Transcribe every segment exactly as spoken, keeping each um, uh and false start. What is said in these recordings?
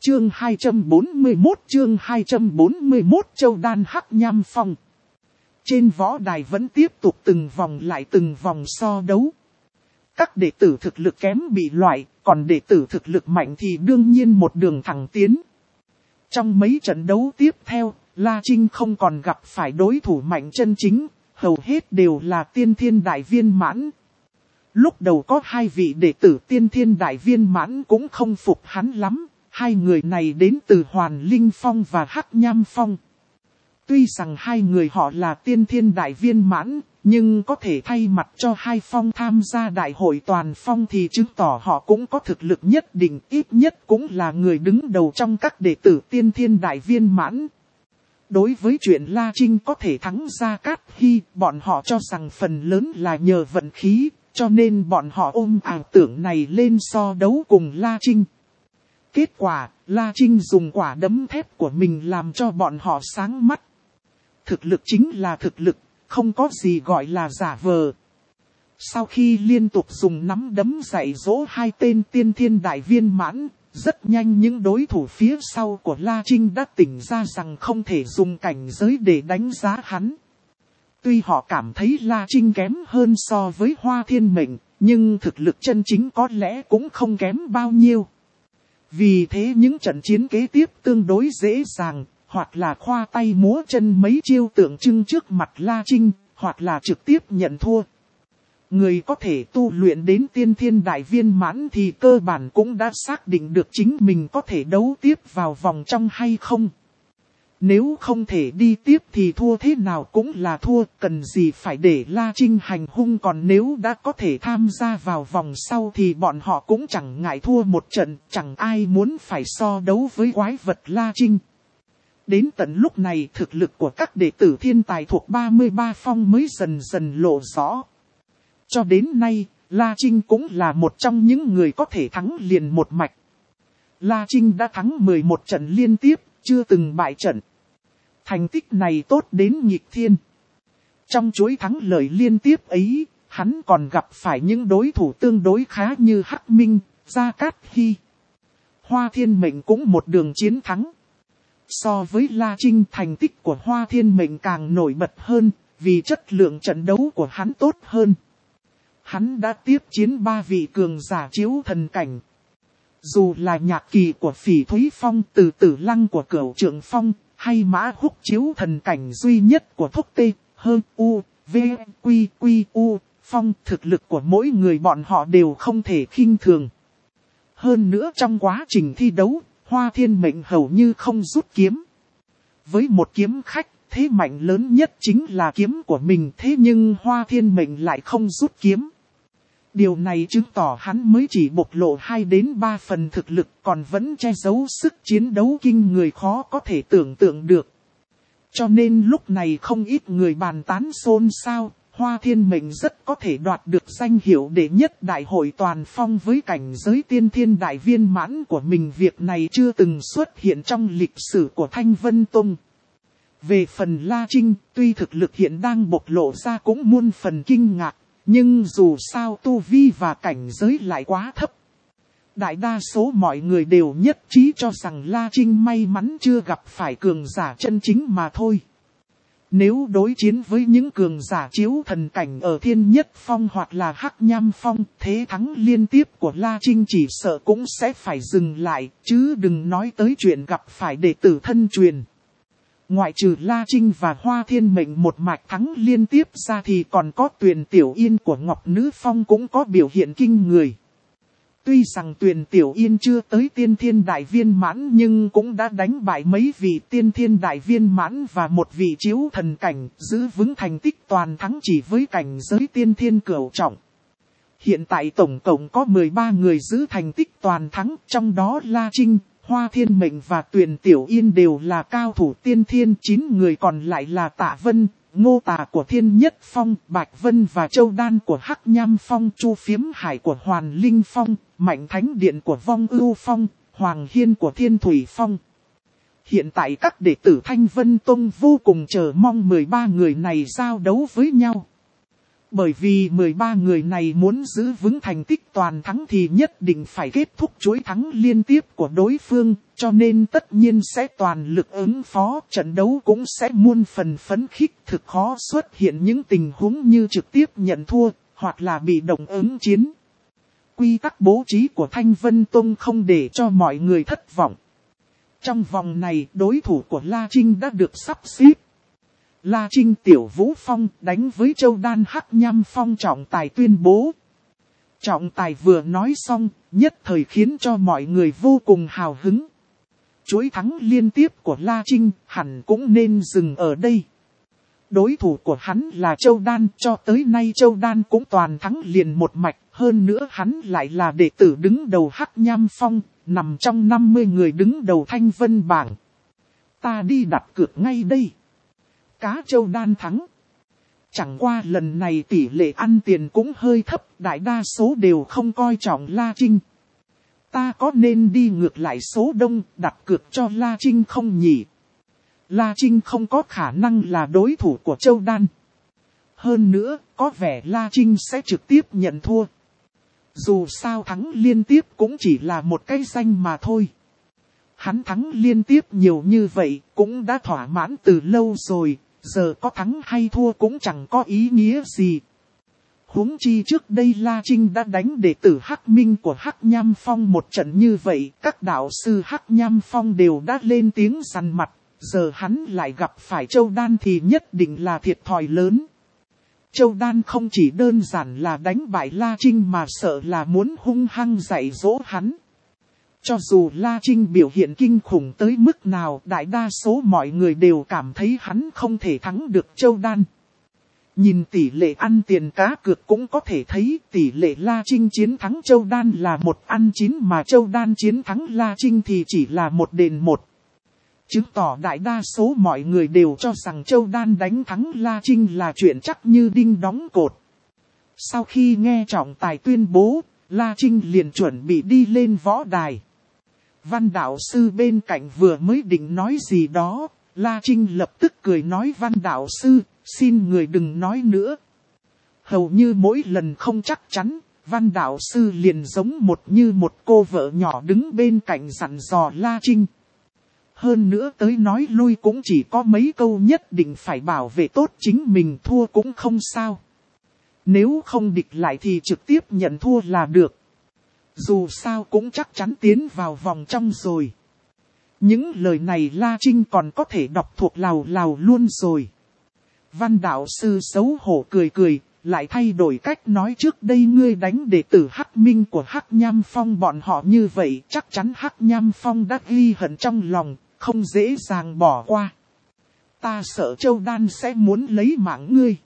Chương hai trăm bốn mươi mốt chương hai trăm bốn mươi mốt Châu Đan Hắc Nham Phong. Trên võ đài vẫn tiếp tục từng vòng lại từng vòng so đấu. Các đệ tử thực lực kém bị loại, còn đệ tử thực lực mạnh thì đương nhiên một đường thẳng tiến. Trong mấy trận đấu tiếp theo, La Trinh không còn gặp phải đối thủ mạnh chân chính, hầu hết đều là tiên thiên đại viên mãn. Lúc đầu có hai vị đệ tử tiên thiên đại viên mãn cũng không phục hắn lắm. Hai người này đến từ Hoàn Linh Phong và Hắc Nham Phong. Tuy rằng hai người họ là tiên thiên đại viên mãn, nhưng có thể thay mặt cho hai phong tham gia đại hội toàn phong thì chứng tỏ họ cũng có thực lực nhất định, ít nhất cũng là người đứng đầu trong các đệ tử tiên thiên đại viên mãn. Đối với chuyện La Trinh có thể thắng Gia Cát Hy, bọn họ cho rằng phần lớn là nhờ vận khí, cho nên bọn họ ôm ảo tưởng này lên so đấu cùng La Trinh. Kết quả, La Trinh dùng quả đấm thép của mình làm cho bọn họ sáng mắt. Thực lực chính là thực lực, không có gì gọi là giả vờ. Sau khi liên tục dùng nắm đấm dạy dỗ hai tên tiên thiên đại viên mãn, rất nhanh những đối thủ phía sau của La Trinh đã tỉnh ra rằng không thể dùng cảnh giới để đánh giá hắn. Tuy họ cảm thấy La Trinh kém hơn so với Hoa Thiên Mệnh, nhưng thực lực chân chính có lẽ cũng không kém bao nhiêu. Vì thế những trận chiến kế tiếp tương đối dễ dàng, hoặc là khoa tay múa chân mấy chiêu tượng trưng trước mặt La Trinh, hoặc là trực tiếp nhận thua. Người có thể tu luyện đến tiên thiên đại viên mãn thì cơ bản cũng đã xác định được chính mình có thể đấu tiếp vào vòng trong hay không. Nếu không thể đi tiếp thì thua thế nào cũng là thua, cần gì phải để La Trinh hành hung, còn nếu đã có thể tham gia vào vòng sau thì bọn họ cũng chẳng ngại thua một trận, chẳng ai muốn phải so đấu với quái vật La Trinh. Đến tận lúc này thực lực của các đệ tử thiên tài thuộc ba mươi ba phong mới dần dần lộ rõ. Cho đến nay, La Trinh cũng là một trong những người có thể thắng liền một mạch. La Trinh đã thắng mười một trận liên tiếp, chưa từng bại trận. Thành tích này tốt đến nghịch thiên. Trong chuỗi thắng lợi liên tiếp ấy, hắn còn gặp phải những đối thủ tương đối khá như Hắc Minh, Gia Cát Hy. Hoa Thiên Mệnh cũng một đường chiến thắng. So với La Trinh, thành tích của Hoa Thiên Mệnh càng nổi bật hơn, vì chất lượng trận đấu của hắn tốt hơn. Hắn đã tiếp chiến ba vị cường giả chiếu thần cảnh. Dù là Nhạc Kỳ của Phỉ Thúy Phong, Từ Tử Lăng của Cửu Trượng Phong, hay Mã Húc chiếu thần cảnh duy nhất của Thúc Tê, Hơn U, V, Quy, Quy, U, Phong, thực lực của mỗi người bọn họ đều không thể khinh thường. Hơn nữa trong quá trình thi đấu, Hoa Thiên Mệnh hầu như không rút kiếm. Với một kiếm khách, thế mạnh lớn nhất chính là kiếm của mình, thế nhưng Hoa Thiên Mệnh lại không rút kiếm. Điều này chứng tỏ hắn mới chỉ bộc lộ hai đến ba phần thực lực, còn vẫn che giấu sức chiến đấu kinh người khó có thể tưởng tượng được. Cho nên lúc này không ít người bàn tán xôn xao, Hoa Thiên Mệnh rất có thể đoạt được danh hiệu đệ nhất đại hội toàn phong với cảnh giới tiên thiên đại viên mãn của mình. Việc này chưa từng xuất hiện trong lịch sử của Thanh Vân Tông. Về phần La Trinh, tuy thực lực hiện đang bộc lộ ra cũng muôn phần kinh ngạc. Nhưng dù sao tu vi và cảnh giới lại quá thấp. Đại đa số mọi người đều nhất trí cho rằng La Trinh may mắn chưa gặp phải cường giả chân chính mà thôi. Nếu đối chiến với những cường giả chiếu thần cảnh ở Thiên Nhất Phong hoặc là Hắc Nham Phong, thế thắng liên tiếp của La Trinh chỉ sợ cũng sẽ phải dừng lại, chứ đừng nói tới chuyện gặp phải đệ tử thân truyền. Ngoại trừ La Trinh và Hoa Thiên Mệnh một mạch thắng liên tiếp ra thì còn có Tuyền Tiểu Yên của Ngọc Nữ Phong cũng có biểu hiện kinh người. Tuy rằng Tuyền Tiểu Yên chưa tới tiên thiên đại viên mãn nhưng cũng đã đánh bại mấy vị tiên thiên đại viên mãn và một vị chiếu thần cảnh, giữ vững thành tích toàn thắng chỉ với cảnh giới tiên thiên cửu trọng. Hiện tại tổng cộng có mười ba người giữ thành tích toàn thắng, trong đó La Trinh, Hoa Thiên Mệnh và Tuyền Tiểu Yên đều là cao thủ tiên thiên, chín người còn lại là Tạ Vân, Ngô Tà của Thiên Nhất Phong, Bạch Vân và Châu Đan của Hắc Nham Phong, Chu Phiếm Hải của Hoàn Linh Phong, Mạnh Thánh Điện của Vong Ưu Phong, Hoàng Hiên của Thiên Thủy Phong. Hiện tại các đệ tử Thanh Vân Tông vô cùng chờ mong mười ba người này giao đấu với nhau. Bởi vì mười ba người này muốn giữ vững thành tích toàn thắng thì nhất định phải kết thúc chuỗi thắng liên tiếp của đối phương, cho nên tất nhiên sẽ toàn lực ứng phó, trận đấu cũng sẽ muôn phần phấn khích, thực khó xuất hiện những tình huống như trực tiếp nhận thua, hoặc là bị động ứng chiến. Quy tắc bố trí của Thanh Vân Tông không để cho mọi người thất vọng. Trong vòng này, đối thủ của La Trinh đã được sắp xếp. La Trinh Tiểu Vũ Phong đánh với Châu Đan Hắc Nham Phong trọng tài tuyên bố. Trọng tài vừa nói xong, nhất thời khiến cho mọi người vô cùng hào hứng. Chuỗi thắng liên tiếp của La Trinh hẳn cũng nên dừng ở đây. Đối thủ của hắn là Châu Đan, cho tới nay Châu Đan cũng toàn thắng liền một mạch. Hơn nữa hắn lại là đệ tử đứng đầu Hắc Nham Phong, nằm trong năm mươi người đứng đầu Thanh Vân bảng. Ta đi đặt cược ngay đây. Cá Châu Đan thắng. Chẳng qua lần này tỷ lệ ăn tiền cũng hơi thấp, đại đa số đều không coi trọng La Trinh. Ta có nên đi ngược lại số đông, đặt cược cho La Trinh không nhỉ? La Trinh không có khả năng là đối thủ của Châu Đan. Hơn nữa, có vẻ La Trinh sẽ trực tiếp nhận thua. Dù sao thắng liên tiếp cũng chỉ là một cái danh mà thôi. Hắn thắng liên tiếp nhiều như vậy cũng đã thỏa mãn từ lâu rồi, giờ có thắng hay thua cũng chẳng có ý nghĩa gì. Huống chi trước đây La Trinh đã đánh đệ tử Hắc Minh của Hắc Nham Phong một trận như vậy, các đạo sư Hắc Nham Phong đều đã lên tiếng săn mặt, giờ hắn lại gặp phải Châu Đan thì nhất định là thiệt thòi lớn. Châu Đan không chỉ đơn giản là đánh bại La Trinh mà sợ là muốn hung hăng dạy dỗ hắn. Cho dù La Trinh biểu hiện kinh khủng tới mức nào, đại đa số mọi người đều cảm thấy hắn không thể thắng được Châu Đan. Nhìn tỷ lệ ăn tiền cá cược cũng có thể thấy tỷ lệ La Trinh chiến thắng Châu Đan là một ăn chín mà Châu Đan chiến thắng La Trinh thì chỉ là một đền một. Chứng tỏ đại đa số mọi người đều cho rằng Châu Đan đánh thắng La Trinh là chuyện chắc như đinh đóng cột. Sau khi nghe trọng tài tuyên bố, La Trinh liền chuẩn bị đi lên võ đài. Văn đạo sư bên cạnh vừa mới định nói gì đó, La Trinh lập tức cười nói Văn đạo sư, xin người đừng nói nữa. Hầu như mỗi lần không chắc chắn, Văn đạo sư liền giống một như một cô vợ nhỏ đứng bên cạnh dặn dò La Trinh. Hơn nữa tới nói lui cũng chỉ có mấy câu nhất định phải bảo vệ tốt chính mình, thua cũng không sao. Nếu không địch lại thì trực tiếp nhận thua là được. Dù sao cũng chắc chắn tiến vào vòng trong rồi. Những lời này La Trinh còn có thể đọc thuộc lào lào luôn rồi. Văn đạo sư xấu hổ cười cười, lại thay đổi cách nói trước đây ngươi đánh đệ tử Hắc Minh của Hắc Nham Phong bọn họ như vậy, chắc chắn Hắc Nham Phong đã ghi hận trong lòng, không dễ dàng bỏ qua. Ta sợ Châu Đan sẽ muốn lấy mạng ngươi.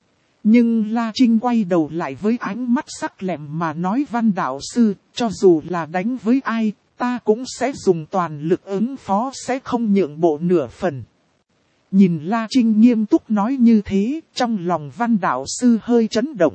Nhưng La Trinh quay đầu lại với ánh mắt sắc lẹm mà nói Văn đạo sư, cho dù là đánh với ai, ta cũng sẽ dùng toàn lực ứng phó, sẽ không nhượng bộ nửa phần. Nhìn La Trinh nghiêm túc nói như thế, trong lòng Văn đạo sư hơi chấn động.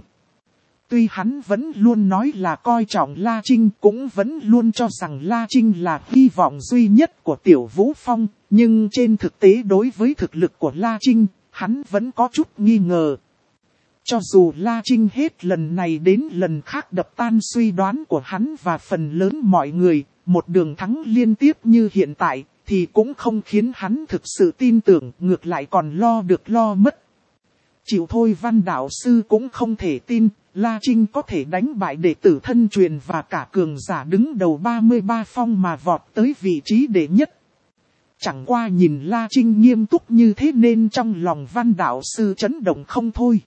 Tuy hắn vẫn luôn nói là coi trọng La Trinh, cũng vẫn luôn cho rằng La Trinh là hy vọng duy nhất của Tiểu Vũ Phong, nhưng trên thực tế đối với thực lực của La Trinh, hắn vẫn có chút nghi ngờ. Cho dù La Trinh hết lần này đến lần khác đập tan suy đoán của hắn và phần lớn mọi người, một đường thắng liên tiếp như hiện tại, thì cũng không khiến hắn thực sự tin tưởng, ngược lại còn lo được lo mất. Chịu thôi, Văn đạo sư cũng không thể tin, La Trinh có thể đánh bại đệ tử thân truyền và cả cường giả đứng đầu ba mươi ba phong mà vọt tới vị trí đệ nhất. Chẳng qua nhìn La Trinh nghiêm túc như thế nên trong lòng Văn đạo sư chấn động không thôi.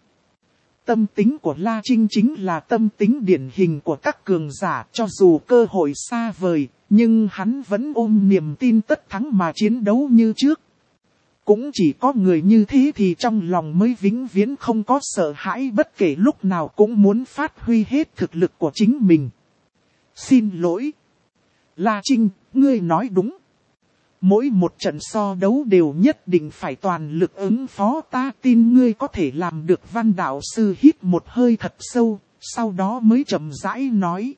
Tâm tính của La Trinh chính là tâm tính điển hình của các cường giả, cho dù cơ hội xa vời, nhưng hắn vẫn ôm niềm tin tất thắng mà chiến đấu như trước. Cũng chỉ có người như thế thì trong lòng mới vĩnh viễn không có sợ hãi, bất kể lúc nào cũng muốn phát huy hết thực lực của chính mình. Xin lỗi. La Trinh, ngươi nói đúng. Mỗi một trận so đấu đều nhất định phải toàn lực ứng phó, ta tin ngươi có thể làm được. Văn đạo sư hít một hơi thật sâu, sau đó mới chậm rãi nói.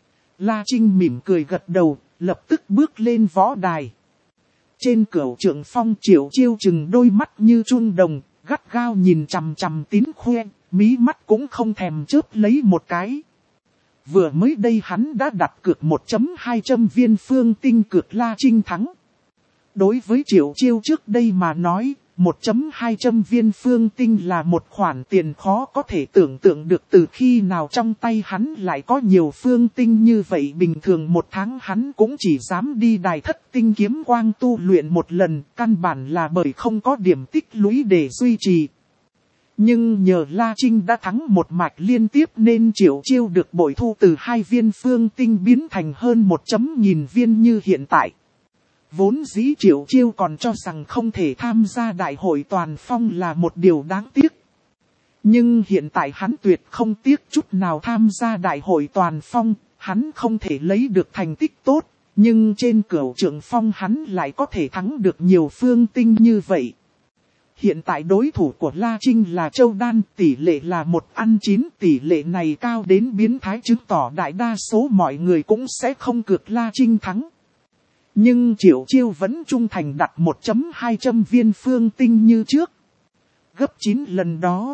La Trinh mỉm cười gật đầu, lập tức bước lên võ đài. Trên cửu trượng phong Triệu Chiêu chừng đôi mắt như chun đồng, gắt gao nhìn chằm chằm Tín Khuê, mí mắt cũng không thèm chớp lấy một cái. Vừa mới đây hắn đã đặt cược một phẩy hai viên phương tinh cược La Trinh thắng. Đối với Triệu Chiêu trước đây mà nói, một phẩy hai viên phương tinh là một khoản tiền khó có thể tưởng tượng được từ khi nào trong tay hắn lại có nhiều phương tinh như vậy. Bình thường một tháng hắn cũng chỉ dám đi đài thất tinh kiếm quang tu luyện một lần, căn bản là bởi không có điểm tích lũy để duy trì. Nhưng nhờ La Trinh đã thắng một mạch liên tiếp nên Triệu Chiêu được bội thu từ hai viên phương tinh biến thành hơn một chấm nghìn viên như hiện tại. Vốn dĩ Triệu Chiêu còn cho rằng không thể tham gia đại hội toàn phong là một điều đáng tiếc. Nhưng hiện tại hắn tuyệt không tiếc chút nào tham gia đại hội toàn phong, hắn không thể lấy được thành tích tốt, nhưng trên cửu trượng phong hắn lại có thể thắng được nhiều phương tinh như vậy. Hiện tại đối thủ của La Trinh là Châu Đan, tỷ lệ là một ăn chín, tỷ lệ này cao đến biến thái chứng tỏ đại đa số mọi người cũng sẽ không cược La Trinh thắng. Nhưng Triệu Chiêu vẫn trung thành đặt một phẩy hai viên phương tinh như trước. Gấp chín lần đó.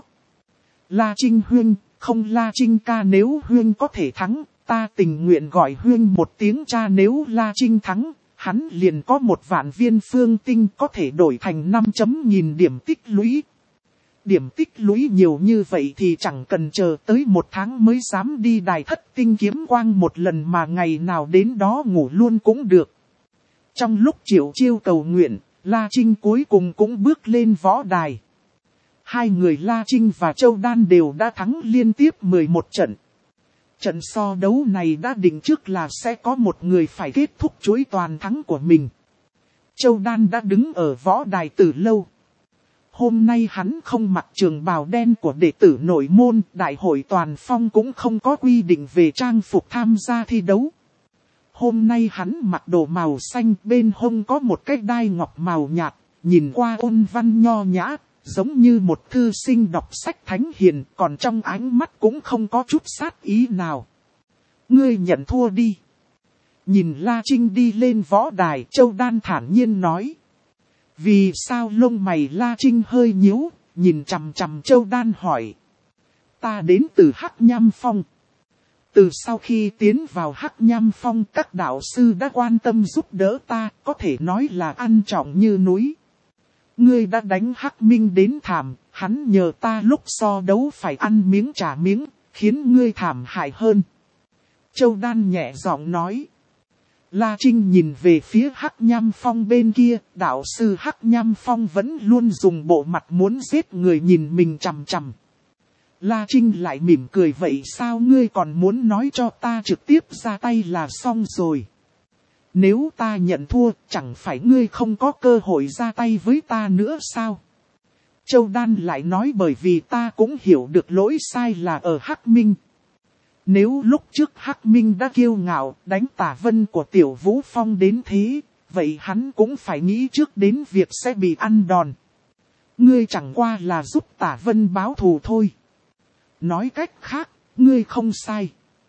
La Trinh huynh, không La Trinh ca, nếu huynh có thể thắng, ta tình nguyện gọi huynh một tiếng cha. Nếu La Trinh thắng, hắn liền có một vạn viên phương tinh có thể đổi thành năm chấm nghìn điểm tích lũy. Điểm tích lũy nhiều như vậy thì chẳng cần chờ tới một tháng mới dám đi đài thất tinh kiếm quang một lần, mà ngày nào đến đó ngủ luôn cũng được. Trong lúc Triệu Chiêu cầu nguyện, La Trinh cuối cùng cũng bước lên võ đài. Hai người La Trinh và Châu Đan đều đã thắng liên tiếp mười một trận. Trận so đấu này đã định trước là sẽ có một người phải kết thúc chuỗi toàn thắng của mình. Châu Đan đã đứng ở võ đài từ lâu. Hôm nay hắn không mặc trường bào đen của đệ tử nội môn, đại hội toàn phong cũng không có quy định về trang phục tham gia thi đấu. Hôm nay hắn mặc đồ màu xanh, bên hông có một cái đai ngọc màu nhạt, nhìn qua ôn văn nho nhã, giống như một thư sinh đọc sách thánh hiền, còn trong ánh mắt cũng không có chút sát ý nào. Ngươi nhận thua đi. Nhìn La Trinh đi lên võ đài, Châu Đan thản nhiên nói. Vì sao lông mày La Trinh hơi nhíu, nhìn chằm chằm Châu Đan hỏi. Ta đến từ Hắc Nham Phong. Từ sau khi tiến vào Hắc Nham Phong, các đạo sư đã quan tâm giúp đỡ ta, có thể nói là ăn trọng như núi. Ngươi đã đánh Hắc Minh đến thảm, hắn nhờ ta lúc so đấu phải ăn miếng trả miếng, khiến ngươi thảm hại hơn. Châu Đan nhẹ giọng nói. La Trinh nhìn về phía Hắc Nham Phong bên kia, đạo sư Hắc Nham Phong vẫn luôn dùng bộ mặt muốn giết người nhìn mình chằm chằm. La Trinh lại mỉm cười, vậy sao ngươi còn muốn nói cho ta trực tiếp ra tay là xong rồi. Nếu ta nhận thua, chẳng phải ngươi không có cơ hội ra tay với ta nữa sao? Châu Đan lại nói, bởi vì ta cũng hiểu được lỗi sai là ở Hắc Minh. Nếu lúc trước Hắc Minh đã kiêu ngạo, đánh Tả Vân của Tiểu Vũ Phong đến thế, vậy hắn cũng phải nghĩ trước đến việc sẽ bị ăn đòn. Ngươi chẳng qua là giúp Tả Vân báo thù thôi. Nói cách khác, ngươi không sai.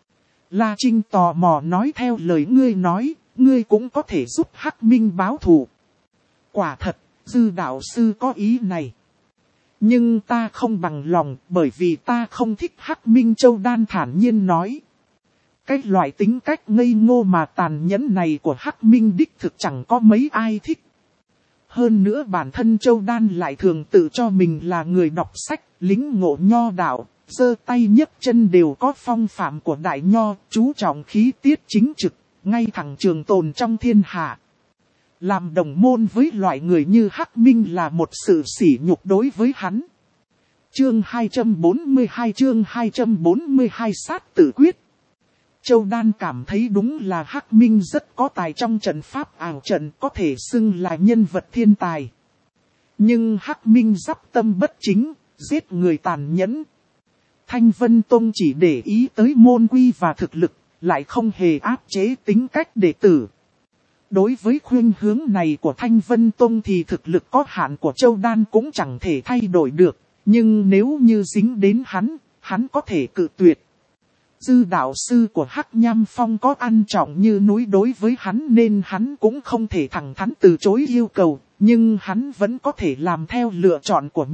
La Trinh tò mò nói, theo lời ngươi nói, ngươi cũng có thể giúp Hắc Minh báo thù. Quả thật, dư đạo sư có ý này. Nhưng ta không bằng lòng, bởi vì ta không thích Hắc Minh. Châu Đan thản nhiên nói. Cái loại tính cách ngây ngô mà tàn nhẫn này của Hắc Minh đích thực chẳng có mấy ai thích. Hơn nữa bản thân Châu Đan lại thường tự cho mình là người đọc sách, lính ngộ nho đạo, giơ tay nhấc chân đều có phong phạm của đại nho, chú trọng khí tiết chính trực, ngay thẳng trường tồn trong thiên hạ. Làm đồng môn với loại người như Hắc Minh là một sự sỉ nhục đối với hắn. Chương hai trăm bốn mươi hai chương hai trăm bốn mươi hai sát tử quyết. Châu Đan cảm thấy đúng là Hắc Minh rất có tài trong trận pháp ảo trận, có thể xưng là nhân vật thiên tài. Nhưng Hắc Minh giáp tâm bất chính, giết người tàn nhẫn. Thanh Vân Tông chỉ để ý tới môn quy và thực lực, lại không hề áp chế tính cách đệ tử. Đối với khuynh hướng này của Thanh Vân Tông thì thực lực có hạn của Châu Đan cũng chẳng thể thay đổi được, nhưng nếu như dính đến hắn, hắn có thể cự tuyệt. Dư đạo sư của Hắc Nham Phong có ăn trọng như núi đối với hắn nên hắn cũng không thể thẳng thắn từ chối yêu cầu, nhưng hắn vẫn có thể làm theo lựa chọn của mình,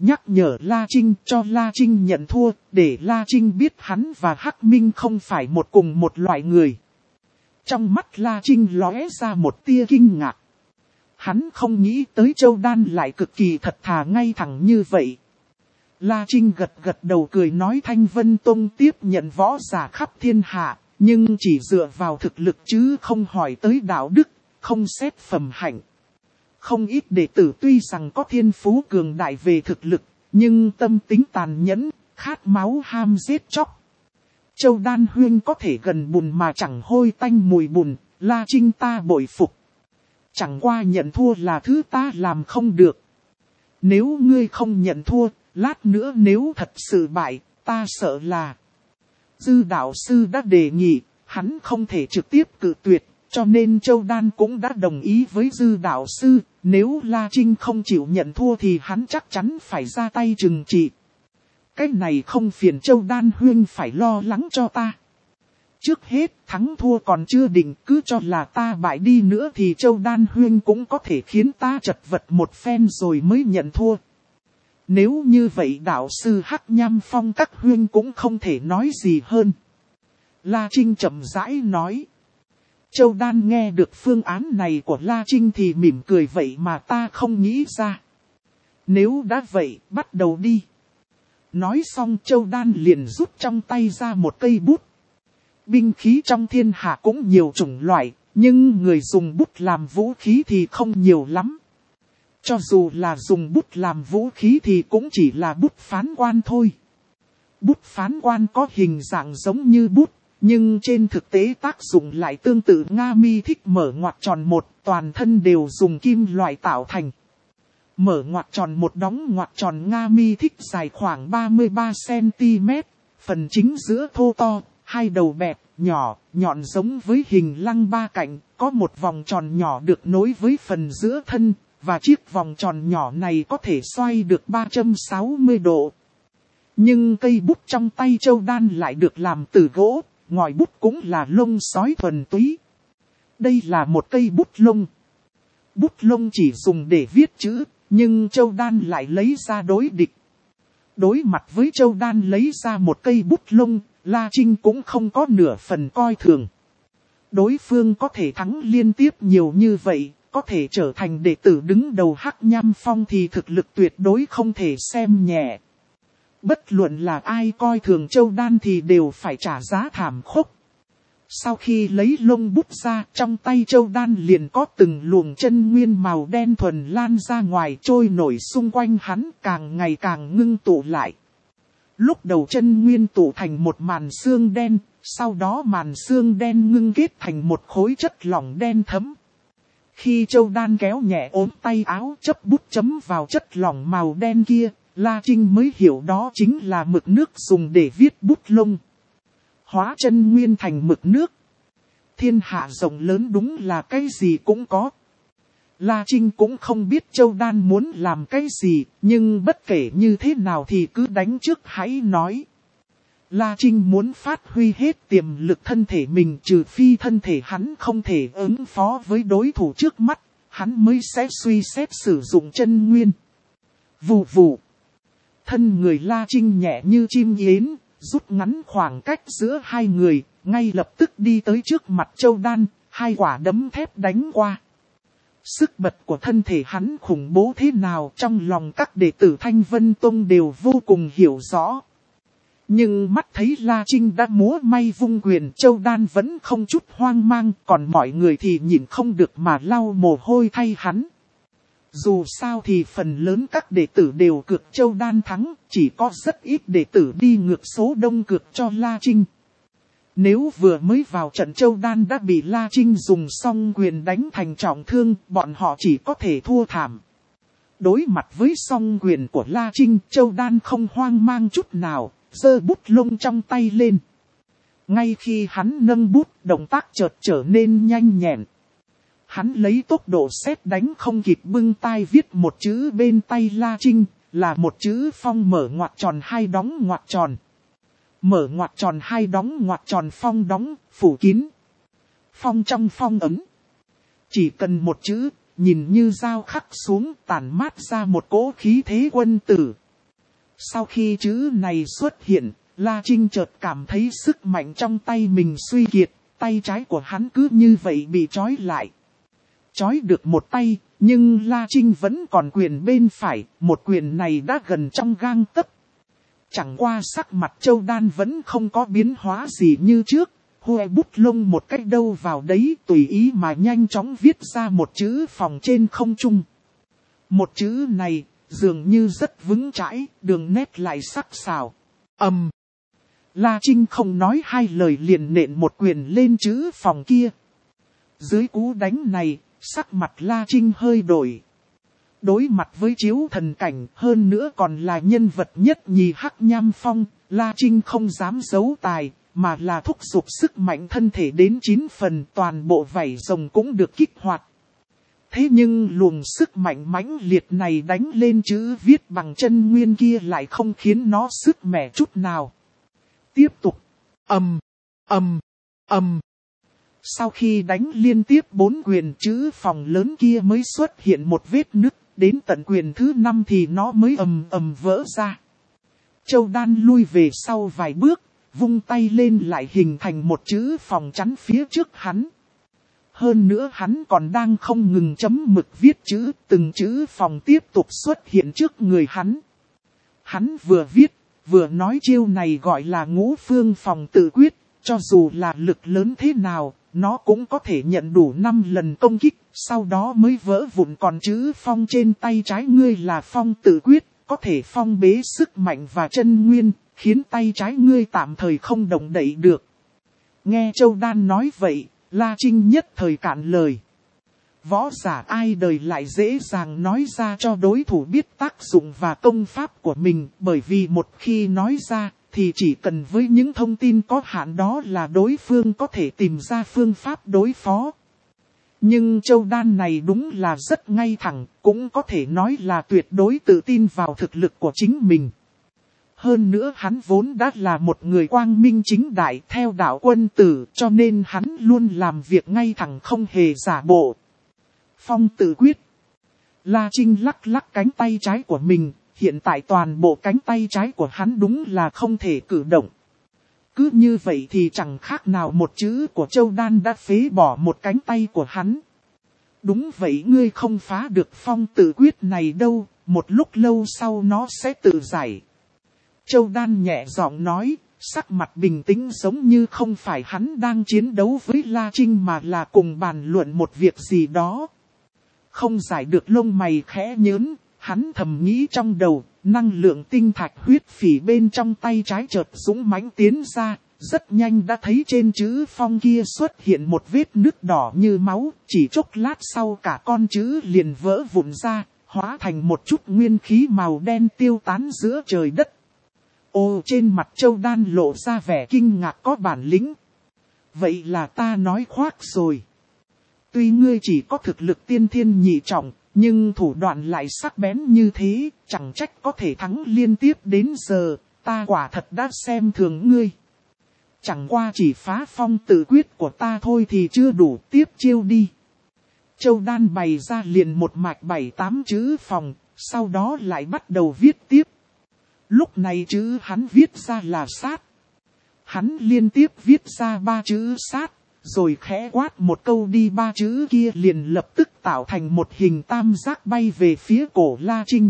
nhắc nhở La Trinh cho La Trinh nhận thua, để La Trinh biết hắn và Hắc Minh không phải một cùng một loại người. Trong mắt La Trinh lóe ra một tia kinh ngạc. Hắn không nghĩ tới Châu Đan lại cực kỳ thật thà ngay thẳng như vậy. La Trinh gật gật đầu cười nói Thanh Vân Tông tiếp nhận võ giả khắp thiên hạ, nhưng chỉ dựa vào thực lực chứ không hỏi tới đạo đức, không xét phẩm hạnh. Không ít đệ tử tuy rằng có thiên phú cường đại về thực lực, nhưng tâm tính tàn nhẫn, khát máu ham giết chóc. Châu Đan Huyên có thể gần bùn mà chẳng hôi tanh mùi bùn, La Trinh ta bội phục. Chẳng qua nhận thua là thứ ta làm không được. Nếu ngươi không nhận thua, lát nữa nếu thật sự bại, ta sợ là... Dư đạo sư đã đề nghị, hắn không thể trực tiếp cự tuyệt, cho nên Châu Đan cũng đã đồng ý với Dư đạo sư. Nếu La Trinh không chịu nhận thua thì hắn chắc chắn phải ra tay trừng trị. Cái này không phiền Châu Đan Huyên phải lo lắng cho ta. Trước hết thắng thua còn chưa định, cứ cho là ta bại đi nữa thì Châu Đan Huyên cũng có thể khiến ta chật vật một phen rồi mới nhận thua. Nếu như vậy đạo sư Hắc Nham Phong các Huyên cũng không thể nói gì hơn. La Trinh chậm rãi nói. Châu Đan nghe được phương án này của La Trinh thì mỉm cười vậy mà ta không nghĩ ra. Nếu đã vậy, bắt đầu đi. Nói xong Châu Đan liền rút trong tay ra một cây bút. Binh khí trong thiên hạ cũng nhiều chủng loại, nhưng người dùng bút làm vũ khí thì không nhiều lắm. Cho dù là dùng bút làm vũ khí thì cũng chỉ là bút phán quan thôi. Bút phán quan có hình dạng giống như bút, nhưng trên thực tế tác dụng lại tương tự. Nga Mi Thích mở ngoặc tròn một, toàn thân đều dùng kim loại tạo thành. Mở ngoặc tròn một đóng ngoặc tròn Nga Mi Thích dài khoảng ba mươi ba xăng-ti-mét, phần chính giữa thô to, hai đầu bẹp, nhỏ, nhọn giống với hình lăng ba cạnh, có một vòng tròn nhỏ được nối với phần giữa thân, và chiếc vòng tròn nhỏ này có thể xoay được ba trăm sáu mươi độ. Nhưng cây bút trong tay Châu Đan lại được làm từ gỗ, ngòi bút cũng là lông sói thuần túy. Đây là một cây bút lông. Bút lông chỉ dùng để viết chữ, nhưng Châu Đan lại lấy ra đối địch. Đối mặt với Châu Đan lấy ra một cây bút lông, La Trinh cũng không có nửa phần coi thường. Đối phương có thể thắng liên tiếp nhiều như vậy, có thể trở thành đệ tử đứng đầu Hắc Nham Phong thì thực lực tuyệt đối không thể xem nhẹ. Bất luận là ai coi thường Châu Đan thì đều phải trả giá thảm khốc. Sau khi lấy lông bút ra, trong tay Châu Đan liền có từng luồng chân nguyên màu đen thuần lan ra ngoài trôi nổi xung quanh hắn, càng ngày càng ngưng tụ lại. Lúc đầu chân nguyên tụ thành một màn xương đen, sau đó màn xương đen ngưng kết thành một khối chất lỏng đen thấm. Khi Châu Đan kéo nhẹ ốm tay áo chấp bút chấm vào chất lỏng màu đen kia, La Trinh mới hiểu đó chính là mực nước dùng để viết bút lông. Hóa chân nguyên thành mực nước. Thiên hạ rộng lớn đúng là cái gì cũng có. La Trinh cũng không biết Châu Đan muốn làm cái gì, nhưng bất kể như thế nào thì cứ đánh trước hãy nói. La Trinh muốn phát huy hết tiềm lực thân thể mình, trừ phi thân thể hắn không thể ứng phó với đối thủ trước mắt, hắn mới sẽ suy xét sử dụng chân nguyên. Vù vù. Thân người La Trinh nhẹ như chim yến, rút ngắn khoảng cách giữa hai người, ngay lập tức đi tới trước mặt Châu Đan, hai quả đấm thép đánh qua. Sức bật của thân thể hắn khủng bố thế nào trong lòng các đệ tử Thanh Vân Tông đều vô cùng hiểu rõ. Nhưng mắt thấy La Trinh đã múa may vung quyền, Châu Đan vẫn không chút hoang mang, còn mọi người thì nhìn không được mà lau mồ hôi thay hắn. Dù sao thì phần lớn các đệ tử đều cược Châu Đan thắng, chỉ có rất ít đệ tử đi ngược số đông cược cho La Trinh. Nếu vừa mới vào trận Châu Đan đã bị La Trinh dùng song quyền đánh thành trọng thương, bọn họ chỉ có thể thua thảm. Đối mặt với song quyền của La Trinh, Châu Đan không hoang mang chút nào, giơ bút lông trong tay lên. Ngay khi hắn nâng bút, động tác chợt trở nên nhanh nhẹn. Hắn lấy tốc độ sét đánh không kịp bưng tay viết một chữ bên tay La Trinh, là một chữ phong mở ngoặc tròn hai đóng ngoặc tròn. Mở ngoặc tròn hai đóng ngoặc tròn phong đóng, phủ kín. Phong trong phong ấm. Chỉ cần một chữ, nhìn như dao khắc xuống tản mát ra một cỗ khí thế quân tử. Sau khi chữ này xuất hiện, La Trinh chợt cảm thấy sức mạnh trong tay mình suy kiệt, tay trái của hắn cứ như vậy bị trói lại. Trói được một tay, nhưng La Trinh vẫn còn quyền bên phải, một quyền này đã gần trong gang tấc. Chẳng qua sắc mặt Châu Đan vẫn không có biến hóa gì như trước, huê bút lông một cách đâu vào đấy tùy ý mà nhanh chóng viết ra một chữ phòng trên không trung. Một chữ này, dường như rất vững chãi, đường nét lại sắc sảo. Ầm. Um. La Trinh không nói hai lời liền nện một quyền lên chữ phòng kia. Dưới cú đánh này, sắc mặt La Trinh hơi đổi. Đối mặt với chiếu thần cảnh, hơn nữa còn là nhân vật nhất nhì Hắc Nham Phong, La Trinh không dám giấu tài, mà là thúc giục sức mạnh thân thể đến chín phần, toàn bộ vảy rồng cũng được kích hoạt. Thế nhưng luồng sức mạnh mãnh liệt này đánh lên chữ viết bằng chân nguyên kia lại không khiến nó sức mẻ chút nào. Tiếp tục. Ầm, ầm, ầm. Sau khi đánh liên tiếp bốn quyền chữ phòng lớn kia mới xuất hiện một vết nứt, đến tận quyền thứ năm thì nó mới ầm ầm vỡ ra. Châu Đan lui về sau vài bước, vung tay lên lại hình thành một chữ phòng chắn phía trước hắn. Hơn nữa hắn còn đang không ngừng chấm mực viết chữ, từng chữ phòng tiếp tục xuất hiện trước người hắn. Hắn vừa viết, vừa nói chiêu này gọi là ngũ phương phòng tự quyết, cho dù là lực lớn thế nào, nó cũng có thể nhận đủ năm lần công kích, sau đó mới vỡ vụn. Còn chữ phong trên tay trái ngươi là phong tự quyết, có thể phong bế sức mạnh và chân nguyên, khiến tay trái ngươi tạm thời không động đậy được. Nghe Châu Đan nói vậy, La Trinh nhất thời cạn lời. Võ giả ai đời lại dễ dàng nói ra cho đối thủ biết tác dụng và công pháp của mình, bởi vì một khi nói ra, thì chỉ cần với những thông tin có hạn đó là đối phương có thể tìm ra phương pháp đối phó. Nhưng Châu Đan này đúng là rất ngay thẳng, cũng có thể nói là tuyệt đối tự tin vào thực lực của chính mình. Hơn nữa hắn vốn đã là một người quang minh chính đại theo đạo quân tử, cho nên hắn luôn làm việc ngay thẳng không hề giả bộ. Phong tự quyết. La Trinh lắc lắc cánh tay trái của mình, hiện tại toàn bộ cánh tay trái của hắn đúng là không thể cử động. Cứ như vậy thì chẳng khác nào một chữ của Châu Đan đã phế bỏ một cánh tay của hắn. Đúng vậy, ngươi không phá được phong tự quyết này đâu, một lúc lâu sau nó sẽ tự giải. Châu Đan nhẹ giọng nói, sắc mặt bình tĩnh giống như không phải hắn đang chiến đấu với La Trinh mà là cùng bàn luận một việc gì đó. Không giải được lông mày khẽ nhớn, hắn thầm nghĩ trong đầu, năng lượng tinh thạch huyết phỉ bên trong tay trái chợt dũng mãnh tiến ra, rất nhanh đã thấy trên chữ phong kia xuất hiện một vết nứt đỏ như máu, chỉ chốc lát sau cả con chữ liền vỡ vụn ra, hóa thành một chút nguyên khí màu đen tiêu tán giữa trời đất. Ô, trên mặt Châu Đan lộ ra vẻ kinh ngạc có bản lĩnh. Vậy là ta nói khoác rồi. Tuy ngươi chỉ có thực lực tiên thiên nhị trọng, nhưng thủ đoạn lại sắc bén như thế, chẳng trách có thể thắng liên tiếp đến giờ, ta quả thật đã xem thường ngươi. Chẳng qua chỉ phá phong tự quyết của ta thôi thì chưa đủ, tiếp chiêu đi. Châu Đan bày ra liền một mạch bảy tám chữ phòng, sau đó lại bắt đầu viết tiếp. Lúc này chữ hắn viết ra là sát. Hắn liên tiếp viết ra ba chữ sát, rồi khẽ quát một câu đi, ba chữ kia liền lập tức tạo thành một hình tam giác bay về phía cổ La Trinh.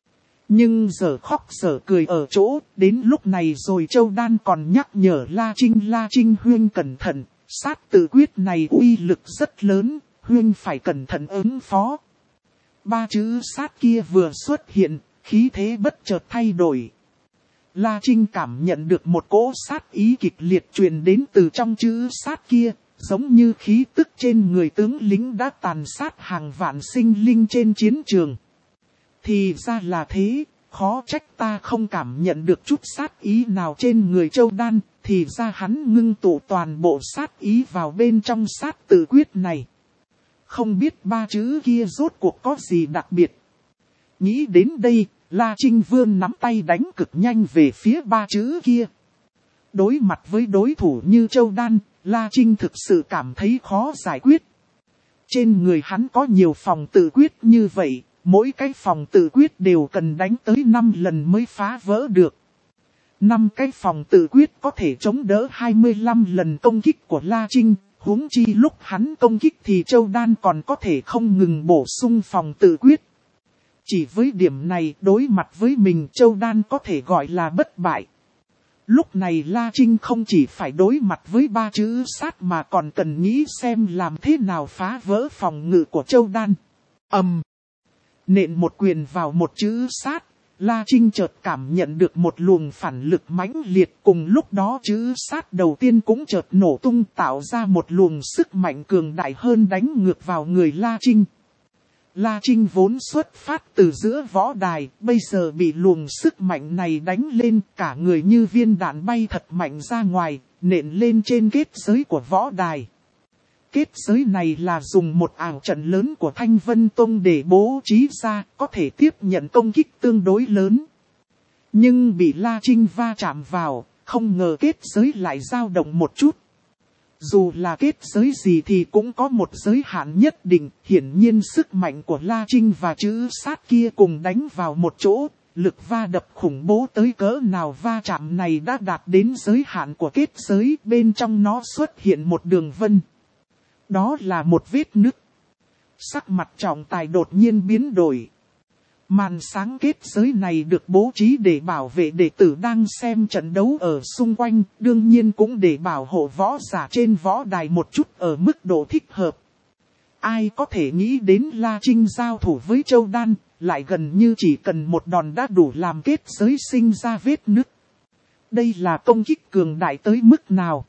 Nhưng giờ khóc giờ cười ở chỗ, đến lúc này rồi Châu Đan còn nhắc nhở La Trinh, La Trinh huynh cẩn thận, sát tự quyết này uy lực rất lớn, huynh phải cẩn thận ứng phó. Ba chữ sát kia vừa xuất hiện, khí thế bất chợt thay đổi. La Trinh cảm nhận được một cỗ sát ý kịch liệt truyền đến từ trong chữ sát kia, giống như khí tức trên người tướng lính đã tàn sát hàng vạn sinh linh trên chiến trường. Thì ra là thế, khó trách ta không cảm nhận được chút sát ý nào trên người Châu Đan, thì ra hắn ngưng tụ toàn bộ sát ý vào bên trong sát tự quyết này. Không biết ba chữ kia rốt cuộc có gì đặc biệt. Nghĩ đến đây, La Trinh vươn nắm tay đánh cực nhanh về phía ba chữ kia. Đối mặt với đối thủ như Châu Đan, La Trinh thực sự cảm thấy khó giải quyết. Trên người hắn có nhiều phòng tự quyết như vậy, Mỗi cái phòng tự quyết đều cần đánh tới năm lần mới phá vỡ được. năm cái phòng tự quyết có thể chống đỡ hai mươi lăm lần công kích của La Trinh. Huống chi lúc hắn công kích thì Châu Đan còn có thể không ngừng bổ sung phòng tự quyết. Chỉ với điểm này đối mặt với mình Châu Đan có thể gọi là bất bại. Lúc này La Trinh không chỉ phải đối mặt với ba chữ sát mà còn cần nghĩ xem làm thế nào phá vỡ phòng ngự của Châu Đan. ầm, um, nện một quyền vào một chữ sát, La Trinh chợt cảm nhận được một luồng phản lực mãnh liệt, cùng lúc đó chữ sát đầu tiên cũng chợt nổ tung tạo ra một luồng sức mạnh cường đại hơn đánh ngược vào người La Trinh. La Trinh vốn xuất phát từ giữa võ đài, bây giờ bị luồng sức mạnh này đánh lên, cả người như viên đạn bay thật mạnh ra ngoài, nện lên trên kết giới của võ đài. Kết giới này là dùng một ảo trận lớn của Thanh Vân Tông để bố trí ra, có thể tiếp nhận công kích tương đối lớn. Nhưng bị La Trinh va chạm vào, không ngờ kết giới lại dao động một chút. Dù là kết giới gì thì cũng có một giới hạn nhất định, hiển nhiên sức mạnh của La Trinh và chữ sát kia cùng đánh vào một chỗ, lực va đập khủng bố tới cỡ nào va chạm này đã đạt đến giới hạn của kết giới, bên trong nó xuất hiện một đường vân. Đó là một vết nứt. Sắc mặt Trọng Tài đột nhiên biến đổi. Màn sáng kết giới này được bố trí để bảo vệ đệ tử đang xem trận đấu ở xung quanh, đương nhiên cũng để bảo hộ võ giả trên võ đài một chút ở mức độ thích hợp. Ai có thể nghĩ đến La Trinh giao thủ với Châu Đan, lại gần như chỉ cần một đòn đã đủ làm kết giới sinh ra vết nứt. Đây là công kích cường đại tới mức nào?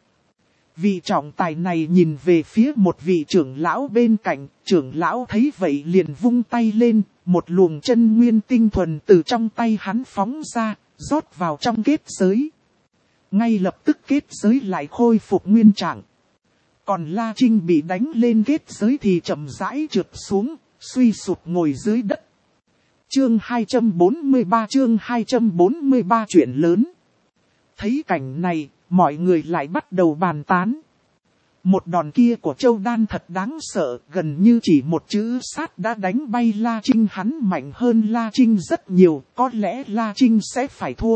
Vị trọng tài này nhìn về phía một vị trưởng lão bên cạnh, trưởng lão thấy vậy liền vung tay lên, một luồng chân nguyên tinh thuần từ trong tay hắn phóng ra, rót vào trong kết giới. Ngay lập tức kết giới lại khôi phục nguyên trạng. Còn La Trinh bị đánh lên kết giới thì chậm rãi trượt xuống, suy sụp ngồi dưới đất. Chương hai trăm bốn mươi ba chương hai trăm bốn mươi ba chuyện lớn. Thấy cảnh này, mọi người lại bắt đầu bàn tán. Một đòn kia của Châu Đan thật đáng sợ, gần như chỉ một chữ sát đã đánh bay La Trinh, hắn mạnh hơn La Trinh rất nhiều, có lẽ La Trinh sẽ phải thua.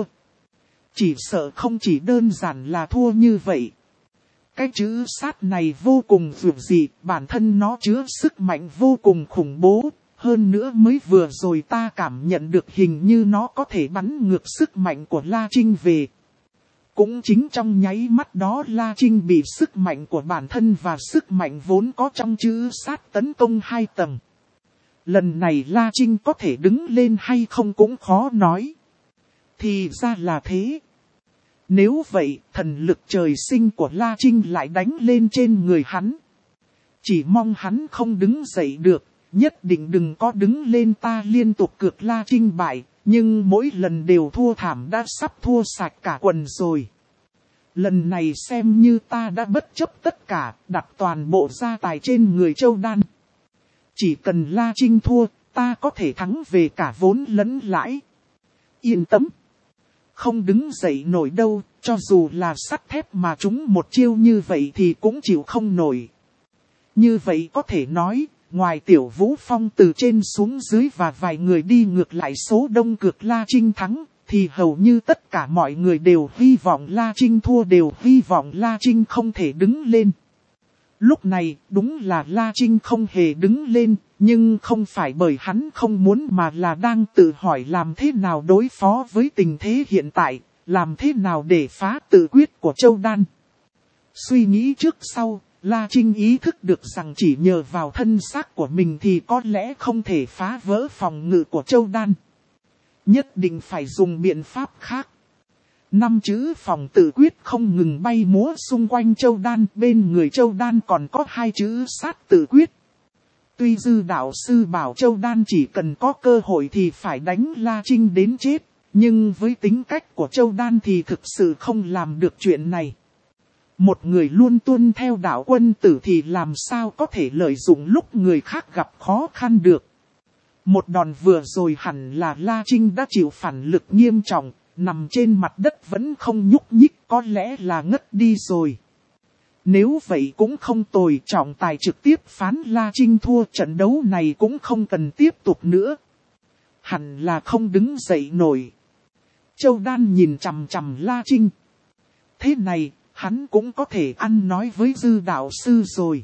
Chỉ sợ không chỉ đơn giản là thua như vậy. Cái chữ sát này vô cùng dữ dị, bản thân nó chứa sức mạnh vô cùng khủng bố. Hơn nữa mới vừa rồi ta cảm nhận được hình như nó có thể bắn ngược sức mạnh của La Trinh về. Cũng chính trong nháy mắt đó La Trinh bị sức mạnh của bản thân và sức mạnh vốn có trong chữ sát tấn công hai tầng. Lần này La Trinh có thể đứng lên hay không cũng khó nói. Thì ra là thế. Nếu vậy, thần lực trời sinh của La Trinh lại đánh lên trên người hắn. Chỉ mong hắn không đứng dậy được, nhất định đừng có đứng lên, ta liên tục cược La Trinh bại. Nhưng mỗi lần đều thua thảm, đã sắp thua sạch cả quần rồi. Lần này xem như ta đã bất chấp tất cả, đặt toàn bộ gia tài trên người Châu Đan. Chỉ cần La Trinh thua, ta có thể thắng về cả vốn lẫn lãi. Yên tâm. Không đứng dậy nổi đâu, cho dù là sắt thép mà chúng một chiêu như vậy thì cũng chịu không nổi. Như vậy có thể nói, ngoài Tiểu Vũ Phong từ trên xuống dưới và vài người đi ngược lại số đông cược La Trinh thắng, thì hầu như tất cả mọi người đều hy vọng La Trinh thua, đều hy vọng La Trinh không thể đứng lên. Lúc này đúng là La Trinh không hề đứng lên, nhưng không phải bởi hắn không muốn mà là đang tự hỏi làm thế nào đối phó với tình thế hiện tại, làm thế nào để phá tự quyết của Châu Đan. Suy nghĩ trước sau, La Trinh ý thức được rằng chỉ nhờ vào thân xác của mình thì có lẽ không thể phá vỡ phòng ngự của Châu Đan. Nhất định phải dùng biện pháp khác. Năm chữ phòng tự quyết không ngừng bay múa xung quanh Châu Đan, bên người Châu Đan còn có hai chữ sát tự quyết. Tuy Dư đạo sư bảo Châu Đan chỉ cần có cơ hội thì phải đánh La Trinh đến chết, nhưng với tính cách của Châu Đan thì thực sự không làm được chuyện này. Một người luôn tuân theo đạo quân tử thì làm sao có thể lợi dụng lúc người khác gặp khó khăn được. Một đòn vừa rồi hẳn là La Trinh đã chịu phản lực nghiêm trọng, nằm trên mặt đất vẫn không nhúc nhích, có lẽ là ngất đi rồi. Nếu vậy cũng không tồi, trọng tài trực tiếp phán La Trinh thua, trận đấu này cũng không cần tiếp tục nữa. hẳn là không đứng dậy nổi. Châu Đan nhìn chằm chằm La Trinh. Thế này, hắn cũng có thể ăn nói với Dư đạo sư rồi.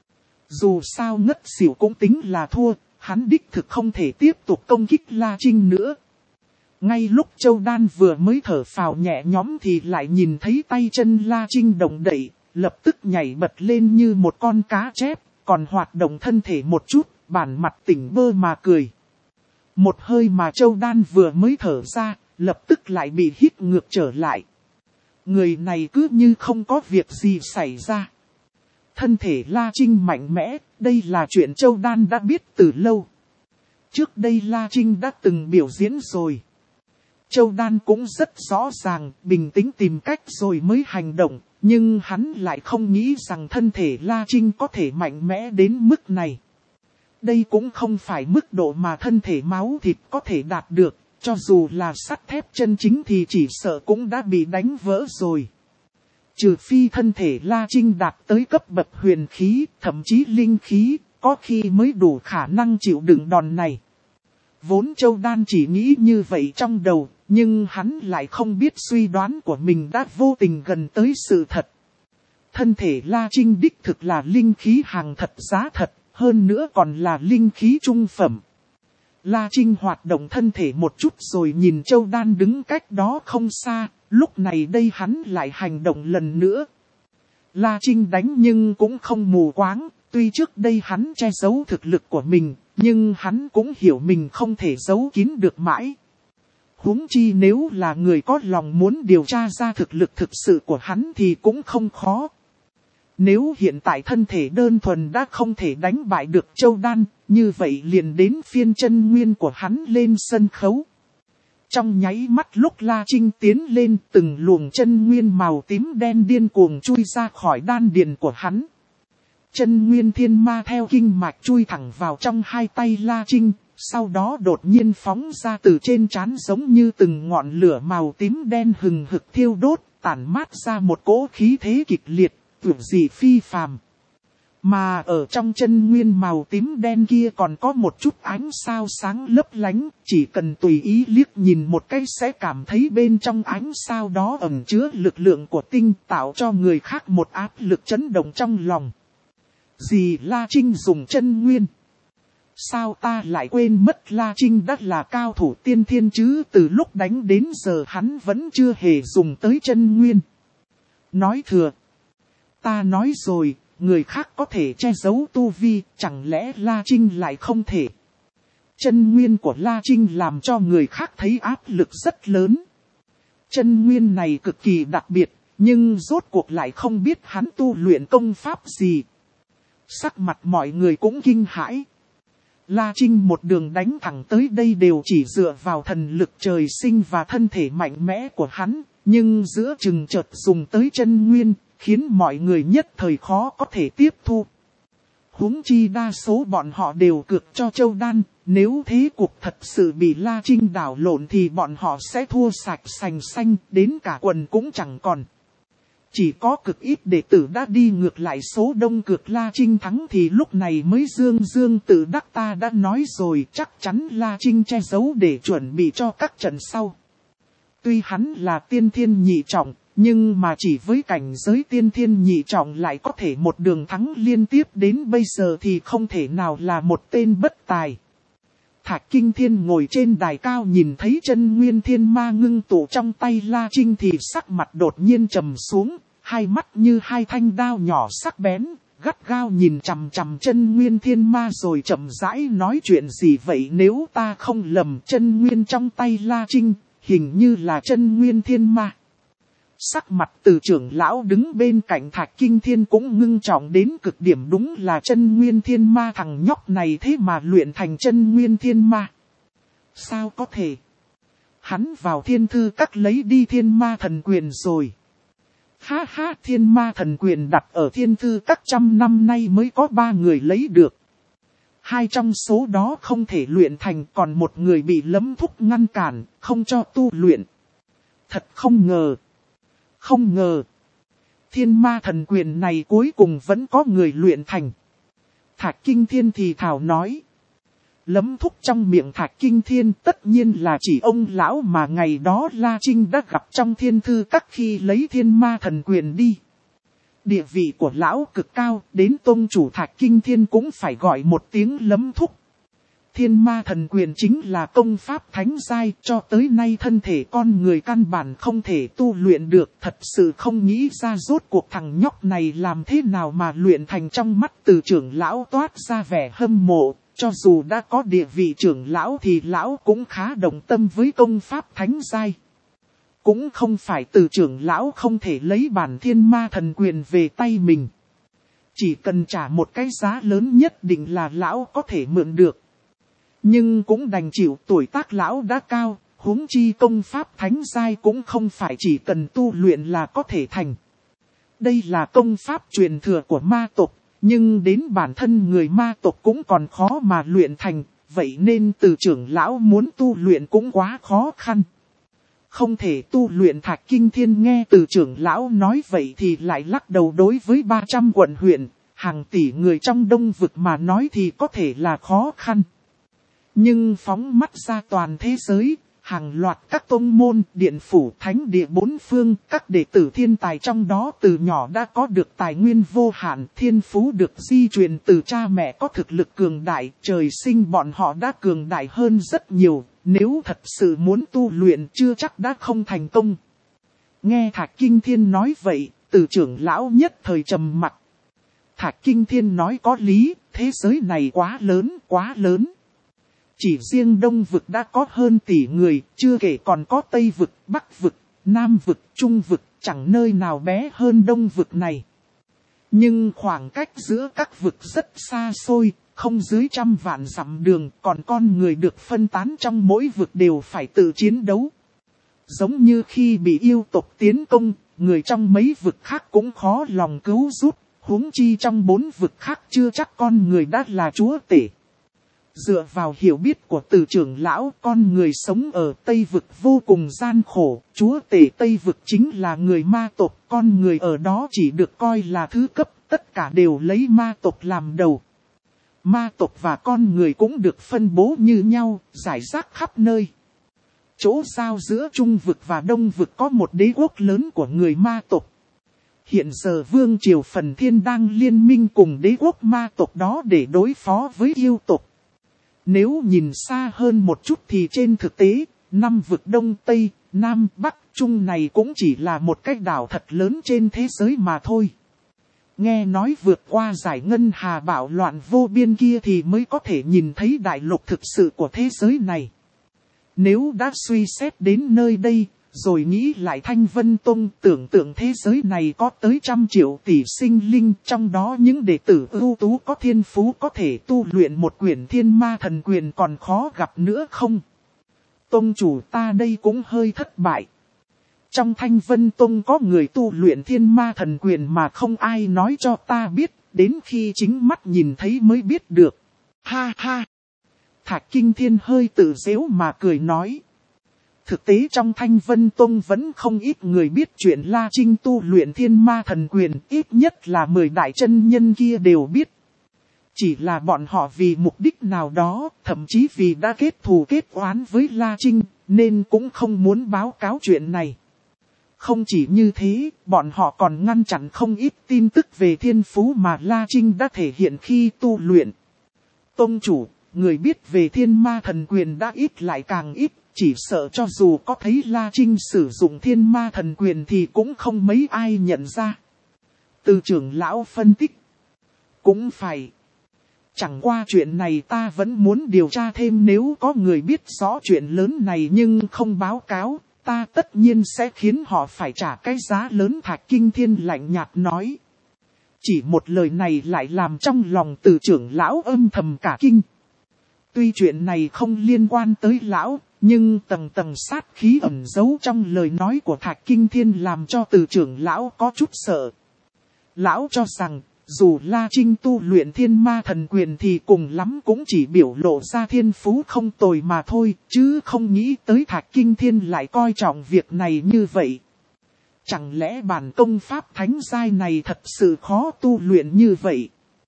Dù sao ngất xỉu cũng tính là thua, hắn đích thực không thể tiếp tục công kích La Trinh nữa. Ngay lúc Châu Đan vừa mới thở phào nhẹ nhõm thì lại nhìn thấy tay chân La Trinh động đậy, lập tức nhảy bật lên như một con cá chép, còn hoạt động thân thể một chút, bản mặt tỉnh bơ mà cười. Một hơi mà Châu Đan vừa mới thở ra, lập tức lại bị hít ngược trở lại. Người này cứ như không có việc gì xảy ra. Thân thể La Trinh mạnh mẽ, đây là chuyện Châu Đan đã biết từ lâu. Trước đây La Trinh đã từng biểu diễn rồi. Châu Đan cũng rất rõ ràng, bình tĩnh tìm cách rồi mới hành động, nhưng hắn lại không nghĩ rằng thân thể La Trinh có thể mạnh mẽ đến mức này. Đây cũng không phải mức độ mà thân thể máu thịt có thể đạt được, cho dù là sắt thép chân chính thì chỉ sợ cũng đã bị đánh vỡ rồi. Trừ phi thân thể La Trinh đạt tới cấp bậc huyền khí, thậm chí linh khí, có khi mới đủ khả năng chịu đựng đòn này. Vốn Châu Đan chỉ nghĩ như vậy trong đầu, nhưng hắn lại không biết suy đoán của mình đã vô tình gần tới sự thật. Thân thể La Trinh đích thực là linh khí hàng thật giá thật, hơn nữa còn là linh khí trung phẩm. La Trinh hoạt động thân thể một chút rồi nhìn Châu Đan đứng cách đó không xa, lúc này đây hắn lại hành động lần nữa. La Trinh đánh nhưng cũng không mù quáng, tuy trước đây hắn che giấu thực lực của mình, nhưng hắn cũng hiểu mình không thể giấu kín được mãi. Huống chi nếu là người có lòng muốn điều tra ra thực lực thực sự của hắn thì cũng không khó. Nếu hiện tại thân thể đơn thuần đã không thể đánh bại được Châu Đan, như vậy liền đến phiên chân nguyên của hắn lên sân khấu. Trong nháy mắt lúc La Trinh tiến lên, từng luồng chân nguyên màu tím đen điên cuồng chui ra khỏi đan điền của hắn. Chân nguyên thiên ma theo kinh mạch chui thẳng vào trong hai tay La Trinh, sau đó đột nhiên phóng ra từ trên trán giống như từng ngọn lửa màu tím đen hừng hực thiêu đốt, tản mát ra một cỗ khí thế kịch liệt, tưởng gì phi phàm. Mà ở trong chân nguyên màu tím đen kia còn có một chút ánh sao sáng lấp lánh, chỉ cần tùy ý liếc nhìn một cái sẽ cảm thấy bên trong ánh sao đó ẩn chứa lực lượng của tinh, tạo cho người khác một áp lực chấn động trong lòng. Gì La Trinh dùng chân nguyên? Sao ta lại quên mất La Trinh đã là cao thủ tiên thiên chứ, từ lúc đánh đến giờ hắn vẫn chưa hề dùng tới chân nguyên. Nói thừa. Ta nói rồi, người khác có thể che giấu tu vi, chẳng lẽ La Trinh lại không thể. Chân nguyên của La Trinh làm cho người khác thấy áp lực rất lớn. Chân nguyên này cực kỳ đặc biệt, nhưng rốt cuộc lại không biết hắn tu luyện công pháp gì. Sắc mặt mọi người cũng kinh hãi. La Trinh một đường đánh thẳng tới đây đều chỉ dựa vào thần lực trời sinh và thân thể mạnh mẽ của hắn, nhưng giữa chừng chợt dùng tới chân nguyên, khiến mọi người nhất thời khó có thể tiếp thu. Huống chi đa số bọn họ đều cược cho Châu Đan, nếu thế cuộc thật sự bị La Trinh đảo lộn thì bọn họ sẽ thua sạch sành xanh, đến cả quần cũng chẳng còn. Chỉ có cực ít đệ tử đã đi ngược lại số đông cược La Trinh thắng thì lúc này mới dương dương tự đắc, ta đã nói rồi, chắc chắn La Trinh che giấu để chuẩn bị cho các trận sau. Tuy hắn là tiên thiên nhị trọng, nhưng mà chỉ với cảnh giới tiên thiên nhị trọng lại có thể một đường thắng liên tiếp đến bây giờ thì không thể nào là một tên bất tài. Thạch Kinh Thiên ngồi trên đài cao nhìn thấy chân nguyên thiên ma ngưng tụ trong tay La Trinh thì sắc mặt đột nhiên trầm xuống, hai mắt như hai thanh đao nhỏ sắc bén, gắt gao nhìn chằm chằm chân nguyên thiên ma rồi chậm rãi nói chuyện gì vậy, nếu ta không lầm chân nguyên trong tay La Trinh, hình như là chân nguyên thiên ma. Sắc mặt từ trưởng lão đứng bên cạnh Thạch Kinh Thiên cũng ngưng trọng đến cực điểm, đúng là chân nguyên thiên ma, thằng nhóc này thế mà luyện thành chân nguyên thiên ma. Sao có thể? Hắn vào thiên thư các lấy đi thiên ma thần quyền rồi. Ha ha, thiên ma thần quyền đặt ở thiên thư các trăm năm nay mới có ba người lấy được. Hai trong số đó không thể luyện thành, còn một người bị Lâm Thúc ngăn cản, không cho tu luyện. Thật không ngờ. Không ngờ. Thiên ma thần quyền này cuối cùng vẫn có người luyện thành. Thạch Kinh Thiên thì thảo nói. Lấm thúc trong miệng Thạch Kinh Thiên tất nhiên là chỉ ông lão mà ngày đó La Trinh đã gặp trong thiên thư các khi lấy thiên ma thần quyền đi. Địa vị của lão cực cao, đến tông chủ Thạch Kinh Thiên cũng phải gọi một tiếng lấm thúc. Thiên ma thần quyền chính là công pháp thánh giai, cho tới nay thân thể con người căn bản không thể tu luyện được. Thật sự không nghĩ ra rốt cuộc thằng nhóc này làm thế nào mà luyện thành. Trong mắt Từ trưởng lão toát ra vẻ hâm mộ, cho dù đã có địa vị trưởng lão thì lão cũng khá đồng tâm với công pháp thánh giai. Cũng không phải Từ trưởng lão không thể lấy bản thiên ma thần quyền về tay mình. Chỉ cần trả một cái giá lớn nhất định là lão có thể mượn được. Nhưng cũng đành chịu, tuổi tác lão đã cao, huống chi công pháp thánh giai cũng không phải chỉ cần tu luyện là có thể thành. Đây là công pháp truyền thừa của ma tộc, nhưng đến bản thân người ma tộc cũng còn khó mà luyện thành, vậy nên Từ trưởng lão muốn tu luyện cũng quá khó khăn. Không thể tu luyện. Thạch Kinh Thiên nghe Từ trưởng lão nói vậy thì lại lắc đầu. Đối với ba trăm quận huyện, hàng tỷ người trong Đông Vực mà nói thì có thể là khó khăn. Nhưng phóng mắt ra toàn thế giới, hàng loạt các tông môn, điện phủ, thánh địa bốn phương, các đệ tử thiên tài trong đó từ nhỏ đã có được tài nguyên vô hạn, thiên phú được di truyền từ cha mẹ có thực lực cường đại, trời sinh bọn họ đã cường đại hơn rất nhiều, nếu thật sự muốn tu luyện chưa chắc đã không thành công. Nghe Thạch Kinh Thiên nói vậy, Từ trưởng lão nhất thời trầm mặc. Thạch Kinh Thiên nói có lý, thế giới này quá lớn, quá lớn. Chỉ riêng Đông Vực đã có hơn tỷ người, chưa kể còn có Tây Vực, Bắc Vực, Nam Vực, Trung Vực, chẳng nơi nào bé hơn Đông Vực này. Nhưng khoảng cách giữa các vực rất xa xôi, không dưới trăm vạn dặm đường, còn con người được phân tán trong mỗi vực đều phải tự chiến đấu. Giống như khi bị yêu tộc tiến công, người trong mấy vực khác cũng khó lòng cứu giúp, huống chi trong bốn vực khác chưa chắc con người đã là chúa tể. Dựa vào hiểu biết của Từ trưởng lão, con người sống ở Tây Vực vô cùng gian khổ, chúa tể Tây Vực chính là người ma tộc, con người ở đó chỉ được coi là thứ cấp, tất cả đều lấy ma tộc làm đầu. Ma tộc và con người cũng được phân bố như nhau, rải rác khắp nơi. Chỗ giao giữa Trung Vực và Đông Vực có một đế quốc lớn của người ma tộc. Hiện giờ Vương Triều Phần Thiên đang liên minh cùng đế quốc ma tộc đó để đối phó với yêu tộc. Nếu nhìn xa hơn một chút thì trên thực tế, năm vực Đông Tây, Nam, Bắc, Trung này cũng chỉ là một cái đảo thật lớn trên thế giới mà thôi. Nghe nói vượt qua giải ngân hà bạo loạn vô biên kia thì mới có thể nhìn thấy đại lục thực sự của thế giới này. Nếu đã suy xét đến nơi đây, rồi nghĩ lại Thanh Vân Tông, tưởng tượng thế giới này có tới trăm triệu tỷ sinh linh, trong đó những đệ tử ưu tú có thiên phú có thể tu luyện một quyển thiên ma thần quyền còn khó gặp nữa không? Tông chủ ta đây cũng hơi thất bại. Trong Thanh Vân Tông có người tu luyện thiên ma thần quyền mà không ai nói cho ta biết, đến khi chính mắt nhìn thấy mới biết được. Ha ha! Thạch Kinh Thiên hơi tự giễu mà cười nói. Thực tế trong Thanh Vân Tông vẫn không ít người biết chuyện La Trinh tu luyện thiên ma thần quyền, ít nhất là mười đại chân nhân kia đều biết. Chỉ là bọn họ vì mục đích nào đó, thậm chí vì đã kết thù kết oán với La Trinh, nên cũng không muốn báo cáo chuyện này. Không chỉ như thế, bọn họ còn ngăn chặn không ít tin tức về thiên phú mà La Trinh đã thể hiện khi tu luyện. Tông chủ, người biết về thiên ma thần quyền đã ít lại càng ít. Chỉ sợ cho dù có thấy La Trinh sử dụng thiên ma thần quyền thì cũng không mấy ai nhận ra. Từ trưởng lão phân tích. Cũng phải. Chẳng qua chuyện này ta vẫn muốn điều tra thêm, nếu có người biết rõ chuyện lớn này nhưng không báo cáo, ta tất nhiên sẽ khiến họ phải trả cái giá lớn. Thạch Kinh Thiên lạnh nhạt nói. Chỉ một lời này lại làm trong lòng Từ trưởng lão âm thầm cả kinh. Tuy chuyện này không liên quan tới lão, nhưng tầng tầng sát khí ẩn giấu trong lời nói của Thạch Kinh Thiên làm cho Từ trưởng lão có chút sợ. Lão cho rằng, dù La Trinh tu luyện thiên ma thần quyền thì cùng lắm cũng chỉ biểu lộ ra thiên phú không tồi mà thôi, chứ không nghĩ tới Thạch Kinh Thiên lại coi trọng việc này như vậy. Chẳng lẽ bản công pháp thánh giai này thật sự khó tu luyện như vậy?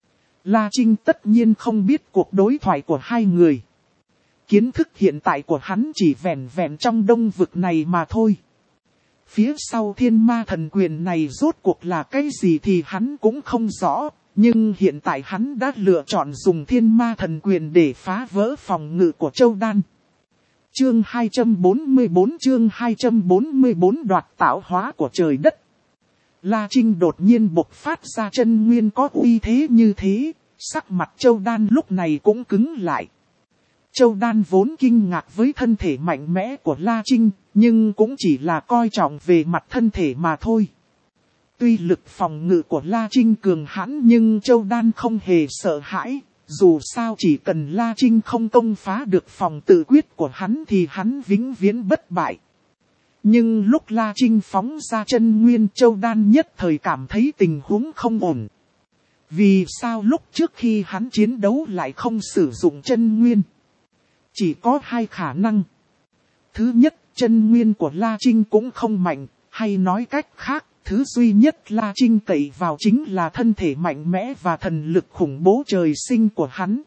La Trinh tất nhiên không biết cuộc đối thoại của hai người. Kiến thức hiện tại của hắn chỉ vẹn vẹn trong đông vực này mà thôi. Phía sau thiên ma thần quyền này rốt cuộc là cái gì thì hắn cũng không rõ. Nhưng hiện tại hắn đã lựa chọn dùng thiên ma thần quyền để phá vỡ phòng ngự của Châu Đan. Chương hai trăm bốn mươi bốn chương hai trăm bốn mươi bốn đoạt tạo hóa của trời đất. La Trinh đột nhiên bộc phát ra chân nguyên có uy thế như thế, sắc mặt Châu Đan lúc này cũng cứng lại. Châu Đan vốn kinh ngạc với thân thể mạnh mẽ của La Trinh, nhưng cũng chỉ là coi trọng về mặt thân thể mà thôi. Tuy lực phòng ngự của La Trinh cường hãn nhưng Châu Đan không hề sợ hãi, dù sao chỉ cần La Trinh không công phá được phòng tự quyết của hắn thì hắn vĩnh viễn bất bại. Nhưng lúc La Trinh phóng ra chân nguyên, Châu Đan nhất thời cảm thấy tình huống không ổn. Vì sao lúc trước khi hắn chiến đấu lại không sử dụng chân nguyên? Chỉ có hai khả năng. Thứ nhất, chân nguyên của La Trinh cũng không mạnh, hay nói cách khác, thứ duy nhất La Trinh cậy vào chính là thân thể mạnh mẽ và thần lực khủng bố trời sinh của hắn.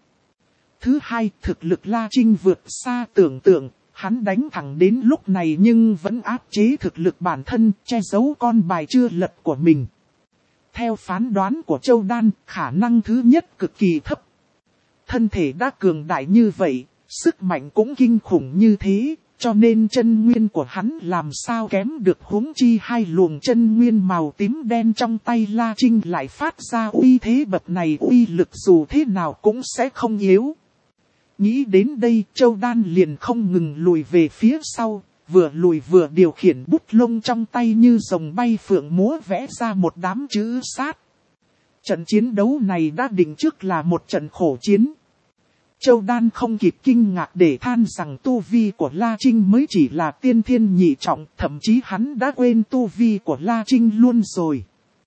Thứ hai, thực lực La Trinh vượt xa tưởng tượng, hắn đánh thẳng đến lúc này nhưng vẫn áp chế thực lực bản thân, che giấu con bài chưa lật của mình. Theo phán đoán của Châu Đan, khả năng thứ nhất cực kỳ thấp. Thân thể đã cường đại như vậy, sức mạnh cũng kinh khủng như thế, cho nên chân nguyên của hắn làm sao kém được, huống chi hai luồng chân nguyên màu tím đen trong tay La Trinh lại phát ra uy thế bậc này, uy lực dù thế nào cũng sẽ không yếu. Nghĩ đến đây, Châu Đan liền không ngừng lùi về phía sau, vừa lùi vừa điều khiển bút lông trong tay như rồng bay phượng múa vẽ ra một đám chữ sát. Trận chiến đấu này đã định trước là một trận khổ chiến. Châu Đan không kịp kinh ngạc để than rằng tu vi của La Trinh mới chỉ là tiên thiên nhị trọng, thậm chí hắn đã quên tu vi của La Trinh luôn rồi.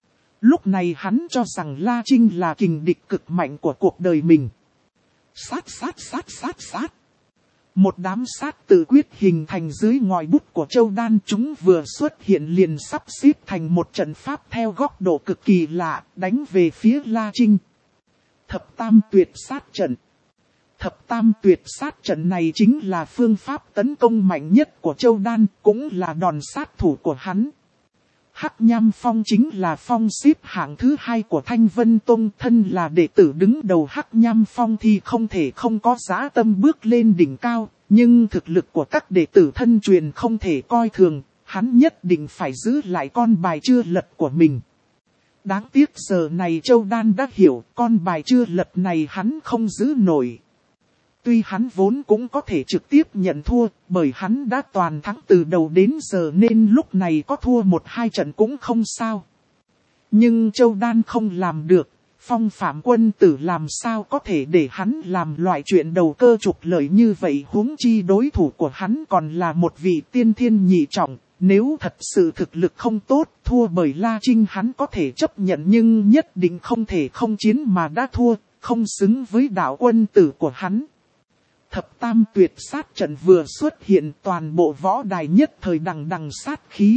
Lúc này hắn cho rằng La Trinh là kình địch cực mạnh của cuộc đời mình. Sát sát sát sát sát. Một đám sát tự quyết hình thành dưới ngòi bút của Châu Đan, chúng vừa xuất hiện liền sắp xếp thành một trận pháp theo góc độ cực kỳ lạ, đánh về phía La Trinh. Thập tam tuyệt sát trận. Thập tam tuyệt sát trận này chính là phương pháp tấn công mạnh nhất của Châu Đan, cũng là đòn sát thủ của hắn. Hắc Nham Phong chính là phong xếp hạng thứ hai của Thanh Vân Tông, thân là đệ tử đứng đầu Hắc Nham Phong thì không thể không có dã tâm bước lên đỉnh cao, nhưng thực lực của các đệ tử thân truyền không thể coi thường, hắn nhất định phải giữ lại con bài chưa lật của mình. Đáng tiếc giờ này Châu Đan đã hiểu, con bài chưa lật này hắn không giữ nổi. Tuy hắn vốn cũng có thể trực tiếp nhận thua, bởi hắn đã toàn thắng từ đầu đến giờ nên lúc này có thua một hai trận cũng không sao. Nhưng Châu Đan không làm được, Phong Phạm Quân Tử làm sao có thể để hắn làm loại chuyện đầu cơ trục lợi như vậy, huống chi đối thủ của hắn còn là một vị tiên thiên nhị trọng. Nếu thật sự thực lực không tốt, thua bởi La Trinh hắn có thể chấp nhận nhưng nhất định không thể không chiến mà đã thua, không xứng với đạo quân tử của hắn. Thập tam tuyệt sát trận vừa xuất hiện, toàn bộ võ đài nhất thời đằng đằng sát khí.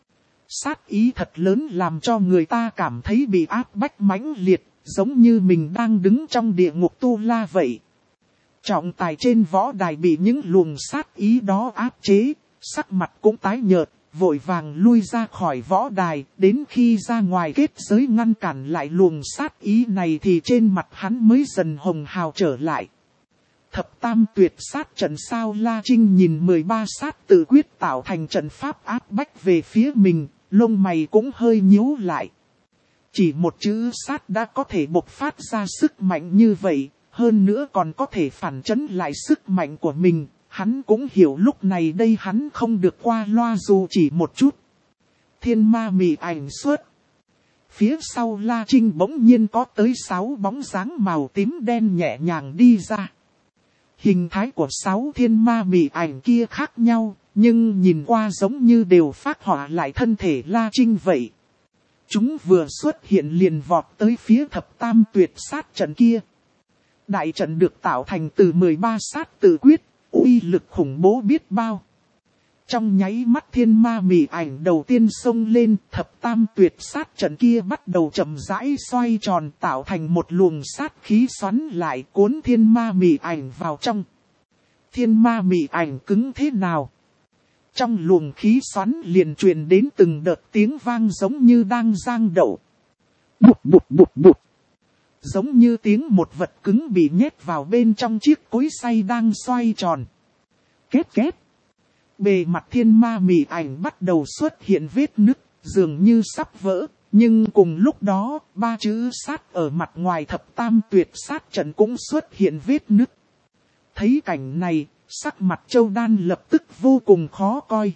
Sát ý thật lớn làm cho người ta cảm thấy bị áp bách mãnh liệt, giống như mình đang đứng trong địa ngục tu la vậy. Trọng tài trên võ đài bị những luồng sát ý đó áp chế, sắc mặt cũng tái nhợt, vội vàng lui ra khỏi võ đài, đến khi ra ngoài kết giới ngăn cản lại luồng sát ý này thì trên mặt hắn mới dần hồng hào trở lại. Thập tam tuyệt sát trận sao? La Trinh nhìn mười ba sát tự quyết tạo thành trận pháp áp bách về phía mình, lông mày cũng hơi nhíu lại. Chỉ một chữ sát đã có thể bộc phát ra sức mạnh như vậy, hơn nữa còn có thể phản chấn lại sức mạnh của mình, hắn cũng hiểu lúc này đây hắn không được qua loa dù chỉ một chút. Thiên ma mị ảnh xuất. Phía sau La Trinh bỗng nhiên có tới sáu bóng dáng màu tím đen nhẹ nhàng đi ra. Hình thái của sáu thiên ma mị ảnh kia khác nhau, nhưng nhìn qua giống như đều phác họa lại thân thể La Trinh vậy. Chúng vừa xuất hiện liền vọt tới phía thập tam tuyệt sát trận kia. Đại trận được tạo thành từ mười ba sát tự quyết, uy lực khủng bố biết bao. Trong nháy mắt thiên ma mị ảnh đầu tiên xông lên, thập tam tuyệt sát trận kia bắt đầu chậm rãi xoay tròn tạo thành một luồng sát khí xoắn lại cuốn thiên ma mị ảnh vào trong. Thiên ma mị ảnh cứng thế nào? Trong luồng khí xoắn liền truyền đến từng đợt tiếng vang giống như đang giang đậu. Bụt bụt bụt bụt. Giống như tiếng một vật cứng bị nhét vào bên trong chiếc cối xay đang xoay tròn. Két két. Bề mặt thiên ma mị ảnh bắt đầu xuất hiện vết nứt, dường như sắp vỡ. Nhưng cùng lúc đó, ba chữ sát ở mặt ngoài thập tam tuyệt sát trận cũng xuất hiện vết nứt. Thấy cảnh này, sắc mặt Châu Đan lập tức vô cùng khó coi.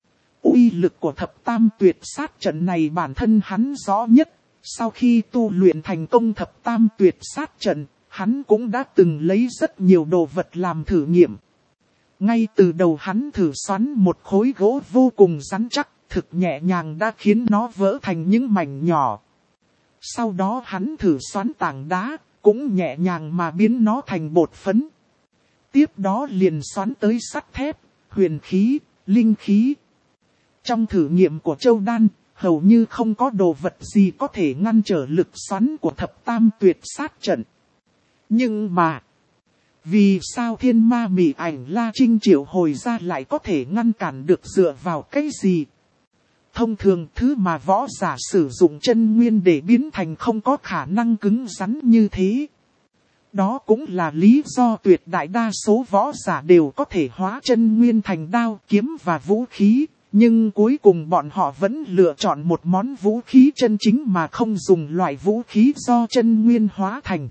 Uy lực của thập tam tuyệt sát trận này bản thân hắn rõ nhất. Sau khi tu luyện thành công thập tam tuyệt sát trận, hắn cũng đã từng lấy rất nhiều đồ vật làm thử nghiệm. Ngay từ đầu hắn thử xoắn một khối gỗ vô cùng rắn chắc, thực nhẹ nhàng đã khiến nó vỡ thành những mảnh nhỏ. Sau đó hắn thử xoắn tảng đá, cũng nhẹ nhàng mà biến nó thành bột phấn. Tiếp đó liền xoắn tới sắt thép, huyền khí, linh khí. Trong thử nghiệm của Châu Đan, hầu như không có đồ vật gì có thể ngăn trở lực xoắn của thập tam tuyệt sát trận. Nhưng mà, vì sao thiên ma mị ảnh La Trinh triệu hồi ra lại có thể ngăn cản được dựa vào cái gì? Thông thường thứ mà võ giả sử dụng chân nguyên để biến thành không có khả năng cứng rắn như thế. Đó cũng là lý do tuyệt đại đa số võ giả đều có thể hóa chân nguyên thành đao, kiếm và vũ khí. Nhưng cuối cùng bọn họ vẫn lựa chọn một món vũ khí chân chính mà không dùng loại vũ khí do chân nguyên hóa thành.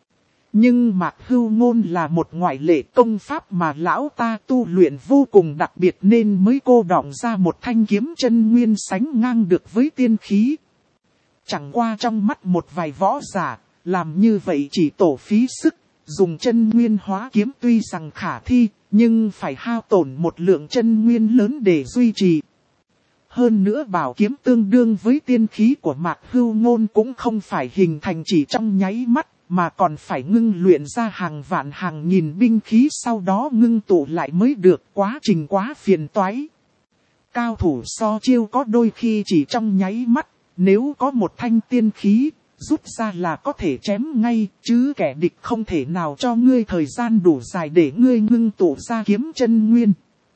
Nhưng Mạc Hưu Ngôn là một ngoại lệ, công pháp mà lão ta tu luyện vô cùng đặc biệt nên mới cô đọng ra một thanh kiếm chân nguyên sánh ngang được với tiên khí. Chẳng qua trong mắt một vài võ giả, làm như vậy chỉ tổ phí sức, dùng chân nguyên hóa kiếm tuy rằng khả thi, nhưng phải hao tổn một lượng chân nguyên lớn để duy trì. Hơn nữa bảo kiếm tương đương với tiên khí của Mạc Hưu Ngôn cũng không phải hình thành chỉ trong nháy mắt, mà còn phải ngưng luyện ra hàng vạn hàng nghìn binh khí sau đó ngưng tụ lại mới được, quá trình quá phiền toái. Cao thủ so chiêu có đôi khi chỉ trong nháy mắt, nếu có một thanh tiên khí, rút ra là có thể chém ngay, chứ kẻ địch không thể nào cho ngươi thời gian đủ dài để ngươi ngưng tụ ra kiếm chân nguyên.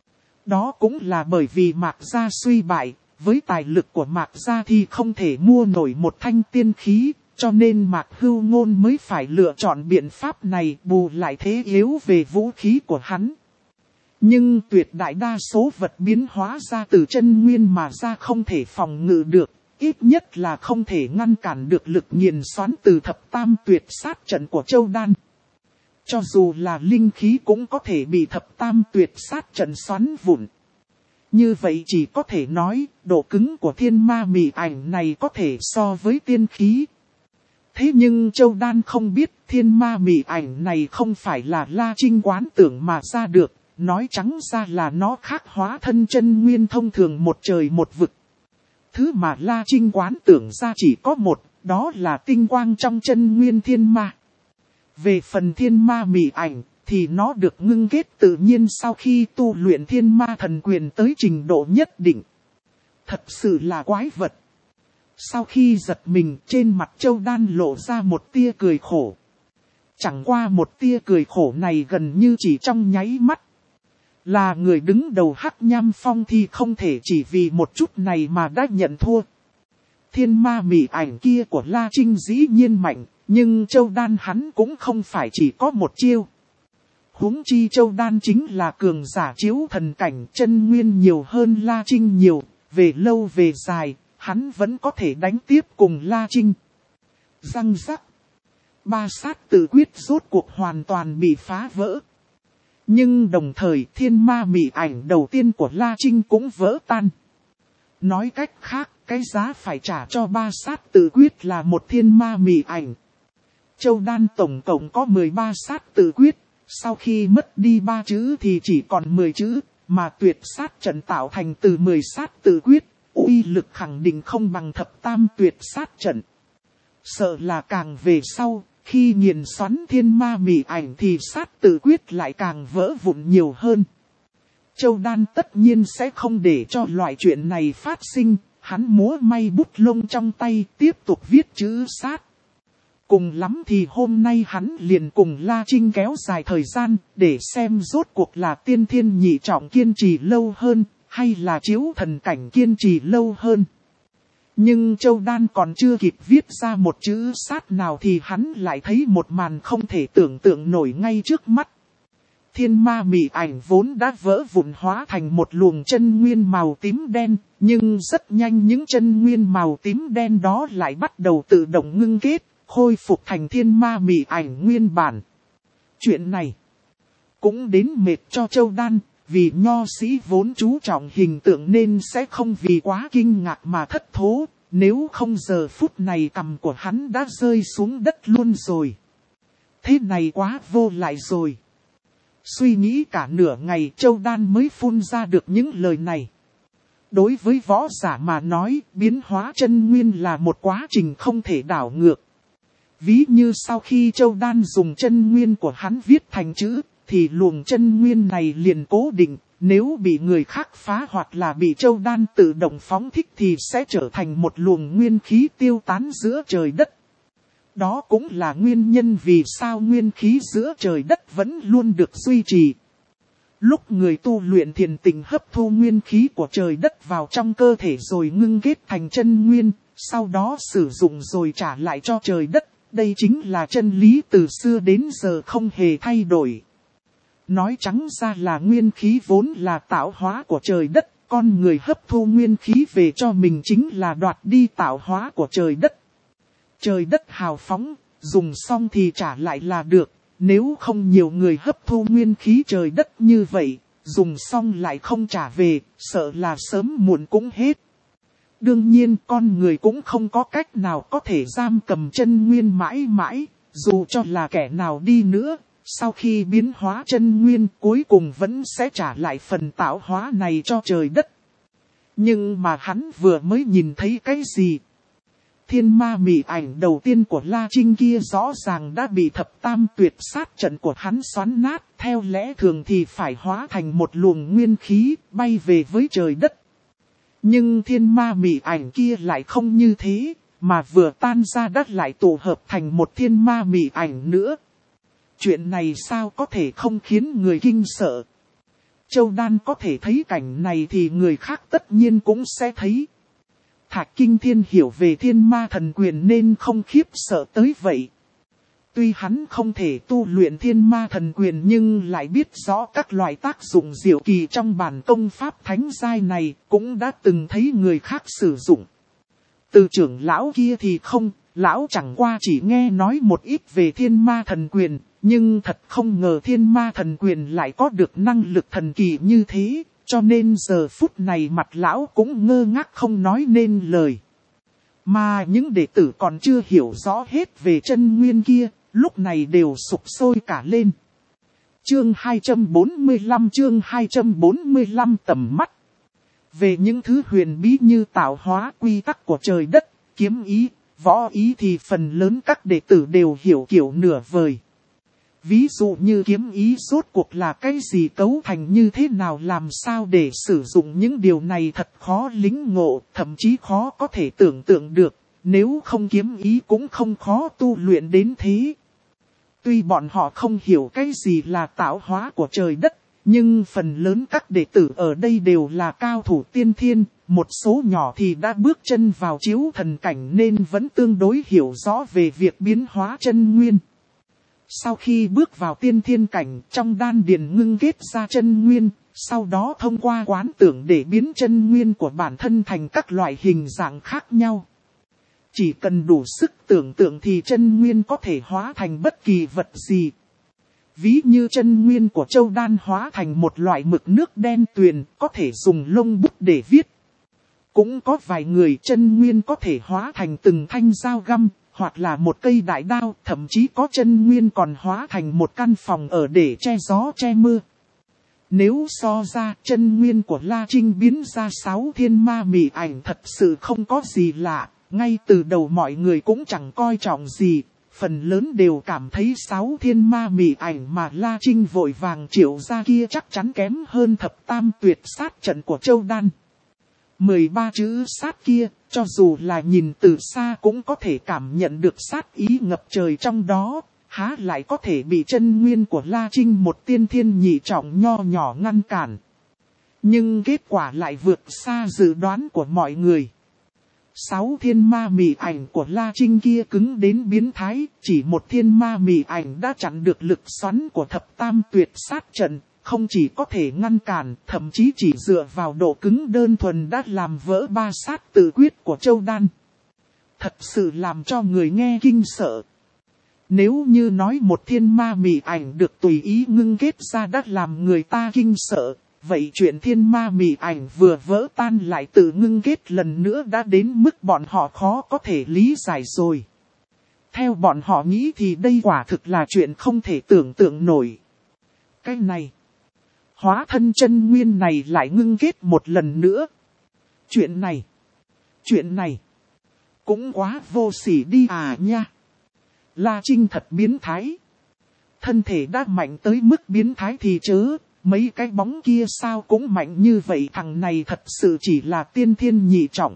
Đó cũng là bởi vì Mạc Gia suy bại, với tài lực của Mạc Gia thì không thể mua nổi một thanh tiên khí, cho nên Mạc Hưu Ngôn mới phải lựa chọn biện pháp này bù lại thế yếu về vũ khí của hắn. Nhưng tuyệt đại đa số vật biến hóa ra từ chân nguyên mà ra không thể phòng ngự được, ít nhất là không thể ngăn cản được lực nghiền xoắn từ thập tam tuyệt sát trận của Châu Đan. Cho dù là linh khí cũng có thể bị thập tam tuyệt sát trận xoắn vụn. Như vậy chỉ có thể nói, độ cứng của thiên ma mị ảnh này có thể so với tiên khí. Thế nhưng Châu Đan không biết thiên ma mị ảnh này không phải là La Trinh quán tưởng mà ra được, nói trắng ra là nó khác hóa thân chân nguyên thông thường một trời một vực. Thứ mà La Trinh quán tưởng ra chỉ có một, đó là tinh quang trong chân nguyên thiên ma. Về phần thiên ma mị ảnh, thì nó được ngưng kết tự nhiên sau khi tu luyện thiên ma thần quyền tới trình độ nhất định. Thật sự là quái vật. Sau khi giật mình, trên mặt Châu Đan lộ ra một tia cười khổ. Chẳng qua một tia cười khổ này gần như chỉ trong nháy mắt. Là người đứng đầu Hắc Nham Phong thì không thể chỉ vì một chút này mà đã nhận thua. Thiên ma mị ảnh kia của La Trinh dĩ nhiên mạnh, nhưng Châu Đan hắn cũng không phải chỉ có một chiêu. Huống chi Châu Đan chính là cường giả chiếu thần cảnh, chân nguyên nhiều hơn La Trinh nhiều, về lâu về dài, hắn vẫn có thể đánh tiếp cùng La Trinh. Răng rắc. Ba sát tự quyết rốt cuộc hoàn toàn bị phá vỡ. Nhưng đồng thời thiên ma mị ảnh đầu tiên của La Trinh cũng vỡ tan. Nói cách khác, cái giá phải trả cho ba sát tự quyết là một thiên ma mị ảnh. Châu Đan tổng cộng có mười ba sát tự quyết, sau khi mất đi ba chữ thì chỉ còn mười chữ, mà tuyệt sát trận tạo thành từ mười sát tự quyết, uy lực khẳng định không bằng thập tam tuyệt sát trận. Sợ là càng về sau, khi nghiền xoắn thiên ma mị ảnh thì sát tự quyết lại càng vỡ vụn nhiều hơn. Châu Đan tất nhiên sẽ không để cho loại chuyện này phát sinh, hắn múa may bút lông trong tay tiếp tục viết chữ sát. Cùng lắm thì hôm nay hắn liền cùng La Trinh kéo dài thời gian để xem rốt cuộc là tiên thiên nhị trọng kiên trì lâu hơn hay là chiếu thần cảnh kiên trì lâu hơn. Nhưng Châu Đan còn chưa kịp viết ra một chữ sát nào thì hắn lại thấy một màn không thể tưởng tượng nổi ngay trước mắt. Thiên ma mị ảnh vốn đã vỡ vụn hóa thành một luồng chân nguyên màu tím đen, nhưng rất nhanh những chân nguyên màu tím đen đó lại bắt đầu tự động ngưng kết, khôi phục thành thiên ma mị ảnh nguyên bản. Chuyện này cũng đến mệt cho Châu Đan, vì nho sĩ vốn chú trọng hình tượng nên sẽ không vì quá kinh ngạc mà thất thố, nếu không giờ phút này cằm của hắn đã rơi xuống đất luôn rồi. Thế này quá vô lại rồi. Suy nghĩ cả nửa ngày Châu Đan mới phun ra được những lời này. Đối với võ giả mà nói, biến hóa chân nguyên là một quá trình không thể đảo ngược. Ví như sau khi Châu Đan dùng chân nguyên của hắn viết thành chữ, thì luồng chân nguyên này liền cố định, nếu bị người khác phá hoặc là bị Châu Đan tự động phóng thích thì sẽ trở thành một luồng nguyên khí tiêu tán giữa trời đất. Đó cũng là nguyên nhân vì sao nguyên khí giữa trời đất vẫn luôn được duy trì. Lúc người tu luyện thiền tịnh hấp thu nguyên khí của trời đất vào trong cơ thể rồi ngưng kết thành chân nguyên, sau đó sử dụng rồi trả lại cho trời đất, đây chính là chân lý từ xưa đến giờ không hề thay đổi. Nói trắng ra là nguyên khí vốn là tạo hóa của trời đất, con người hấp thu nguyên khí về cho mình chính là đoạt đi tạo hóa của trời đất. Trời đất hào phóng, dùng xong thì trả lại là được, nếu không nhiều người hấp thu nguyên khí trời đất như vậy, dùng xong lại không trả về, sợ là sớm muộn cũng hết. Đương nhiên con người cũng không có cách nào có thể giam cầm chân nguyên mãi mãi, dù cho là kẻ nào đi nữa, sau khi biến hóa chân nguyên cuối cùng vẫn sẽ trả lại phần tạo hóa này cho trời đất. Nhưng mà hắn vừa mới nhìn thấy cái gì? Thiên ma mị ảnh đầu tiên của La Trinh kia rõ ràng đã bị thập tam tuyệt sát trận của hắn xoắn nát, theo lẽ thường thì phải hóa thành một luồng nguyên khí bay về với trời đất. Nhưng thiên ma mị ảnh kia lại không như thế, mà vừa tan ra đất lại tổ hợp thành một thiên ma mị ảnh nữa. Chuyện này sao có thể không khiến người kinh sợ? Châu Đan có thể thấy cảnh này thì người khác tất nhiên cũng sẽ thấy. Thạch Kinh Thiên hiểu về thiên ma thần quyền nên không khiếp sợ tới vậy. Tuy hắn không thể tu luyện thiên ma thần quyền nhưng lại biết rõ các loại tác dụng diệu kỳ trong bản công pháp thánh giai này, cũng đã từng thấy người khác sử dụng. Từ trưởng lão kia thì không, lão chẳng qua chỉ nghe nói một ít về thiên ma thần quyền, nhưng thật không ngờ thiên ma thần quyền lại có được năng lực thần kỳ như thế, cho nên giờ phút này mặt lão cũng ngơ ngác không nói nên lời. Mà những đệ tử còn chưa hiểu rõ hết về chân nguyên kia, lúc này đều sục sôi cả lên. Chương hai trăm bốn mươi lăm chương hai trăm bốn mươi lăm tầm mắt. Về những thứ huyền bí như tạo hóa quy tắc của trời đất, kiếm ý, võ ý thì phần lớn các đệ tử đều hiểu kiểu nửa vời. Ví dụ như kiếm ý rốt cuộc là cái gì, cấu thành như thế nào, làm sao để sử dụng những điều này thật khó lĩnh ngộ, thậm chí khó có thể tưởng tượng được, nếu không kiếm ý cũng không khó tu luyện đến thế. Tuy bọn họ không hiểu cái gì là tạo hóa của trời đất, nhưng phần lớn các đệ tử ở đây đều là cao thủ tiên thiên, một số nhỏ thì đã bước chân vào chiếu thần cảnh nên vẫn tương đối hiểu rõ về việc biến hóa chân nguyên. Sau khi bước vào tiên thiên cảnh, trong đan điền ngưng kết ra chân nguyên, sau đó thông qua quán tưởng để biến chân nguyên của bản thân thành các loại hình dạng khác nhau. Chỉ cần đủ sức tưởng tượng thì chân nguyên có thể hóa thành bất kỳ vật gì. Ví như chân nguyên của Châu Đan hóa thành một loại mực nước đen tuyền, có thể dùng lông bút để viết. Cũng có vài người chân nguyên có thể hóa thành từng thanh dao găm, hoặc là một cây đại đao, thậm chí có chân nguyên còn hóa thành một căn phòng ở để che gió che mưa. Nếu so ra, chân nguyên của La Trinh biến ra sáu thiên ma mị ảnh thật sự không có gì lạ, ngay từ đầu mọi người cũng chẳng coi trọng gì, phần lớn đều cảm thấy sáu thiên ma mị ảnh mà La Trinh vội vàng triệu ra kia chắc chắn kém hơn thập tam tuyệt sát trận của Châu Đan. mười ba chữ sát kia, cho dù là nhìn từ xa cũng có thể cảm nhận được sát ý ngập trời trong đó, há lại có thể bị chân nguyên của La Trinh một tiên thiên nhị trọng nho nhỏ ngăn cản. Nhưng kết quả lại vượt xa dự đoán của mọi người. Sáu thiên ma mị ảnh của La Trinh kia cứng đến biến thái, chỉ một thiên ma mị ảnh đã chặn được lực xoắn của thập tam tuyệt sát trận, không chỉ có thể ngăn cản, thậm chí chỉ dựa vào độ cứng đơn thuần đã làm vỡ ba sát tự quyết của Châu Đan. Thật sự làm cho người nghe kinh sợ. Nếu như nói một thiên ma mị ảnh được tùy ý ngưng kết ra đã làm người ta kinh sợ, vậy chuyện thiên ma mị ảnh vừa vỡ tan lại tự ngưng kết lần nữa đã đến mức bọn họ khó có thể lý giải rồi. Theo bọn họ nghĩ thì đây quả thực là chuyện không thể tưởng tượng nổi. Cái này, hóa thân chân nguyên này lại ngưng kết một lần nữa. Chuyện này, chuyện này, cũng quá vô sỉ đi à nha. La Trinh thật biến thái. Thân thể đã mạnh tới mức biến thái thì chớ. Mấy cái bóng kia sao cũng mạnh như vậy, thằng này thật sự chỉ là tiên thiên nhị trọng.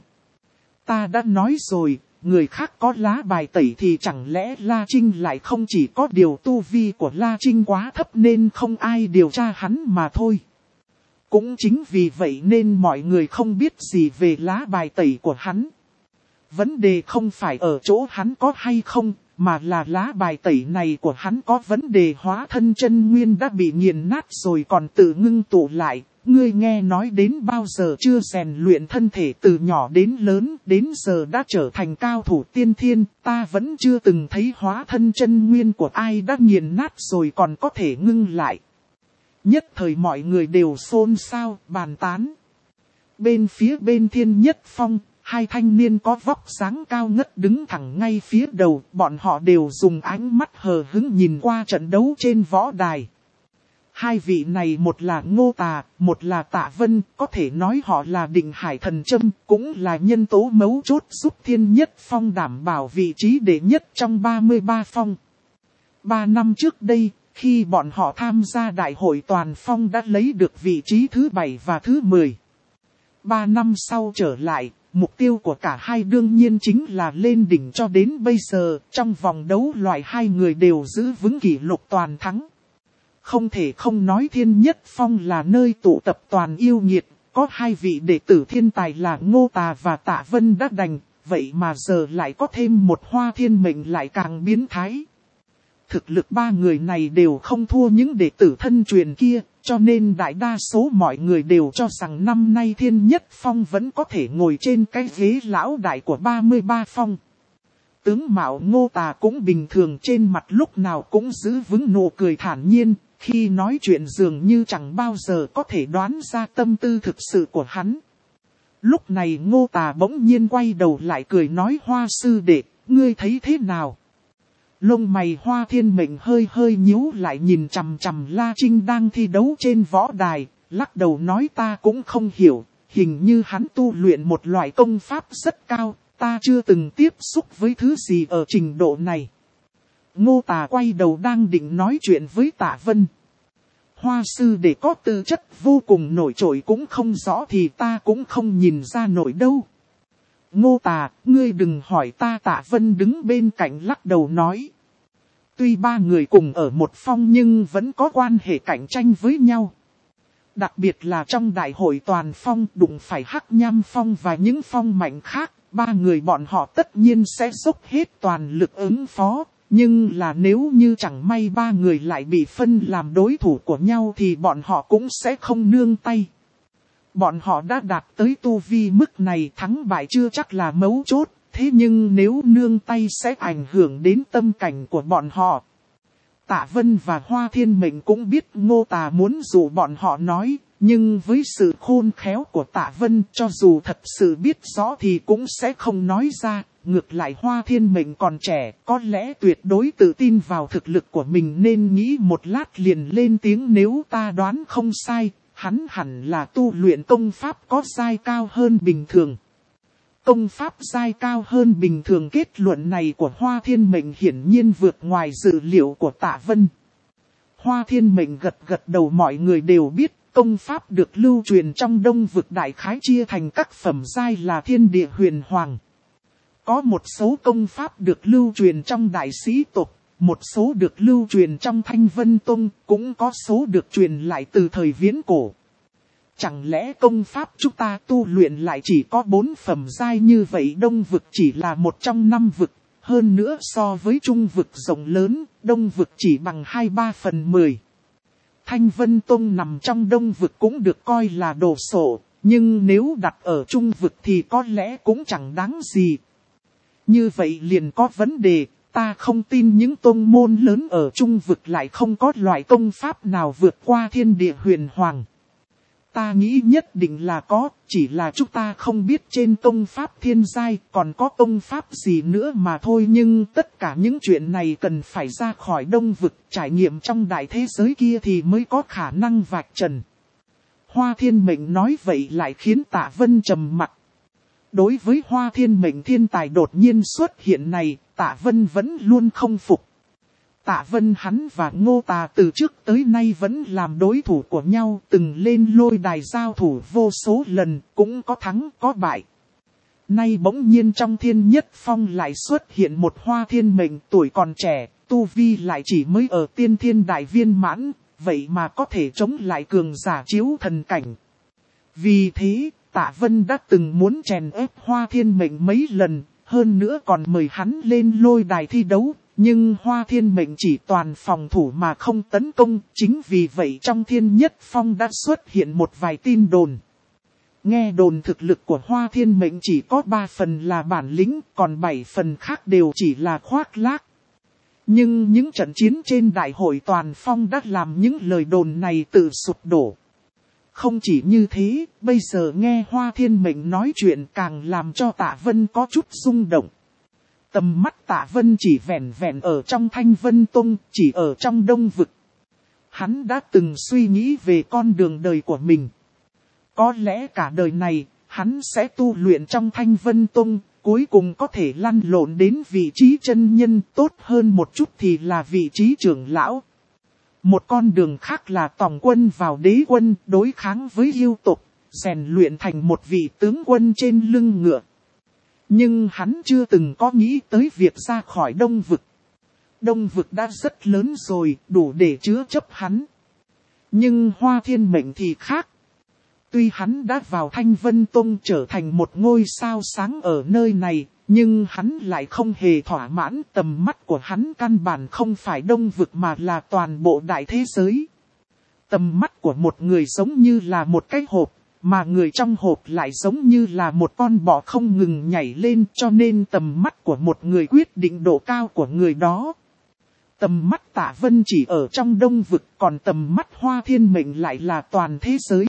Ta đã nói rồi, người khác có lá bài tẩy thì chẳng lẽ La Trinh lại không, chỉ có điều tu vi của La Trinh quá thấp nên không ai điều tra hắn mà thôi. Cũng chính vì vậy nên mọi người không biết gì về lá bài tẩy của hắn. Vấn đề không phải ở chỗ hắn có hay không, mà là lá bài tẩy này của hắn có vấn đề, hóa thân chân nguyên đã bị nghiền nát rồi còn tự ngưng tụ lại. Ngươi nghe nói đến bao giờ chưa, rèn luyện thân thể từ nhỏ đến lớn, đến giờ đã trở thành cao thủ tiên thiên, ta vẫn chưa từng thấy hóa thân chân nguyên của ai đã nghiền nát rồi còn có thể ngưng lại. Nhất thời mọi người đều xôn xao, bàn tán. Bên phía bên Thiên Nhất Phong, hai thanh niên có vóc dáng cao ngất đứng thẳng ngay phía đầu, bọn họ đều dùng ánh mắt hờ hững nhìn qua trận đấu trên võ đài. Hai vị này một là Ngô Tà, một là Tạ Vân, có thể nói họ là Định Hải Thần Châm, cũng là nhân tố mấu chốt giúp Thiên Nhất Phong đảm bảo vị trí đệ nhất trong ba mươi ba phong. Ba năm trước đây, khi bọn họ tham gia đại hội toàn phong đã lấy được vị trí thứ bảy và thứ mười. Ba năm sau trở lại, mục tiêu của cả hai đương nhiên chính là lên đỉnh, cho đến bây giờ, trong vòng đấu loại hai người đều giữ vững kỷ lục toàn thắng. Không thể không nói Thiên Nhất Phong là nơi tụ tập toàn yêu nghiệt, có hai vị đệ tử thiên tài là Ngô Tà và Tạ Vân đã đành, vậy mà giờ lại có thêm một Hoa Thiên Mệnh lại càng biến thái. Thực lực ba người này đều không thua những đệ tử thân truyền kia, cho nên đại đa số mọi người đều cho rằng năm nay Thiên Nhất Phong vẫn có thể ngồi trên cái ghế lão đại của ba mươi ba phong. Tướng mạo Ngô Tà cũng bình thường, trên mặt lúc nào cũng giữ vững nụ cười thản nhiên, khi nói chuyện dường như chẳng bao giờ có thể đoán ra tâm tư thực sự của hắn. Lúc này Ngô Tà bỗng nhiên quay đầu lại cười nói: Hoa sư đệ, ngươi thấy thế nào? Lông mày Hoa Thiên Mệnh hơi hơi nhíu lại nhìn chằm chằm La Trinh đang thi đấu trên võ đài, lắc đầu nói: ta cũng không hiểu, hình như hắn tu luyện một loại công pháp rất cao, ta chưa từng tiếp xúc với thứ gì ở trình độ này. Ngô Tà quay đầu đang định nói chuyện với Tạ Vân. Hoa sư để có tư chất vô cùng nổi trội cũng không rõ thì ta cũng không nhìn ra nổi đâu. Ngô Tà, ngươi đừng hỏi ta. Tạ Vân đứng bên cạnh lắc đầu nói. Tuy ba người cùng ở một phong nhưng vẫn có quan hệ cạnh tranh với nhau. Đặc biệt là trong đại hội toàn phong đụng phải Hắc Nham Phong và những phong mạnh khác, ba người bọn họ tất nhiên sẽ dốc hết toàn lực ứng phó. Nhưng là nếu như chẳng may ba người lại bị phân làm đối thủ của nhau thì bọn họ cũng sẽ không nương tay. Bọn họ đã đạt tới tu vi mức này, thắng bại chưa chắc là mấu chốt, thế nhưng nếu nương tay sẽ ảnh hưởng đến tâm cảnh của bọn họ. Tạ Vân và Hoa Thiên Mệnh cũng biết Ngô Tà muốn dụ bọn họ nói, nhưng với sự khôn khéo của Tạ Vân cho dù thật sự biết rõ thì cũng sẽ không nói ra. Ngược lại Hoa Thiên Mệnh còn trẻ, có lẽ tuyệt đối tự tin vào thực lực của mình nên nghĩ một lát liền lên tiếng: nếu ta đoán không sai, hắn hẳn là tu luyện công pháp có giai cao hơn bình thường. công pháp giai cao hơn bình thường. Kết luận này của Hoa Thiên Mệnh hiển nhiên vượt ngoài dự liệu của Tạ Vân. Hoa Thiên Mệnh gật gật đầu, mọi người đều biết công pháp được lưu truyền trong Đông Vực đại khái chia thành các phẩm giai là thiên địa huyền hoàng. Có một số công pháp được lưu truyền trong đại sĩ tộc, một số được lưu truyền trong Thanh Vân Tông, cũng có số được truyền lại từ thời viễn cổ. Chẳng lẽ công pháp chúng ta tu luyện lại chỉ có bốn phẩm giai như vậy? Đông Vực chỉ là một trong năm vực, hơn nữa so với Trung Vực rộng lớn, Đông Vực chỉ bằng hai ba phần mười. Thanh Vân Tông nằm trong Đông Vực cũng được coi là đồ sộ, nhưng nếu đặt ở Trung Vực thì có lẽ cũng chẳng đáng gì. Như vậy liền có vấn đề, ta không tin những tông môn lớn ở Trung Vực lại không có loại công pháp nào vượt qua thiên địa huyền hoàng. Ta nghĩ nhất định là có, chỉ là chúng ta không biết trên công pháp thiên giai còn có công pháp gì nữa mà thôi. Nhưng tất cả những chuyện này cần phải ra khỏi Đông Vực, trải nghiệm trong đại thế giới kia thì mới có khả năng vạch trần. Hoa Thiên Mệnh nói vậy lại khiến Tạ Vân trầm mặc. Đối với Hoa Thiên Mệnh thiên tài đột nhiên xuất hiện này, Tạ Vân vẫn luôn không phục. Tạ Vân hắn và Ngô Tà từ trước tới nay vẫn làm đối thủ của nhau, từng lên lôi đài giao thủ vô số lần, cũng có thắng có bại. Nay bỗng nhiên trong Thiên Nhất Phong lại xuất hiện một Hoa Thiên Mệnh tuổi còn trẻ, tu vi lại chỉ mới ở tiên thiên đại viên mãn, vậy mà có thể chống lại cường giả chiếu thần cảnh. Vì thế, Tạ Vân đã từng muốn chèn ép Hoa Thiên Mệnh mấy lần, hơn nữa còn mời hắn lên lôi đài thi đấu. Nhưng Hoa Thiên Mệnh chỉ toàn phòng thủ mà không tấn công, chính vì vậy trong Thiên Nhất Phong đã xuất hiện một vài tin đồn. Nghe đồn thực lực của Hoa Thiên Mệnh chỉ có ba phần là bản lĩnh, còn bảy phần khác đều chỉ là khoác lác. Nhưng những trận chiến trên đại hội toàn phong đã làm những lời đồn này tự sụp đổ. Không chỉ như thế, bây giờ nghe Hoa Thiên Mệnh nói chuyện càng làm cho Tạ Vân có chút rung động. Tầm mắt Tạ Vân chỉ vẹn vẹn ở trong Thanh Vân Tông, chỉ ở trong Đông Vực. Hắn đã từng suy nghĩ về con đường đời của mình. Có lẽ cả đời này, hắn sẽ tu luyện trong Thanh Vân Tông, cuối cùng có thể lăn lộn đến vị trí chân nhân, tốt hơn một chút thì là vị trí trưởng lão. Một con đường khác là tòng quân vào đế quân, đối kháng với yêu tộc, rèn luyện thành một vị tướng quân trên lưng ngựa. Nhưng hắn chưa từng có nghĩ tới việc ra khỏi Đông Vực. Đông Vực đã rất lớn rồi, đủ để chứa chấp hắn. Nhưng Hoa Thiên Mệnh thì khác. Tuy hắn đã vào Thanh Vân Tông trở thành một ngôi sao sáng ở nơi này, nhưng hắn lại không hề thỏa mãn. Tầm mắt của hắn căn bản không phải Đông Vực mà là toàn bộ đại thế giới. Tầm mắt của một người giống như là một cái hộp, mà người trong hộp lại giống như là một con bọ không ngừng nhảy lên, cho nên tầm mắt của một người quyết định độ cao của người đó. Tầm mắt Tạ Vân chỉ ở trong Đông Vực, còn tầm mắt Hoa Thiên Mệnh lại là toàn thế giới.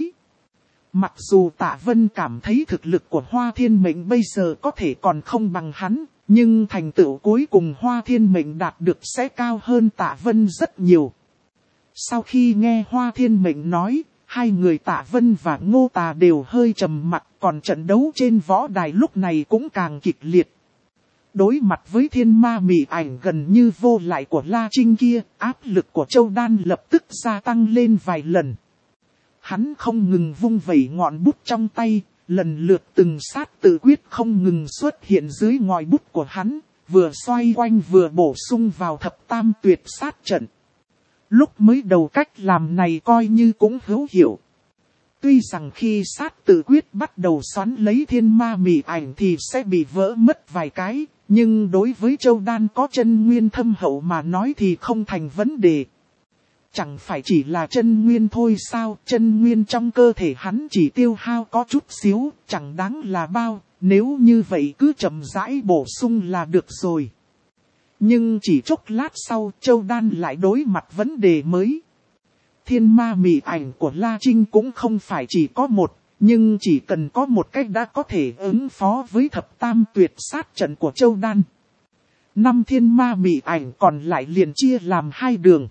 Mặc dù Tạ Vân cảm thấy thực lực của Hoa Thiên Mệnh bây giờ có thể còn không bằng hắn, nhưng thành tựu cuối cùng Hoa Thiên Mệnh đạt được sẽ cao hơn Tạ Vân rất nhiều. Sau khi nghe Hoa Thiên Mệnh nói, hai người Tạ Vân và Ngô Tà đều hơi trầm mặc, còn trận đấu trên võ đài lúc này cũng càng kịch liệt. Đối mặt với thiên ma mị ảnh gần như vô lại của La Trinh kia, áp lực của Châu Đan lập tức gia tăng lên vài lần. Hắn không ngừng vung vẩy ngọn bút trong tay, lần lượt từng sát tự quyết không ngừng xuất hiện dưới ngòi bút của hắn, vừa xoay quanh vừa bổ sung vào thập tam tuyệt sát trận. Lúc mới đầu cách làm này coi như cũng hữu hiệu. Tuy rằng khi sát tự quyết bắt đầu xoắn lấy thiên ma mị ảnh thì sẽ bị vỡ mất vài cái, nhưng đối với Châu Đan có chân nguyên thâm hậu mà nói thì không thành vấn đề. Chẳng phải chỉ là chân nguyên thôi sao, chân nguyên trong cơ thể hắn chỉ tiêu hao có chút xíu, chẳng đáng là bao, nếu như vậy cứ chậm rãi bổ sung là được rồi. Nhưng chỉ chốc lát sau, Châu Đan lại đối mặt vấn đề mới. Thiên ma mị ảnh của La Trinh cũng không phải chỉ có một, nhưng chỉ cần có một cách đã có thể ứng phó với thập tam tuyệt sát trận của Châu Đan. Năm thiên ma mị ảnh còn lại liền chia làm hai đường.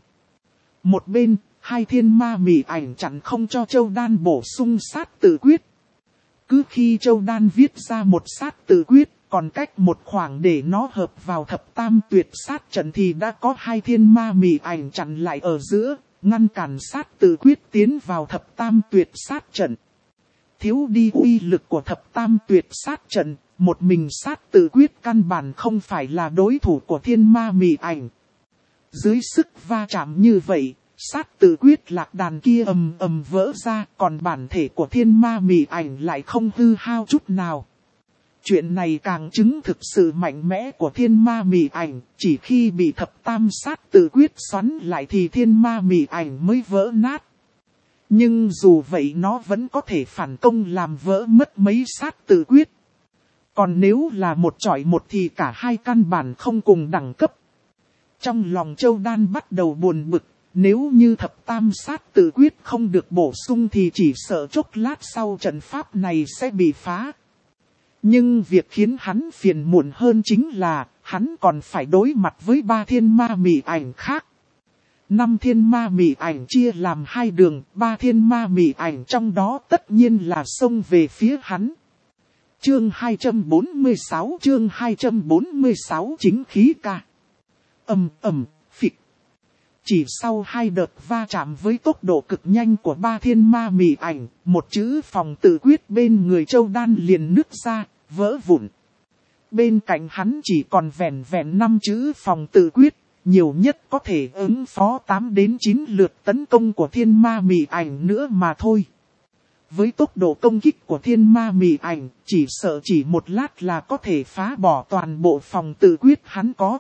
Một bên, hai thiên ma mị ảnh chặn không cho Châu Đan bổ sung sát tự quyết. Cứ khi Châu Đan viết ra một sát tự quyết, còn cách một khoảng để nó hợp vào thập tam tuyệt sát trận thì đã có hai thiên ma mị ảnh chặn lại ở giữa, ngăn cản sát tự quyết tiến vào thập tam tuyệt sát trận. Thiếu đi uy lực của thập tam tuyệt sát trận, một mình sát tự quyết căn bản không phải là đối thủ của thiên ma mị ảnh. Dưới sức va chạm như vậy, sát tự quyết lạc đàn kia ầm ầm vỡ ra, còn bản thể của thiên ma mị ảnh lại không hư hao chút nào. Chuyện này càng chứng thực sự mạnh mẽ của thiên ma mị ảnh, chỉ khi bị thập tam sát tự quyết xoắn lại thì thiên ma mị ảnh mới vỡ nát. Nhưng dù vậy nó vẫn có thể phản công làm vỡ mất mấy sát tự quyết. Còn nếu là một chọi một thì cả hai căn bản không cùng đẳng cấp. Trong lòng Châu Đan bắt đầu buồn bực, nếu như thập tam sát tự quyết không được bổ sung thì chỉ sợ chốc lát sau trận pháp này sẽ bị phá. Nhưng việc khiến hắn phiền muộn hơn chính là, hắn còn phải đối mặt với ba thiên ma mị ảnh khác. Năm thiên ma mị ảnh chia làm hai đường, ba thiên ma mị ảnh trong đó tất nhiên là xông về phía hắn. Chương hai trăm bốn mươi sáu chương hai trăm bốn mươi sáu chính khí ca. Ầm ầm, phịch. Chỉ sau hai đợt va chạm với tốc độ cực nhanh của ba thiên ma mị ảnh, một chữ phòng tự quyết bên người Châu Đan liền nứt ra, vỡ vụn. Bên cạnh hắn chỉ còn vẹn vẹn năm chữ phòng tự quyết, nhiều nhất có thể ứng phó tám đến chín lượt tấn công của thiên ma mị ảnh nữa mà thôi. Với tốc độ công kích của thiên ma mị ảnh, chỉ sợ chỉ một lát là có thể phá bỏ toàn bộ phòng tự quyết hắn có.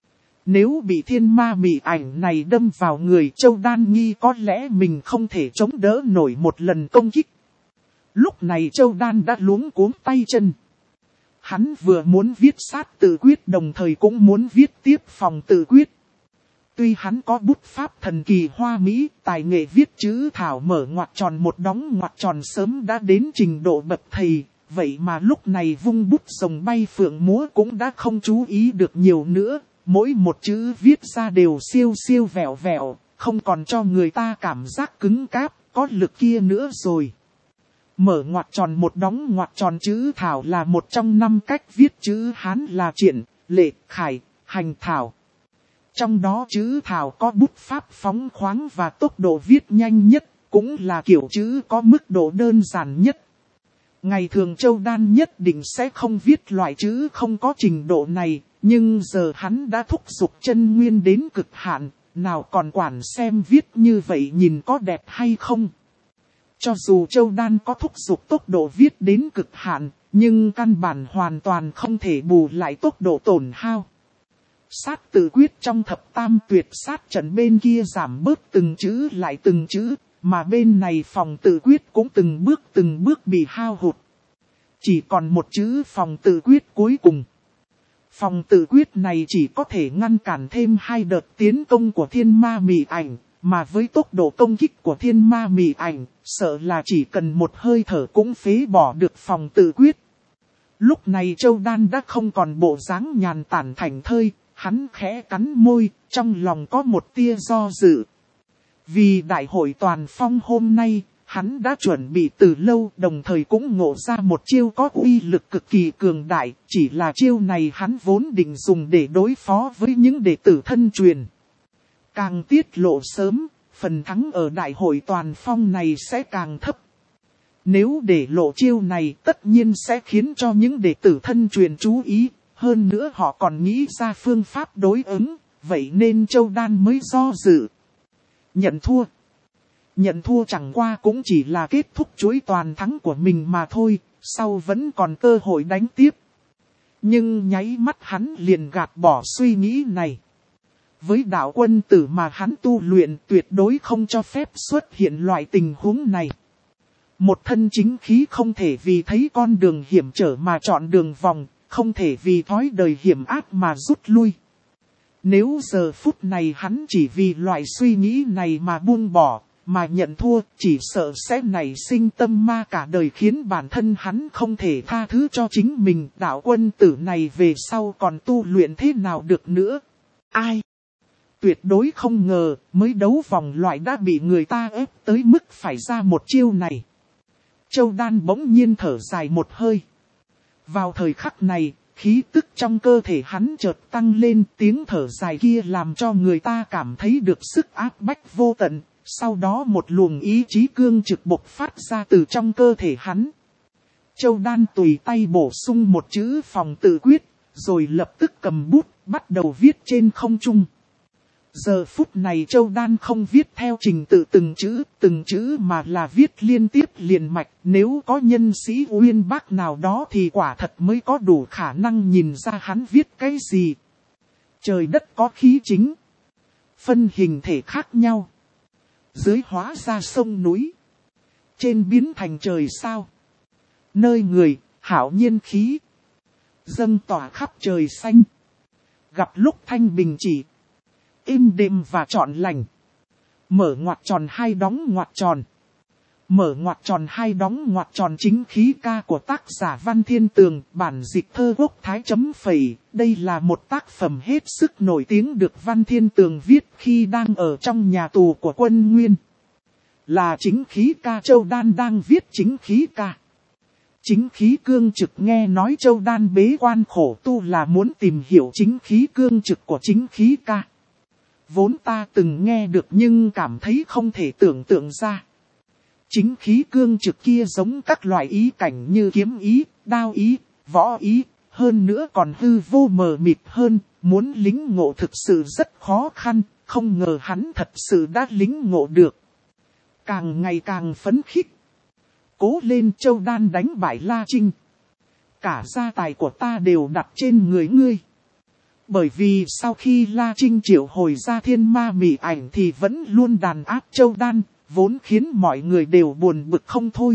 Nếu bị thiên ma mị ảnh này đâm vào người, Châu Đan nghi có lẽ mình không thể chống đỡ nổi một lần công kích. Lúc này Châu Đan đã luống cuống tay chân. Hắn vừa muốn viết sát tự quyết đồng thời cũng muốn viết tiếp phòng tự quyết. Tuy hắn có bút pháp thần kỳ hoa mỹ, tài nghệ viết chữ thảo mở ngoặc tròn một đóng ngoặc tròn sớm đã đến trình độ bậc thầy, vậy mà lúc này vung bút rồng bay phượng múa cũng đã không chú ý được nhiều nữa, mỗi một chữ viết ra đều siêu siêu vẹo vẹo, không còn cho người ta cảm giác cứng cáp, có lực kia nữa rồi. Mở ngoặc tròn một đóng ngoặc tròn chữ thảo là một trong năm cách viết chữ Hán là triển, lệ, khải, hành thảo. Trong đó chữ thảo có bút pháp phóng khoáng và tốc độ viết nhanh nhất, cũng là kiểu chữ có mức độ đơn giản nhất. Ngày thường Châu Đan nhất định sẽ không viết loại chữ không có trình độ này, nhưng giờ hắn đã thúc giục chân nguyên đến cực hạn, nào còn quản xem viết như vậy nhìn có đẹp hay không. Cho dù Châu Đan có thúc giục tốc độ viết đến cực hạn, nhưng căn bản hoàn toàn không thể bù lại tốc độ tổn hao. Sát tự quyết trong thập tam tuyệt sát trận bên kia giảm bớt từng chữ lại từng chữ, mà bên này phòng tự quyết cũng từng bước từng bước bị hao hụt. Chỉ còn một chữ phòng tự quyết cuối cùng. Phòng tự quyết này chỉ có thể ngăn cản thêm hai đợt tiến công của thiên ma mị ảnh, mà với tốc độ công kích của thiên ma mị ảnh, sợ là chỉ cần một hơi thở cũng phế bỏ được phòng tự quyết. Lúc này Châu Đan đã không còn bộ dáng nhàn tản thảnh thơi, hắn khẽ cắn môi, trong lòng có một tia do dự. Vì đại hội toàn phong hôm nay, hắn đã chuẩn bị từ lâu, đồng thời cũng ngộ ra một chiêu có uy lực cực kỳ cường đại, chỉ là chiêu này hắn vốn định dùng để đối phó với những đệ tử thân truyền. Càng tiết lộ sớm, phần thắng ở đại hội toàn phong này sẽ càng thấp. Nếu để lộ chiêu này tất nhiên sẽ khiến cho những đệ tử thân truyền chú ý, hơn nữa họ còn nghĩ ra phương pháp đối ứng, vậy nên Châu Đan mới do dự. Nhận thua. Nhận thua chẳng qua cũng chỉ là kết thúc chuỗi toàn thắng của mình mà thôi, sau vẫn còn cơ hội đánh tiếp. Nhưng nháy mắt hắn liền gạt bỏ suy nghĩ này. Với đạo quân tử mà hắn tu luyện tuyệt đối không cho phép xuất hiện loại tình huống này. Một thân chính khí không thể vì thấy con đường hiểm trở mà chọn đường vòng, không thể vì thói đời hiểm ác mà rút lui. Nếu giờ phút này hắn chỉ vì loại suy nghĩ này mà buông bỏ, mà nhận thua, chỉ sợ sẽ nảy sinh tâm ma cả đời khiến bản thân hắn không thể tha thứ cho chính mình. Đạo quân tử này về sau còn tu luyện thế nào được nữa? Ai? Tuyệt đối không ngờ, mới đấu vòng loại đã bị người ta ép tới mức phải ra một chiêu này. Châu Đan bỗng nhiên thở dài một hơi. Vào thời khắc này, khí tức trong cơ thể hắn chợt tăng lên, tiếng thở dài kia làm cho người ta cảm thấy được sức áp bách vô tận, sau đó một luồng ý chí cương trực bộc phát ra từ trong cơ thể hắn. Châu Đan tùy tay bổ sung một chữ phòng tự quyết, rồi lập tức cầm bút, bắt đầu viết trên không trung. Giờ phút này Châu Đan không viết theo trình tự từng chữ, từng chữ mà là viết liên tiếp liền mạch. Nếu có nhân sĩ uyên bác nào đó thì quả thật mới có đủ khả năng nhìn ra hắn viết cái gì. Trời đất có khí chính, phân hình thể khác nhau. Dưới hóa ra sông núi, trên biến thành trời sao. Nơi người, hảo nhiên khí, dâng tỏa khắp trời xanh. Gặp lúc thanh bình chỉ, êm đềm và trọn lành. Mở ngoặc tròn hai đóng ngoặc tròn. Mở ngoặc tròn hai đóng ngoặc tròn chính khí ca của tác giả Văn Thiên Tường, bản dịch thơ gốc Thái chấm phẩy. Đây là một tác phẩm hết sức nổi tiếng được Văn Thiên Tường viết khi đang ở trong nhà tù của quân Nguyên. Là chính khí ca Châu Đan đang viết chính khí ca. Chính khí cương trực nghe nói Châu Đan bế quan khổ tu là muốn tìm hiểu chính khí cương trực của chính khí ca. Vốn ta từng nghe được nhưng cảm thấy không thể tưởng tượng ra. Chính khí cương trực kia giống các loại ý cảnh như kiếm ý, đao ý, võ ý, hơn nữa còn hư vô mờ mịt hơn, muốn lính ngộ thực sự rất khó khăn, không ngờ hắn thật sự đã lính ngộ được. Càng ngày càng phấn khích. Cố lên Châu Đan đánh bại La Trinh. Cả gia tài của ta đều đặt trên người ngươi. Bởi vì sau khi La Trinh triệu hồi ra thiên ma mị ảnh thì vẫn luôn đàn áp Châu Đan, vốn khiến mọi người đều buồn bực không thôi.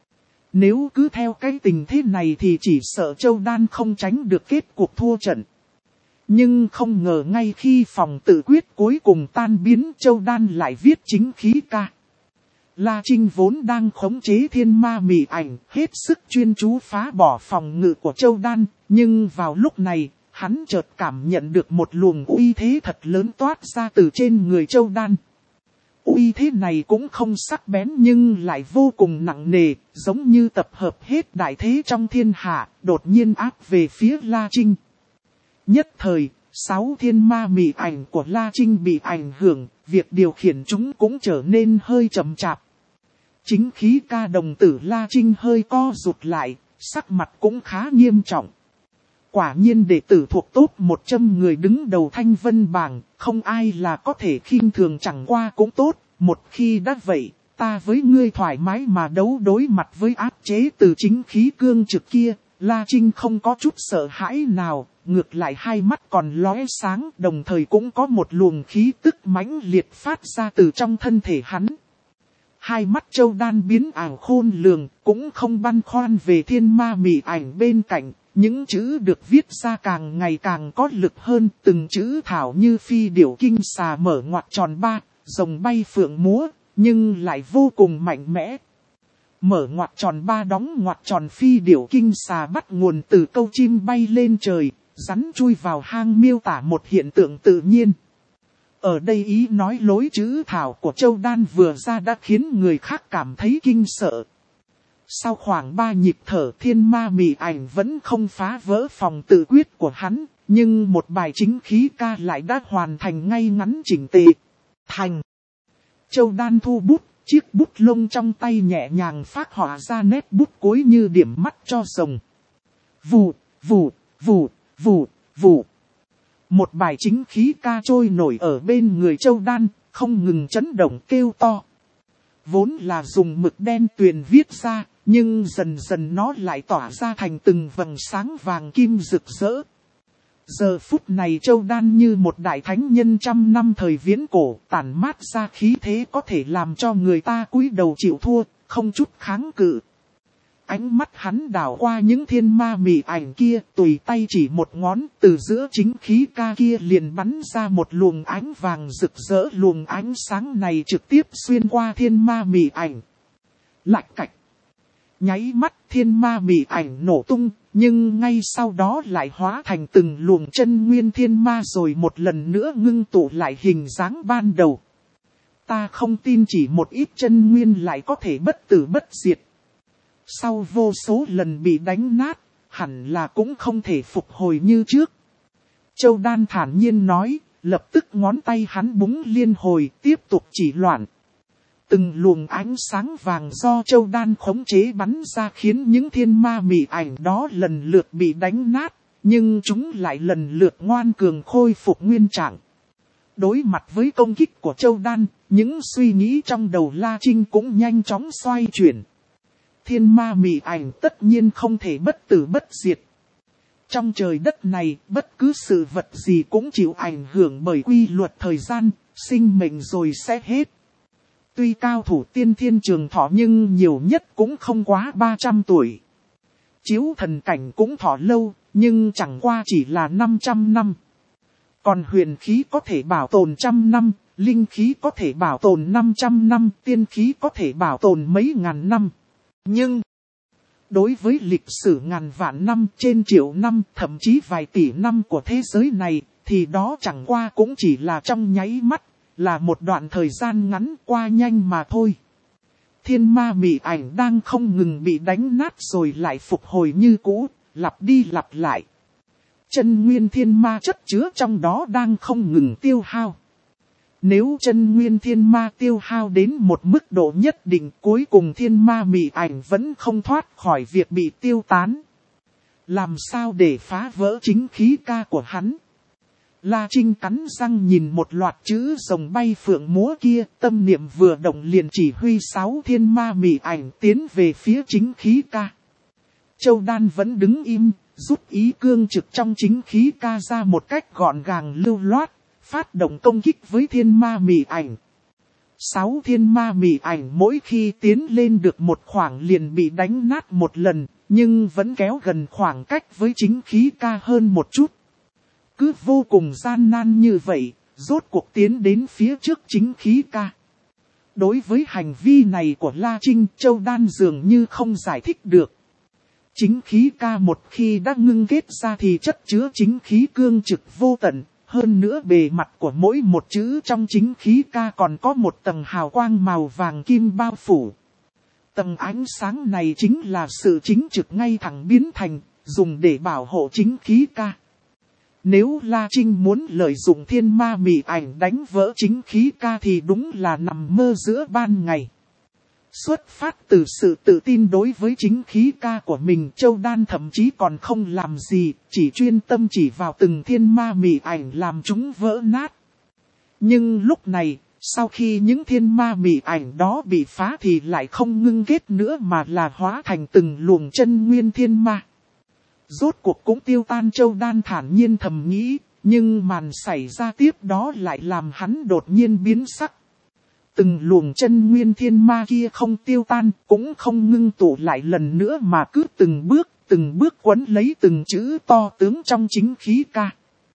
Nếu cứ theo cái tình thế này thì chỉ sợ Châu Đan không tránh được kết cuộc thua trận. Nhưng không ngờ ngay khi phòng tự quyết cuối cùng tan biến, Châu Đan lại viết chính khí ca. La Trinh vốn đang khống chế thiên ma mị ảnh, hết sức chuyên chú phá bỏ phòng ngự của Châu Đan, nhưng vào lúc này, hắn chợt cảm nhận được một luồng uy thế thật lớn toát ra từ trên người Châu Đan. Uy thế này cũng không sắc bén nhưng lại vô cùng nặng nề, giống như tập hợp hết đại thế trong thiên hạ, đột nhiên áp về phía La Trinh. Nhất thời, sáu thiên ma mị ảnh của La Trinh bị ảnh hưởng, việc điều khiển chúng cũng trở nên hơi chậm chạp. Chính khí ca đồng tử La Trinh hơi co rụt lại, sắc mặt cũng khá nghiêm trọng. Quả nhiên đệ tử thuộc top một trăm người đứng đầu Thanh Vân bảng, không ai là có thể khinh thường, chẳng qua cũng tốt. Một khi đã vậy, ta với ngươi thoải mái mà đấu đối mặt với áp chế từ chính khí cương trực kia. La Trinh không có chút sợ hãi nào, ngược lại hai mắt còn lóe sáng, đồng thời cũng có một luồng khí tức mãnh liệt phát ra từ trong thân thể hắn. Hai mắt Châu Đan biến ảo khôn lường, cũng không băn khoăn về thiên ma mị ảnh bên cạnh. Những chữ được viết ra càng ngày càng có lực hơn, từng chữ thảo như phi điểu kinh xà mở ngoặc tròn ba, rồng bay phượng múa, nhưng lại vô cùng mạnh mẽ. Mở ngoặc tròn ba đóng ngoặc tròn phi điểu kinh xà bắt nguồn từ câu chim bay lên trời, rắn chui vào hang miêu tả một hiện tượng tự nhiên. Ở đây ý nói lối chữ thảo của Châu Đan vừa ra đã khiến người khác cảm thấy kinh sợ. Sau khoảng ba nhịp thở, thiên ma mị ảnh vẫn không phá vỡ phòng tự quyết của hắn, nhưng một bài chính khí ca lại đã hoàn thành ngay ngắn chỉnh tề. Thành. Châu Đan thu bút, chiếc bút lông trong tay nhẹ nhàng phác họa ra nét bút cuối như điểm mắt cho rồng. Vù, vù, vù, vù, vù. Một bài chính khí ca trôi nổi ở bên người Châu Đan, không ngừng chấn động kêu to. Vốn là dùng mực đen tuyền viết ra, nhưng dần dần nó lại tỏa ra thành từng vầng sáng vàng kim rực rỡ. Giờ phút này Châu Đan như một đại thánh nhân trăm năm thời viễn cổ, tản mát ra khí thế có thể làm cho người ta cúi đầu chịu thua, không chút kháng cự. Ánh mắt hắn đảo qua những thiên ma mị ảnh kia, tùy tay chỉ một ngón, từ giữa chính khí ca kia liền bắn ra một luồng ánh vàng rực rỡ. Luồng ánh sáng này trực tiếp xuyên qua thiên ma mị ảnh. Lạch cạch. Nháy mắt thiên ma mị ảnh nổ tung, nhưng ngay sau đó lại hóa thành từng luồng chân nguyên thiên ma rồi một lần nữa ngưng tụ lại hình dáng ban đầu. Ta không tin chỉ một ít chân nguyên lại có thể bất tử bất diệt. Sau vô số lần bị đánh nát, hẳn là cũng không thể phục hồi như trước. Châu Đan thản nhiên nói, lập tức ngón tay hắn búng liên hồi tiếp tục chỉ loạn. Từng luồng ánh sáng vàng do Châu Đan khống chế bắn ra khiến những thiên ma mị ảnh đó lần lượt bị đánh nát, nhưng chúng lại lần lượt ngoan cường khôi phục nguyên trạng. Đối mặt với công kích của Châu Đan, những suy nghĩ trong đầu La Trinh cũng nhanh chóng xoay chuyển. Thiên ma mị ảnh tất nhiên không thể bất tử bất diệt. Trong trời đất này, bất cứ sự vật gì cũng chịu ảnh hưởng bởi quy luật thời gian, sinh mệnh rồi sẽ hết. Tuy cao thủ tiên thiên trường thọ nhưng nhiều nhất cũng không quá ba trăm tuổi. Chiếu thần cảnh cũng thọ lâu, nhưng chẳng qua chỉ là năm trăm năm. Còn huyền khí có thể bảo tồn trăm năm, linh khí có thể bảo tồn năm trăm năm, tiên khí có thể bảo tồn mấy ngàn năm. Nhưng, đối với lịch sử ngàn vạn năm, trên triệu năm, thậm chí vài tỷ năm của thế giới này, thì đó chẳng qua cũng chỉ là trong nháy mắt, là một đoạn thời gian ngắn qua nhanh mà thôi. Thiên ma mị ảnh đang không ngừng bị đánh nát rồi lại phục hồi như cũ, lặp đi lặp lại. Chân nguyên thiên ma chất chứa trong đó đang không ngừng tiêu hao. Nếu chân nguyên thiên ma tiêu hao đến một mức độ nhất định, cuối cùng thiên ma mị ảnh vẫn không thoát khỏi việc bị tiêu tán. Làm sao để phá vỡ chính khí ca của hắn? La Trinh cắn răng nhìn một loạt chữ rồng bay phượng múa kia, tâm niệm vừa động liền chỉ huy sáu thiên ma mị ảnh tiến về phía chính khí ca. Châu Đan vẫn đứng im, rút ý cương trực trong chính khí ca ra một cách gọn gàng lưu loát, phát động công kích với thiên ma mị ảnh. Sáu thiên ma mị ảnh mỗi khi tiến lên được một khoảng liền bị đánh nát một lần, nhưng vẫn kéo gần khoảng cách với chính khí ca hơn một chút. Cứ vô cùng gian nan như vậy, rốt cuộc tiến đến phía trước chính khí ca. Đối với hành vi này của La Trinh, Châu Đan dường như không giải thích được. Chính khí ca một khi đã ngưng kết ra thì chất chứa chính khí cương trực vô tận, hơn nữa bề mặt của mỗi một chữ trong chính khí ca còn có một tầng hào quang màu vàng kim bao phủ. Tầng ánh sáng này chính là sự chính trực ngay thẳng biến thành, dùng để bảo hộ chính khí ca. Nếu La Trinh muốn lợi dụng thiên ma mị ảnh đánh vỡ chính khí ca thì đúng là nằm mơ giữa ban ngày. Xuất phát từ sự tự tin đối với chính khí ca của mình, Châu Đan thậm chí còn không làm gì, chỉ chuyên tâm chỉ vào từng thiên ma mị ảnh làm chúng vỡ nát. Nhưng lúc này, sau khi những thiên ma mị ảnh đó bị phá thì lại không ngưng kết nữa mà là hóa thành từng luồng chân nguyên thiên ma. Rốt cuộc cũng tiêu tan, Châu Đan thản nhiên thầm nghĩ, nhưng màn xảy ra tiếp đó lại làm hắn đột nhiên biến sắc. Từng luồng chân nguyên thiên ma kia không tiêu tan, cũng không ngưng tụ lại lần nữa mà cứ từng bước, từng bước quấn lấy từng chữ to tướng trong chính khí ca.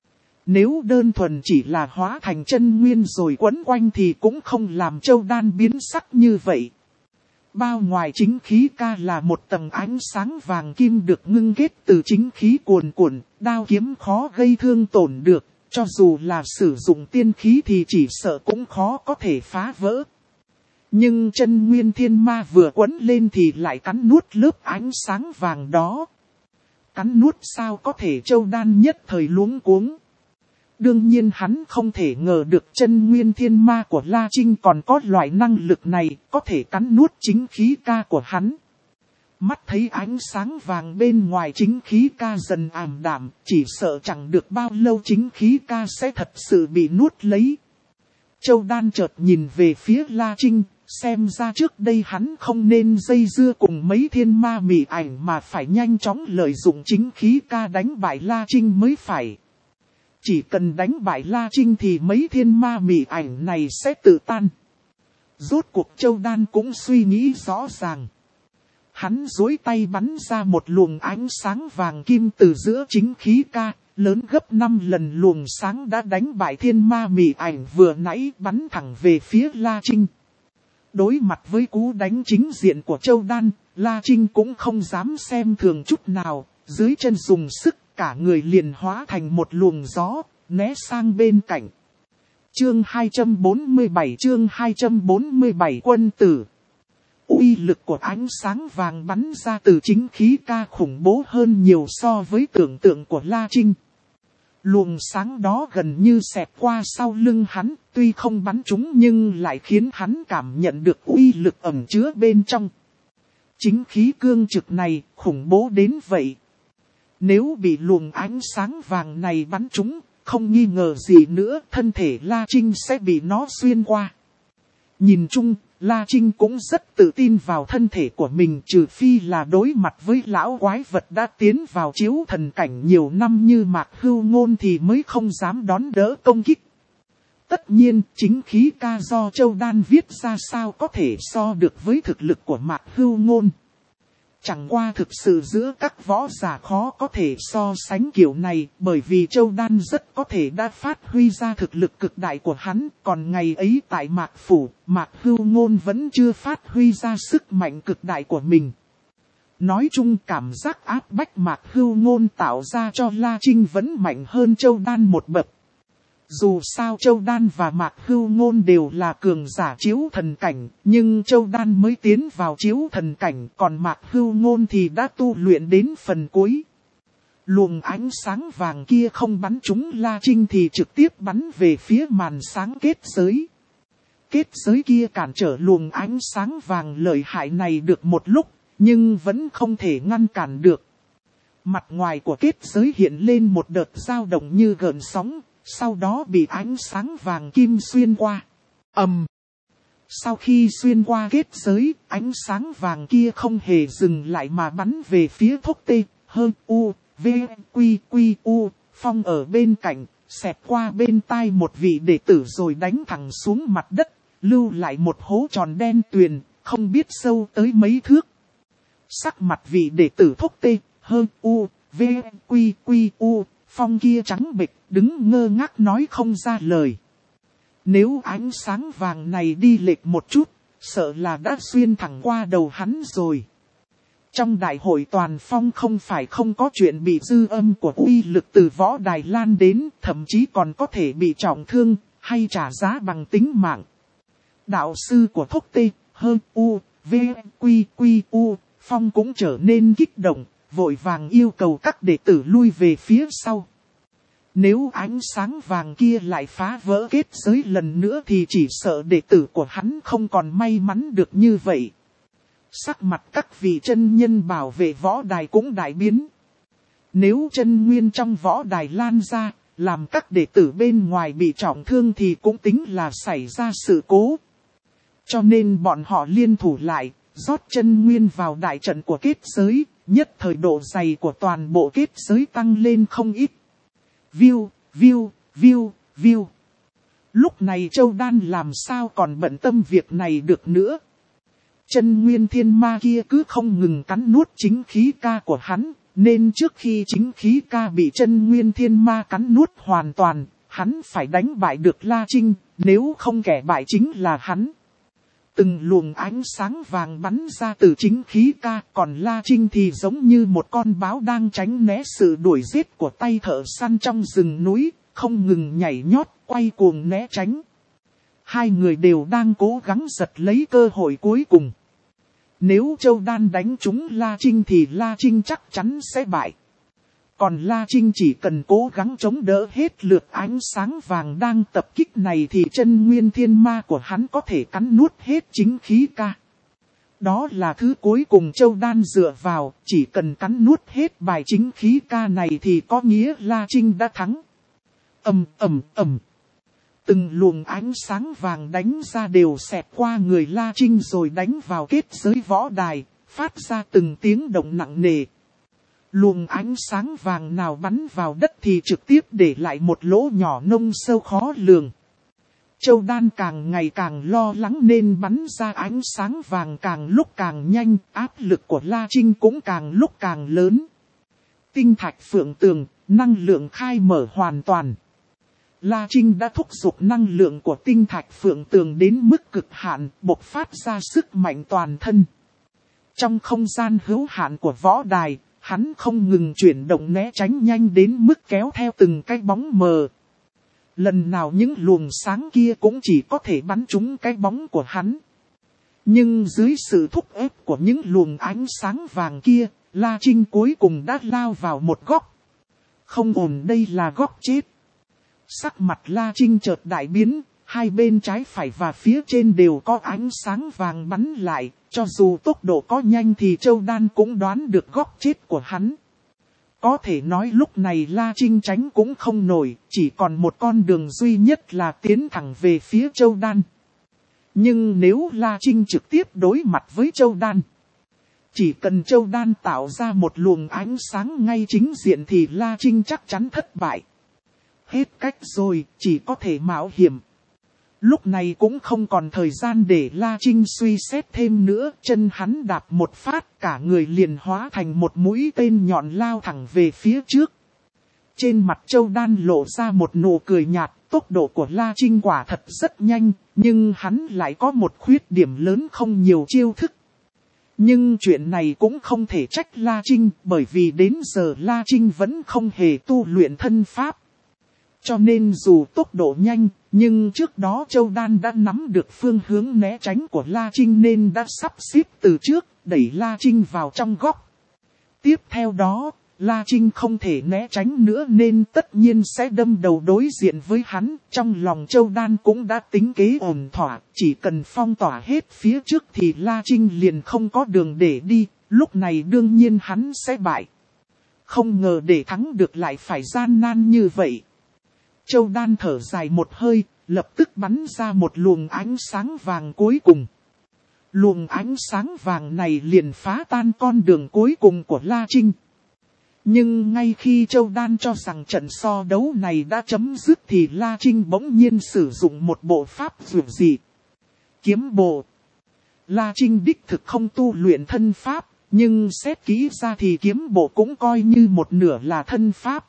Nếu đơn thuần chỉ là hóa thành chân nguyên rồi quấn quanh thì cũng không làm Châu Đan biến sắc như vậy. Bao ngoài chính khí ca là một tầng ánh sáng vàng kim được ngưng kết từ chính khí cuồn cuộn, đao kiếm khó gây thương tổn được, cho dù là sử dụng tiên khí thì chỉ sợ cũng khó có thể phá vỡ. Nhưng chân nguyên thiên ma vừa quấn lên thì lại cắn nuốt lớp ánh sáng vàng đó. Cắn nuốt sao có thể, Châu Đan nhất thời luống cuống. Đương nhiên hắn không thể ngờ được chân nguyên thiên ma của La Trinh còn có loại năng lực này, có thể cắn nuốt chính khí ca của hắn. Mắt thấy ánh sáng vàng bên ngoài chính khí ca dần ảm đạm, chỉ sợ chẳng được bao lâu chính khí ca sẽ thật sự bị nuốt lấy. Châu Đan chợt nhìn về phía La Trinh, xem ra trước đây hắn không nên dây dưa cùng mấy thiên ma mị ảnh mà phải nhanh chóng lợi dụng chính khí ca đánh bại La Trinh mới phải. Chỉ cần đánh bại La Trinh thì mấy thiên ma mị ảnh này sẽ tự tan. Rốt cuộc Châu Đan cũng suy nghĩ rõ ràng. Hắn duỗi tay bắn ra một luồng ánh sáng vàng kim từ giữa chính khí ca, lớn gấp năm lần luồng sáng đã đánh bại thiên ma mị ảnh vừa nãy, bắn thẳng về phía La Trinh. Đối mặt với cú đánh chính diện của Châu Đan, La Trinh cũng không dám xem thường chút nào, dưới chân dùng sức, cả người liền hóa thành một luồng gió, né sang bên cạnh. Chương hai trăm bốn mươi bảy chương hai trăm bốn mươi bảy Quân tử. Uy lực của ánh sáng vàng bắn ra từ chính khí ca khủng bố hơn nhiều so với tưởng tượng của La Trinh. Luồng sáng đó gần như xẹt qua sau lưng hắn, tuy không bắn trúng nhưng lại khiến hắn cảm nhận được uy lực ẩn chứa bên trong. Chính khí cương trực này khủng bố đến vậy. Nếu bị luồng ánh sáng vàng này bắn trúng, không nghi ngờ gì nữa thân thể La Trinh sẽ bị nó xuyên qua. Nhìn chung, La Trinh cũng rất tự tin vào thân thể của mình, trừ phi là đối mặt với lão quái vật đã tiến vào chiếu thần cảnh nhiều năm như Mạc Hưu Ngôn thì mới không dám đón đỡ công kích. Tất nhiên, chính khí ca do Châu Đan viết ra sao có thể so được với thực lực của Mạc Hưu Ngôn. Chẳng qua thực sự giữa các võ giả khó có thể so sánh kiểu này, bởi vì Châu Đan rất có thể đã phát huy ra thực lực cực đại của hắn, còn ngày ấy tại Mạc Phủ, Mạc Hưu Ngôn vẫn chưa phát huy ra sức mạnh cực đại của mình. Nói chung cảm giác áp bách Mạc Hưu Ngôn tạo ra cho La Trinh vẫn mạnh hơn Châu Đan một bậc. Dù sao Châu Đan và Mạc Hưu Ngôn đều là cường giả chiếu thần cảnh, nhưng Châu Đan mới tiến vào chiếu thần cảnh, còn Mạc Hưu Ngôn thì đã tu luyện đến phần cuối. Luồng ánh sáng vàng kia không bắn trúng La Trinh thì trực tiếp bắn về phía màn sáng kết giới. Kết giới kia cản trở luồng ánh sáng vàng lợi hại này được một lúc, nhưng vẫn không thể ngăn cản được. Mặt ngoài của kết giới hiện lên một đợt dao động như gợn sóng. Sau đó bị ánh sáng vàng kim xuyên qua. ầm. Um. Sau khi xuyên qua kết giới, ánh sáng vàng kia không hề dừng lại mà bắn về phía Thốc Tê, Hơn U, V, Quy, Quy, U, Phong ở bên cạnh, xẹt qua bên tai một vị đệ tử rồi đánh thẳng xuống mặt đất, lưu lại một hố tròn đen tuyền, không biết sâu tới mấy thước. Sắc mặt vị đệ tử Thốc Tê, Hơn U, V, Quy, Quy, U, Phong kia trắng bệch, đứng ngơ ngác nói không ra lời. Nếu ánh sáng vàng này đi lệch một chút, sợ là đã xuyên thẳng qua đầu hắn rồi. Trong đại hội toàn phong không phải không có chuyện bị dư âm của uy lực từ võ đài lan đến, thậm chí còn có thể bị trọng thương, hay trả giá bằng tính mạng. Đạo sư của Thốc Tê, Hơn U, V, Quy, Quy, U, Phong cũng trở nên kích động, vội vàng yêu cầu các đệ tử lui về phía sau. Nếu ánh sáng vàng kia lại phá vỡ kết giới lần nữa thì chỉ sợ đệ tử của hắn không còn may mắn được như vậy. Sắc mặt các vị chân nhân bảo vệ võ đài cũng đại biến. Nếu chân nguyên trong võ đài lan ra, làm các đệ tử bên ngoài bị trọng thương thì cũng tính là xảy ra sự cố. Cho nên bọn họ liên thủ lại, rót chân nguyên vào đại trận của kết giới, nhất thời độ dày của toàn bộ kết giới tăng lên không ít. Viu, viu, viu, viu. Lúc này Châu Đan làm sao còn bận tâm việc này được nữa. Chân nguyên thiên ma kia cứ không ngừng cắn nuốt chính khí ca của hắn, nên trước khi chính khí ca bị chân nguyên thiên ma cắn nuốt hoàn toàn, hắn phải đánh bại được La Trinh, nếu không kẻ bại chính là hắn. Từng luồng ánh sáng vàng bắn ra từ chính khí ca, còn La Trinh thì giống như một con báo đang tránh né sự đuổi giết của tay thợ săn trong rừng núi, không ngừng nhảy nhót, quay cuồng né tránh. Hai người đều đang cố gắng giật lấy cơ hội cuối cùng. Nếu Châu Đan đánh trúng La Trinh thì La Trinh chắc chắn sẽ bại. Còn La Trinh chỉ cần cố gắng chống đỡ hết lượt ánh sáng vàng đang tập kích này thì chân nguyên thiên ma của hắn có thể cắn nuốt hết chính khí ca. Đó là thứ cuối cùng Châu Đan dựa vào, chỉ cần cắn nuốt hết bài chính khí ca này thì có nghĩa La Trinh đã thắng. Ầm ầm ầm. Từng luồng ánh sáng vàng đánh ra đều xẹt qua người La Trinh rồi đánh vào kết giới võ đài, phát ra từng tiếng động nặng nề. Luồng ánh sáng vàng nào bắn vào đất thì trực tiếp để lại một lỗ nhỏ nông sâu khó lường. Châu Đan càng ngày càng lo lắng nên bắn ra ánh sáng vàng càng lúc càng nhanh, áp lực của La Trinh cũng càng lúc càng lớn. Tinh thạch phượng tường, năng lượng khai mở hoàn toàn. La Trinh đã thúc giục năng lượng của tinh thạch phượng tường đến mức cực hạn, bộc phát ra sức mạnh toàn thân. Trong không gian hữu hạn của võ đài, hắn không ngừng chuyển động né tránh nhanh đến mức kéo theo từng cái bóng mờ. Lần nào những luồng sáng kia cũng chỉ có thể bắn trúng cái bóng của hắn. Nhưng dưới sự thúc ép của những luồng ánh sáng vàng kia, La Trinh cuối cùng đã lao vào một góc. Không ổn, đây là góc chết. Sắc mặt La Trinh chợt đại biến, hai bên trái phải và phía trên đều có ánh sáng vàng bắn lại, cho dù tốc độ có nhanh thì Châu Đan cũng đoán được góc chết của hắn. Có thể nói lúc này La Trinh tránh cũng không nổi, chỉ còn một con đường duy nhất là tiến thẳng về phía Châu Đan. Nhưng nếu La Trinh trực tiếp đối mặt với Châu Đan, chỉ cần Châu Đan tạo ra một luồng ánh sáng ngay chính diện thì La Trinh chắc chắn thất bại. Hết cách rồi, chỉ có thể mạo hiểm. Lúc này cũng không còn thời gian để La Trinh suy xét thêm nữa, chân hắn đạp một phát, cả người liền hóa thành một mũi tên nhọn lao thẳng về phía trước. Trên mặt Châu Đan lộ ra một nụ cười nhạt, tốc độ của La Trinh quả thật rất nhanh, nhưng hắn lại có một khuyết điểm lớn không nhiều chiêu thức. Nhưng chuyện này cũng không thể trách La Trinh, bởi vì đến giờ La Trinh vẫn không hề tu luyện thân pháp. Cho nên dù tốc độ nhanh, nhưng trước đó Châu Đan đã nắm được phương hướng né tránh của La Trinh nên đã sắp xếp từ trước, đẩy La Trinh vào trong góc. Tiếp theo đó, La Trinh không thể né tránh nữa nên tất nhiên sẽ đâm đầu đối diện với hắn. Trong lòng Châu Đan cũng đã tính kế ổn thỏa, chỉ cần phong tỏa hết phía trước thì La Trinh liền không có đường để đi, lúc này đương nhiên hắn sẽ bại. Không ngờ để thắng được lại phải gian nan như vậy. Châu Đan thở dài một hơi, lập tức bắn ra một luồng ánh sáng vàng cuối cùng. Luồng ánh sáng vàng này liền phá tan con đường cuối cùng của La Trinh. Nhưng ngay khi Châu Đan cho rằng trận so đấu này đã chấm dứt thì La Trinh bỗng nhiên sử dụng một bộ pháp dường dị. Kiếm bộ. La Trinh đích thực không tu luyện thân pháp, nhưng xét kỹ ra thì kiếm bộ cũng coi như một nửa là thân pháp.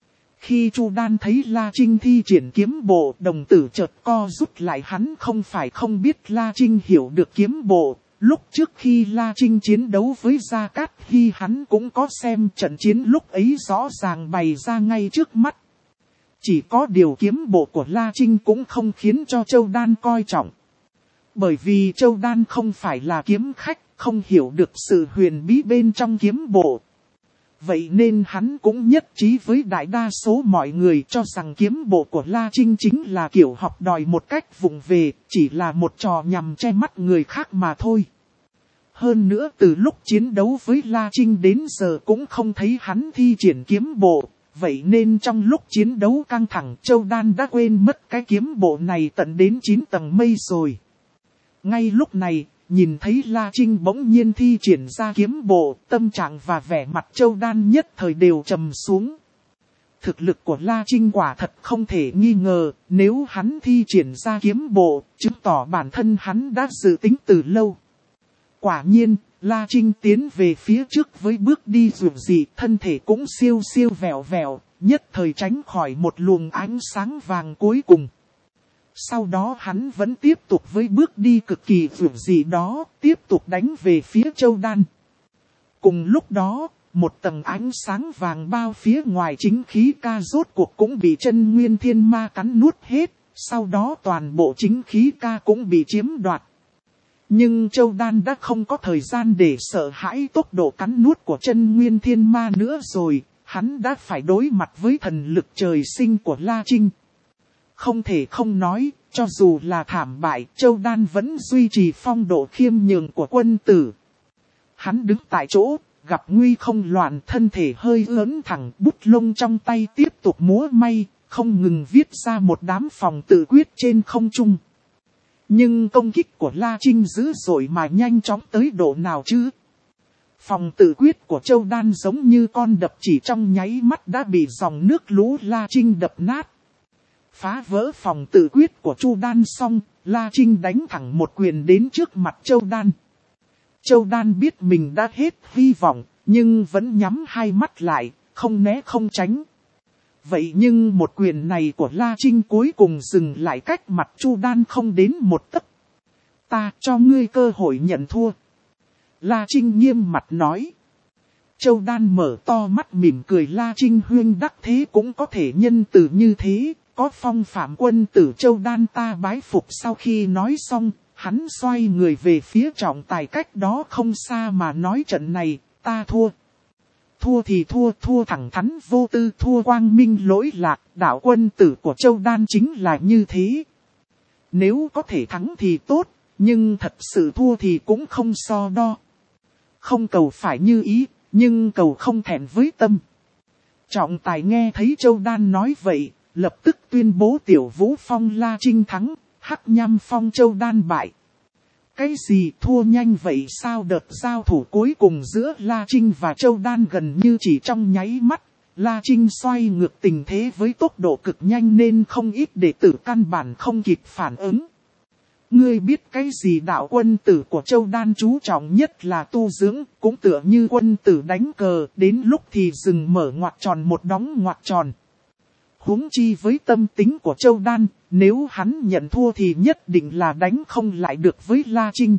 Khi Chu Đan thấy La Trinh thi triển kiếm bộ, đồng tử chợt co rút lại, hắn không phải không biết La Trinh hiểu được kiếm bộ. Lúc trước khi La Trinh chiến đấu với Gia Cát Hy hắn cũng có xem, trận chiến lúc ấy rõ ràng bày ra ngay trước mắt. Chỉ có điều kiếm bộ của La Trinh cũng không khiến cho Châu Đan coi trọng. Bởi vì Châu Đan không phải là kiếm khách, không hiểu được sự huyền bí bên trong kiếm bộ. Vậy nên hắn cũng nhất trí với đại đa số mọi người cho rằng kiếm bộ của La Trinh chính là kiểu học đòi một cách vụng về, chỉ là một trò nhằm che mắt người khác mà thôi. Hơn nữa từ lúc chiến đấu với La Trinh đến giờ cũng không thấy hắn thi triển kiếm bộ, vậy nên trong lúc chiến đấu căng thẳng Châu Đan đã quên mất cái kiếm bộ này tận đến chín tầng mây rồi. Ngay lúc này, nhìn thấy La Trinh bỗng nhiên thi triển ra kiếm bộ, tâm trạng và vẻ mặt Châu Đan nhất thời đều trầm xuống. Thực lực của La Trinh quả thật không thể nghi ngờ, nếu hắn thi triển ra kiếm bộ, chứng tỏ bản thân hắn đã dự tính từ lâu. Quả nhiên, La Trinh tiến về phía trước với bước đi dường dị, thân thể cũng siêu siêu vẹo vẹo, nhất thời tránh khỏi một luồng ánh sáng vàng cuối cùng. Sau đó hắn vẫn tiếp tục với bước đi cực kỳ dường dị đó, tiếp tục đánh về phía Châu Đan. Cùng lúc đó, một tầng ánh sáng vàng bao phía ngoài chính khí ca rốt cuộc cũng bị chân nguyên thiên ma cắn nuốt hết, sau đó toàn bộ chính khí ca cũng bị chiếm đoạt. Nhưng Châu Đan đã không có thời gian để sợ hãi tốc độ cắn nuốt của chân nguyên thiên ma nữa rồi, hắn đã phải đối mặt với thần lực trời sinh của La Trinh. Không thể không nói, cho dù là thảm bại, Châu Đan vẫn duy trì phong độ khiêm nhường của quân tử. Hắn đứng tại chỗ, gặp nguy không loạn, thân thể hơi ưỡn thẳng, bút lông trong tay tiếp tục múa may, không ngừng viết ra một đám phòng tự quyết trên không trung. Nhưng công kích của La Trinh dữ dội mà nhanh chóng tới độ nào chứ? Phòng tự quyết của Châu Đan giống như con đập, chỉ trong nháy mắt đã bị dòng nước lũ La Trinh đập nát. Phá vỡ phòng tự quyết của Chu Đan xong, La Trinh đánh thẳng một quyền đến trước mặt Châu Đan. Châu Đan biết mình đã hết hy vọng, nhưng vẫn nhắm hai mắt lại, không né không tránh. Vậy nhưng một quyền này của La Trinh cuối cùng dừng lại cách mặt Chu Đan không đến một tấc. Ta cho ngươi cơ hội nhận thua. La Trinh nghiêm mặt nói. Châu Đan mở to mắt mỉm cười, La Trinh huyên đắc thế cũng có thể nhân từ như thế, có phong phạm quân tử. Châu Đan ta bái phục. Sau khi nói xong, Hắn xoay người về phía trọng tài cách đó không xa mà nói trận này, ta thua. Thua thì thua, thua thẳng thắn vô tư, thua quang minh lỗi lạc, đạo quân tử của Châu Đan chính là như thế. Nếu có thể thắng thì tốt, nhưng thật sự thua thì cũng không so đo. Không cầu phải như ý, nhưng cầu không thẹn với tâm. Trọng tài nghe thấy Châu Đan nói vậy, lập tức tuyên bố Tiểu Vũ Phong La Trinh thắng, Hắc Nham Phong Châu Đan bại. Cái gì thua nhanh vậy sao? Đợt giao thủ cuối cùng giữa La Trinh và Châu Đan gần như chỉ trong nháy mắt. La Trinh xoay ngược tình thế với tốc độ cực nhanh nên không ít đệ tử căn bản không kịp phản ứng. Ngươi biết cái gì? Đạo quân tử của Châu Đan chú trọng nhất là tu dưỡng, cũng tựa như quân tử đánh cờ, đến lúc thì dừng mở ngoặc tròn một đóng ngoặc tròn. Huống chi với tâm tính của Châu Đan, nếu hắn nhận thua thì nhất định là đánh không lại được với La Trinh.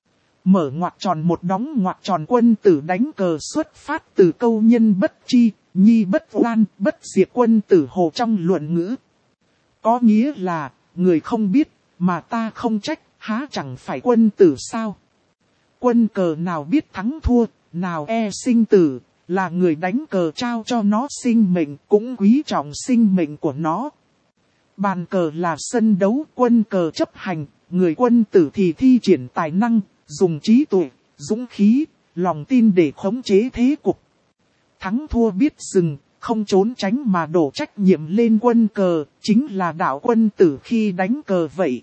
Mở ngoặc tròn một đóng ngoặc tròn, quân tử đánh cờ xuất phát từ câu nhân bất tri, nhi bất oan, bất diệt quân tử hồ trong luận ngữ. Có nghĩa là, người không biết, mà ta không trách, há chẳng phải quân tử sao? Quân cờ nào biết thắng thua, nào e sinh tử, là người đánh cờ trao cho nó sinh mệnh, cũng quý trọng sinh mệnh của nó. Bàn cờ là sân đấu, quân cờ chấp hành, người quân tử thì thi triển tài năng, dùng trí tuệ, dũng khí, lòng tin để khống chế thế cục. Thắng thua biết dừng, không trốn tránh mà đổ trách nhiệm lên quân cờ, chính là đạo quân tử khi đánh cờ vậy.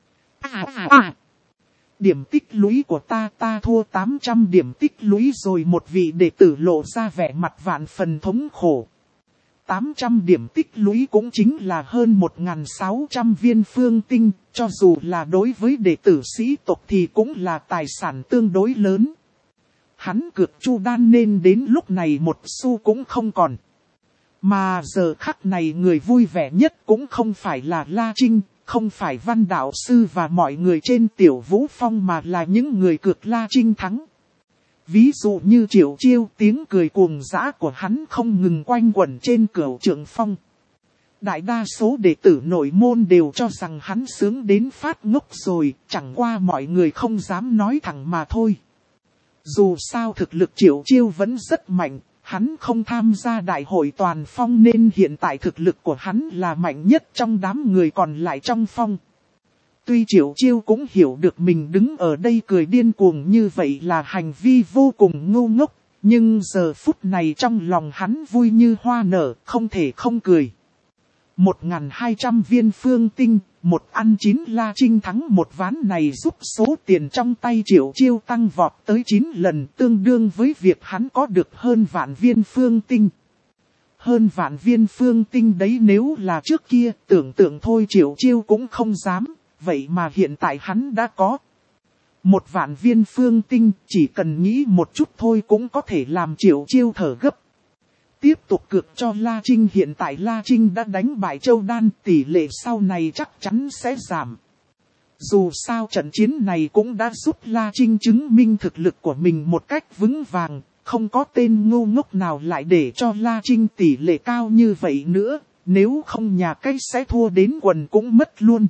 À à à! Điểm tích lũy của ta, ta thua tám trăm điểm tích lũy rồi. Một vị đệ tử lộ ra vẻ mặt vạn phần thống khổ. tám trăm điểm tích lũy cũng chính là hơn một nghìn sáu trăm viên phương tinh, cho dù là đối với đệ tử sĩ tộc thì cũng là tài sản tương đối lớn. Hắn cược Chu Đan nên đến lúc này một xu cũng không còn. Mà giờ khắc này người vui vẻ nhất cũng không phải là La Trinh, không phải Văn đạo sư và mọi người trên Tiểu Vũ Phong, mà là những người cược La Trinh thắng. Ví dụ như Triệu Chiêu, tiếng cười cuồng dã của hắn không ngừng quanh quẩn trên Cửu Trượng Phong. Đại đa số đệ tử nội môn đều cho rằng hắn sướng đến phát ngốc rồi, chẳng qua mọi người không dám nói thẳng mà thôi. Dù sao thực lực Triệu Chiêu vẫn rất mạnh, hắn không tham gia đại hội toàn phong nên hiện tại thực lực của hắn là mạnh nhất trong đám người còn lại trong phong. Tuy Triệu Chiêu cũng hiểu được mình đứng ở đây cười điên cuồng như vậy là hành vi vô cùng ngu ngốc, nhưng giờ phút này trong lòng hắn vui như hoa nở, không thể không cười. một nghìn hai trăm viên phương tinh, một ăn chín La Trinh thắng một ván này giúp số tiền trong tay Triệu Chiêu tăng vọt tới chín lần, tương đương với việc hắn có được hơn vạn viên phương tinh. Hơn vạn viên phương tinh đấy, nếu là trước kia tưởng tượng thôi Triệu Chiêu cũng không dám, vậy mà hiện tại hắn đã có. Một vạn viên phương tinh, chỉ cần nghĩ một chút thôi cũng có thể làm Triệu Chiêu thở gấp. Tiếp tục cược cho La Trinh, hiện tại La Trinh đã đánh bại Châu Đan, tỷ lệ sau này chắc chắn sẽ giảm. Dù sao trận chiến này cũng đã giúp La Trinh chứng minh thực lực của mình một cách vững vàng, không có tên ngu ngốc nào lại để cho La Trinh tỷ lệ cao như vậy nữa, nếu không nhà cái sẽ thua đến quần cũng mất luôn.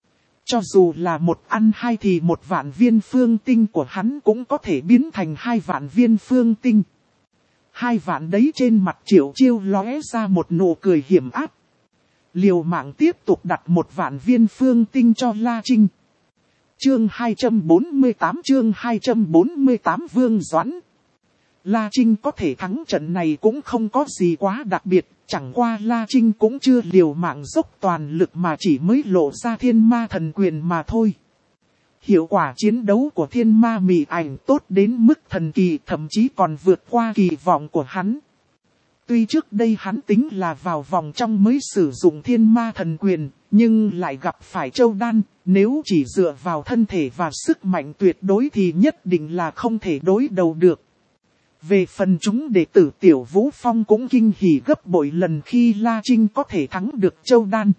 Cho dù là một ăn hai thì một vạn viên phương tinh của hắn cũng có thể biến thành hai vạn viên phương tinh. Hai vạn đấy, trên mặt Triệu Chiêu lóe ra một nụ cười hiểm ác. Liều mạng tiếp tục đặt một vạn viên phương tinh cho La Trinh. Chương hai trăm bốn mươi tám, chương hai trăm bốn mươi tám Vương Doãn. La Trinh có thể thắng trận này cũng không có gì quá đặc biệt, chẳng qua La Trinh cũng chưa liều mạng dốc toàn lực mà chỉ mới lộ ra thiên ma thần quyền mà thôi. Hiệu quả chiến đấu của thiên ma mị ảnh tốt đến mức thần kỳ, thậm chí còn vượt qua kỳ vọng của hắn. Tuy trước đây hắn tính là vào vòng trong mới sử dụng thiên ma thần quyền, nhưng lại gặp phải Châu Đan, nếu chỉ dựa vào thân thể và sức mạnh tuyệt đối thì nhất định là không thể đối đầu được. Về phần chúng đệ tử Tiểu Vũ Phong cũng kinh hỉ gấp bội lần khi La Trinh có thể thắng được Châu Đan.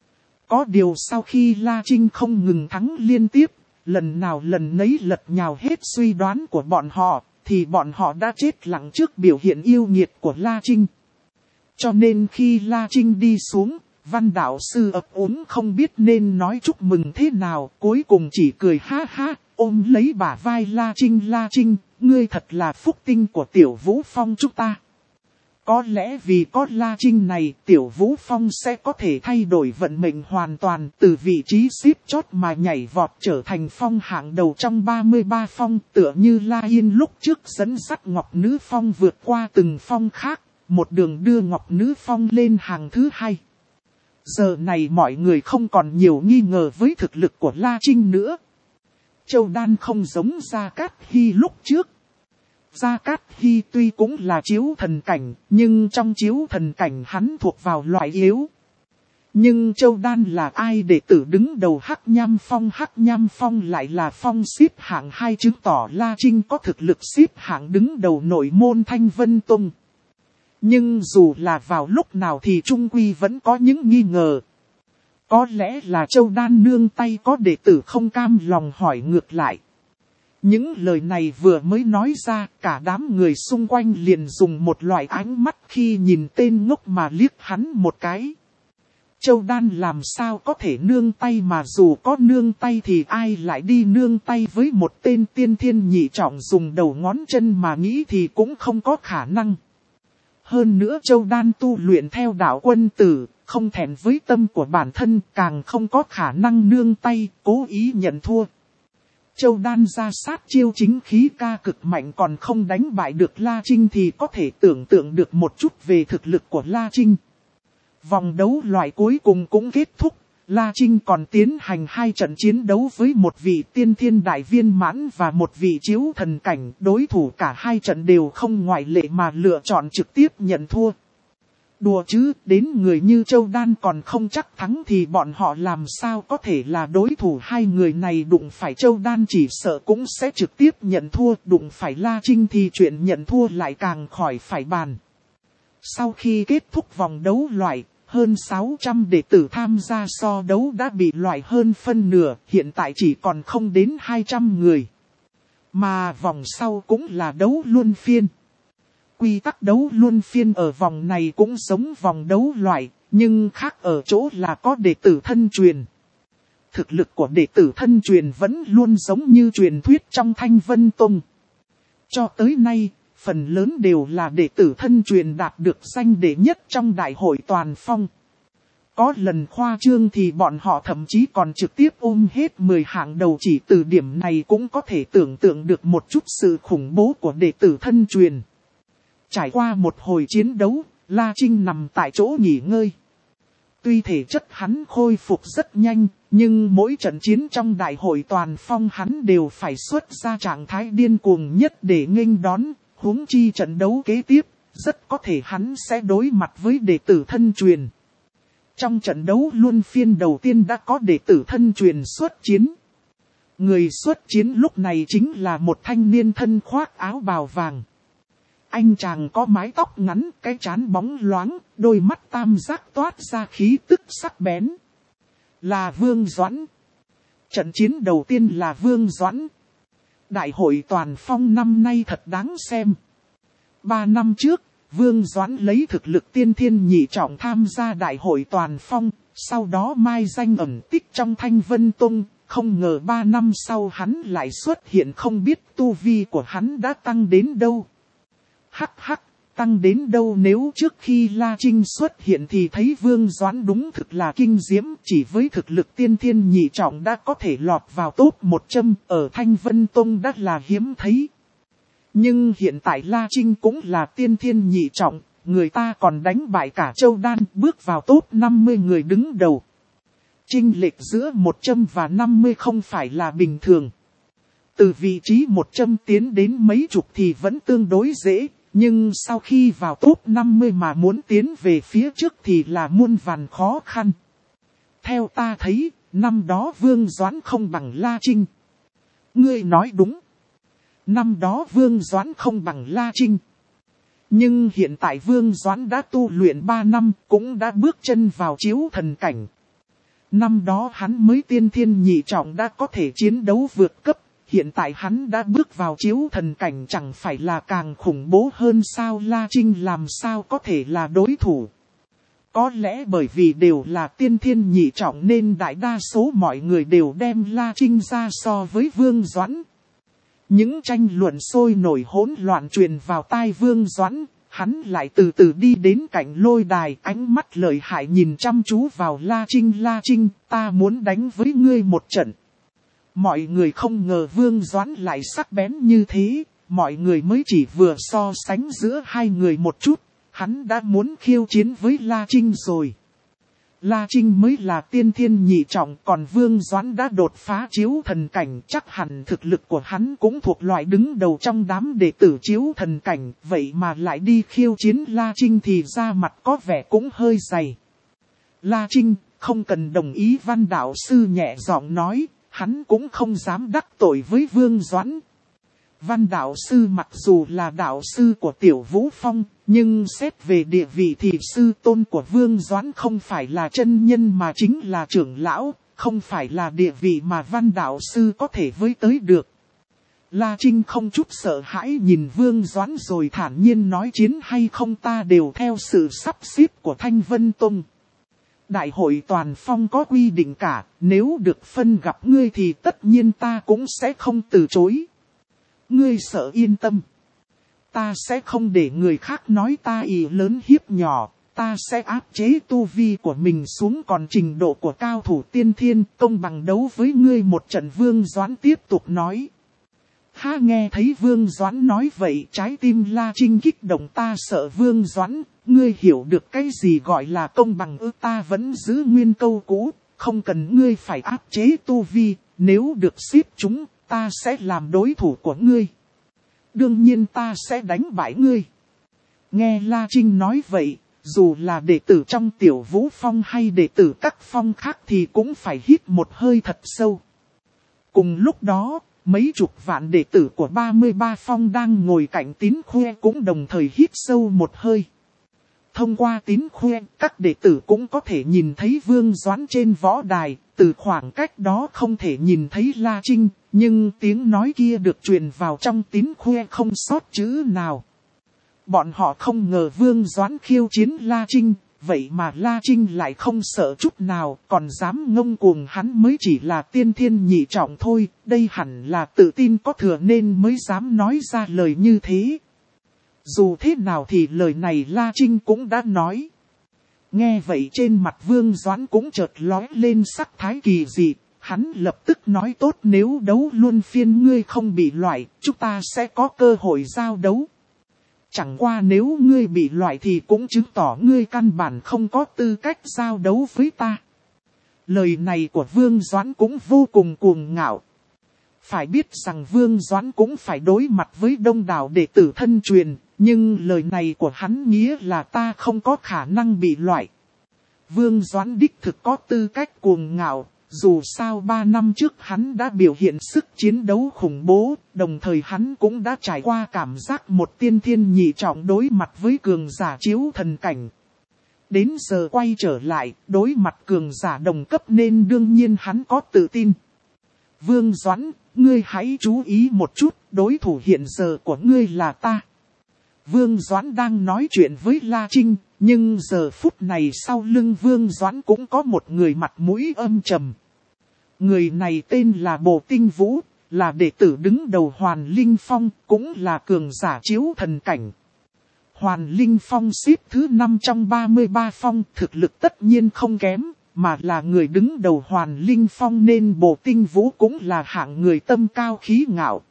Có điều sau khi La Trinh không ngừng thắng liên tiếp, lần nào lần nấy lật nhào hết suy đoán của bọn họ, thì bọn họ đã chết lặng trước biểu hiện yêu nghiệt của La Trinh. Cho nên khi La Trinh đi xuống, Văn đạo sư ấp úng không biết nên nói chúc mừng thế nào, cuối cùng chỉ cười ha ha, ôm lấy bả vai La Trinh. La Trinh, ngươi thật là phúc tinh của Tiểu Vũ Phong chúng ta. Có lẽ vì có La Trinh này, Tiểu Vũ Phong sẽ có thể thay đổi vận mệnh hoàn toàn, từ vị trí xếp chót mà nhảy vọt trở thành phong hạng đầu trong ba mươi ba phong, tựa như La Yên lúc trước dẫn dắt Ngọc Nữ Phong vượt qua từng phong khác, một đường đưa Ngọc Nữ Phong lên hàng thứ hai. Giờ này mọi người không còn nhiều nghi ngờ với thực lực của La Trinh nữa. Châu Đan không giống Gia Cát Hy lúc trước. Gia Cát Hy tuy cũng là chiếu thần cảnh, nhưng trong chiếu thần cảnh hắn thuộc vào loại yếu. Nhưng Châu Đan là ai đệ tử đứng đầu Hắc Nham Phong? Hắc Nham Phong lại là phong xếp hạng hai, chứng tỏ La Trinh có thực lực xếp hạng đứng đầu nội môn Thanh Vân Tông. Nhưng dù là vào lúc nào thì trung quy vẫn có những nghi ngờ. Có lẽ là Châu Đan nương tay có đệ tử không cam lòng hỏi ngược lại. Những lời này vừa mới nói ra, cả đám người xung quanh liền dùng một loại ánh mắt khi nhìn tên ngốc mà liếc hắn một cái. Châu Đan làm sao có thể nương tay, mà dù có nương tay thì ai lại đi nương tay với một tên tiên thiên nhị trọng dùng đầu ngón chân mà nghĩ thì cũng không có khả năng. Hơn nữa Châu Đan tu luyện theo đạo quân tử, không thẹn với tâm của bản thân, càng không có khả năng nương tay, cố ý nhận thua. Châu Đan ra sát chiêu chính khí ca cực mạnh còn không đánh bại được La Trinh thì có thể tưởng tượng được một chút về thực lực của La Trinh. Vòng đấu loại cuối cùng cũng kết thúc, La Trinh còn tiến hành hai trận chiến đấu với một vị tiên thiên đại viên mãn và một vị chiếu thần cảnh. Đối thủ cả hai trận đều không ngoại lệ mà lựa chọn trực tiếp nhận thua. Đùa chứ, đến người như Châu Đan còn không chắc thắng thì bọn họ làm sao có thể là đối thủ. Hai người này đụng phải Châu Đan chỉ sợ cũng sẽ trực tiếp nhận thua, đụng phải La Trinh thì chuyện nhận thua lại càng khỏi phải bàn. Sau khi kết thúc vòng đấu loại, hơn sáu trăm đệ tử tham gia so đấu đã bị loại hơn phân nửa, hiện tại chỉ còn không đến hai trăm người. Mà vòng sau cũng là đấu luân phiên. Quy tắc đấu luân phiên ở vòng này cũng giống vòng đấu loại, nhưng khác ở chỗ là có đệ tử thân truyền. Thực lực của đệ tử thân truyền vẫn luôn giống như truyền thuyết trong Thanh Vân Tông. Cho tới nay, phần lớn đều là đệ tử thân truyền đạt được danh đệ nhất trong đại hội toàn phong. Có lần khoa trương thì bọn họ thậm chí còn trực tiếp ôm hết mười hạng đầu, chỉ từ điểm này cũng có thể tưởng tượng được một chút sự khủng bố của đệ tử thân truyền. Trải qua một hồi chiến đấu, La Trinh nằm tại chỗ nghỉ ngơi. Tuy thể chất hắn khôi phục rất nhanh, nhưng mỗi trận chiến trong đại hội toàn phong hắn đều phải xuất ra trạng thái điên cuồng nhất để nghênh đón, huống chi trận đấu kế tiếp, rất có thể hắn sẽ đối mặt với đệ tử thân truyền. Trong trận đấu luân phiên đầu tiên đã có đệ tử thân truyền xuất chiến. Người xuất chiến lúc này chính là một thanh niên thân khoác áo bào vàng. Anh chàng có mái tóc ngắn, cái trán bóng loáng, đôi mắt tam giác toát ra khí tức sắc bén. Là Vương Doãn. Trận chiến đầu tiên là Vương Doãn. Đại hội toàn phong năm nay thật đáng xem. Ba năm trước, Vương Doãn lấy thực lực tiên thiên nhị trọng tham gia đại hội toàn phong, sau đó mai danh ẩn tích trong Thanh Vân Tông, không ngờ ba năm sau hắn lại xuất hiện, không biết tu vi của hắn đã tăng đến đâu. Hắc hắc, tăng đến đâu, nếu trước khi La Trinh xuất hiện thì thấy Vương Doãn đúng thực là kinh diễm, chỉ với thực lực tiên thiên nhị trọng đã có thể lọt vào top một trăm, ở Thanh Vân Tông đã là hiếm thấy. Nhưng hiện tại La Trinh cũng là tiên thiên nhị trọng, người ta còn đánh bại cả Châu Đan, bước vào top năm mươi người đứng đầu. Chênh lệch giữa một trăm và năm mươi không phải là bình thường. Từ vị trí một trăm tiến đến mấy chục thì vẫn tương đối dễ, nhưng sau khi vào top năm mươi mà muốn tiến về phía trước thì là muôn vàn khó khăn. Theo ta thấy, năm đó Vương Doãn không bằng La Trinh. Ngươi nói đúng. Năm đó Vương Doãn không bằng La Trinh. Nhưng hiện tại Vương Doãn đã tu luyện ba năm, cũng đã bước chân vào chiếu thần cảnh. Năm đó hắn mới tiên thiên nhị trọng đã có thể chiến đấu vượt cấp. Hiện tại hắn đã bước vào chiếu thần cảnh, chẳng phải là càng khủng bố hơn sao? La Trinh làm sao có thể là đối thủ. Có lẽ bởi vì đều là tiên thiên nhị trọng nên đại đa số mọi người đều đem La Trinh ra so với Vương Doãn. Những tranh luận sôi nổi hỗn loạn truyền vào tai Vương Doãn, hắn lại từ từ đi đến cạnh lôi đài, ánh mắt lợi hại nhìn chăm chú vào La Trinh. La Trinh, ta muốn đánh với ngươi một trận. Mọi người không ngờ Vương Doãn lại sắc bén như thế, mọi người mới chỉ vừa so sánh giữa hai người một chút, hắn đã muốn khiêu chiến với La Trinh rồi. La Trinh mới là tiên thiên nhị trọng, còn Vương Doãn đã đột phá chiếu thần cảnh, chắc hẳn thực lực của hắn cũng thuộc loại đứng đầu trong đám đệ tử chiếu thần cảnh, vậy mà lại đi khiêu chiến La Trinh thì ra mặt có vẻ cũng hơi dày. La Trinh, không cần đồng ý, Văn đạo sư nhẹ giọng nói, hắn cũng không dám đắc tội với Vương Doãn. Văn đạo sư mặc dù là đạo sư của Tiểu Vũ Phong, nhưng xét về địa vị thì sư tôn của Vương Doãn không phải là chân nhân mà chính là trưởng lão, không phải là địa vị mà văn đạo sư có thể với tới được. La Trinh không chút sợ hãi nhìn Vương Doãn rồi thản nhiên nói, chiến hay không ta đều theo sự sắp xếp của Thanh Vân Tông. Đại hội toàn phong có quy định cả, nếu được phân gặp ngươi thì tất nhiên ta cũng sẽ không từ chối. Ngươi sợ yên tâm. Ta sẽ không để người khác nói ta ỷ lớn hiếp nhỏ, ta sẽ áp chế tu vi của mình xuống, còn trình độ của cao thủ tiên thiên công bằng đấu với ngươi một trận. Vương Doãn tiếp tục nói. Ha, nghe thấy Vương Doãn nói vậy, trái tim La Trinh kích động. Ta sợ Vương Doãn, ngươi hiểu được cái gì gọi là công bằng ư? Ta vẫn giữ nguyên câu cũ, không cần ngươi phải áp chế tu vi, nếu được xếp chúng, ta sẽ làm đối thủ của ngươi. Đương nhiên ta sẽ đánh bại ngươi. Nghe La Trinh nói vậy, dù là đệ tử trong Tiểu Vũ Phong hay đệ tử các phong khác thì cũng phải hít một hơi thật sâu. Cùng lúc đó, mấy chục vạn đệ tử của ba mươi ba phong đang ngồi cạnh Tín Khuê cũng đồng thời hít sâu một hơi. Thông qua Tín Khuê, các đệ tử cũng có thể nhìn thấy Vương Doãn trên võ đài, từ khoảng cách đó không thể nhìn thấy La Trinh, nhưng tiếng nói kia được truyền vào trong Tín Khuê không sót chữ nào. Bọn họ không ngờ Vương Doãn khiêu chiến La Trinh, vậy mà La Trinh lại không sợ chút nào, còn dám ngông cuồng. Hắn mới chỉ là tiên thiên nhị trọng thôi, đây hẳn là tự tin có thừa nên mới dám nói ra lời như thế. Dù thế nào thì lời này La Trinh cũng đã nói. Nghe vậy trên mặt Vương Doãn cũng chợt lóe lên sắc thái kỳ dị, hắn lập tức nói, tốt, nếu đấu luôn phiên ngươi không bị loại, chúng ta sẽ có cơ hội giao đấu. Chẳng qua nếu ngươi bị loại thì cũng chứng tỏ ngươi căn bản không có tư cách giao đấu với ta. Lời này của Vương Doãn cũng vô cùng cuồng ngạo. Phải biết rằng Vương Doãn cũng phải đối mặt với đông đảo đệ tử thân truyền, nhưng lời này của hắn nghĩa là ta không có khả năng bị loại. Vương Doãn đích thực có tư cách cuồng ngạo, dù sao ba năm trước hắn đã biểu hiện sức chiến đấu khủng bố, đồng thời hắn cũng đã trải qua cảm giác một tiên thiên nhị trọng đối mặt với cường giả chiếu thần cảnh. Đến giờ quay trở lại, đối mặt cường giả đồng cấp nên đương nhiên hắn có tự tin. Vương Doãn, ngươi hãy chú ý một chút, đối thủ hiện giờ của ngươi là ta. Vương Doãn đang nói chuyện với La Trinh, nhưng giờ phút này sau lưng Vương Doãn cũng có một người mặt mũi âm trầm. Người này tên là Bồ Tinh Vũ, là đệ tử đứng đầu Hoàn Linh Phong, cũng là cường giả chiếu thần cảnh. Hoàn Linh Phong xếp thứ năm trong ba mươi ba phong, thực lực tất nhiên không kém, mà là người đứng đầu Hoàn Linh Phong nên Bồ Tinh Vũ cũng là hạng người tâm cao khí ngạo.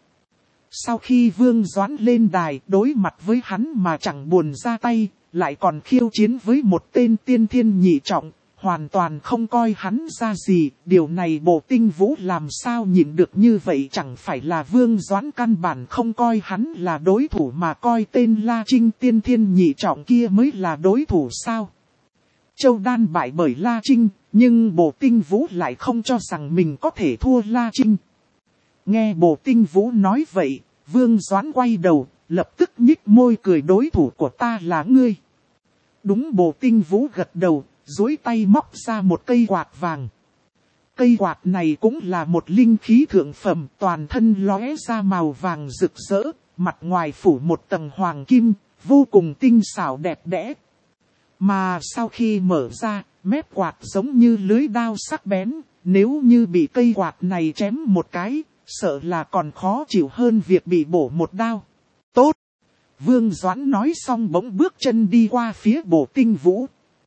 Sau khi Vương Doãn lên đài đối mặt với hắn mà chẳng buồn ra tay, lại còn khiêu chiến với một tên tiên thiên nhị trọng, hoàn toàn không coi hắn ra gì. Điều này Bồ Tinh Vũ làm sao nhịn được như vậy? Chẳng phải là Vương Doãn căn bản không coi hắn là đối thủ mà coi tên La Trinh tiên thiên nhị trọng kia mới là đối thủ sao? Châu Đan bại bởi La Trinh, nhưng Bồ Tinh Vũ lại không cho rằng mình có thể thua La Trinh. Nghe Bồ Tinh Vũ nói vậy, Vương Doãn quay đầu, lập tức nhích môi cười, đối thủ của ta là ngươi. Đúng, Bồ Tinh Vũ gật đầu, duỗi tay móc ra một cây quạt vàng. Cây quạt này cũng là một linh khí thượng phẩm, toàn thân lóe ra màu vàng rực rỡ, mặt ngoài phủ một tầng hoàng kim, vô cùng tinh xảo đẹp đẽ. Mà sau khi mở ra, mép quạt giống như lưới đao sắc bén, nếu như bị cây quạt này chém một cái, sợ là còn khó chịu hơn việc bị bổ một đao. Tốt! Vương Doãn nói xong bỗng bước chân đi qua phía Bổ Tinh Vũ.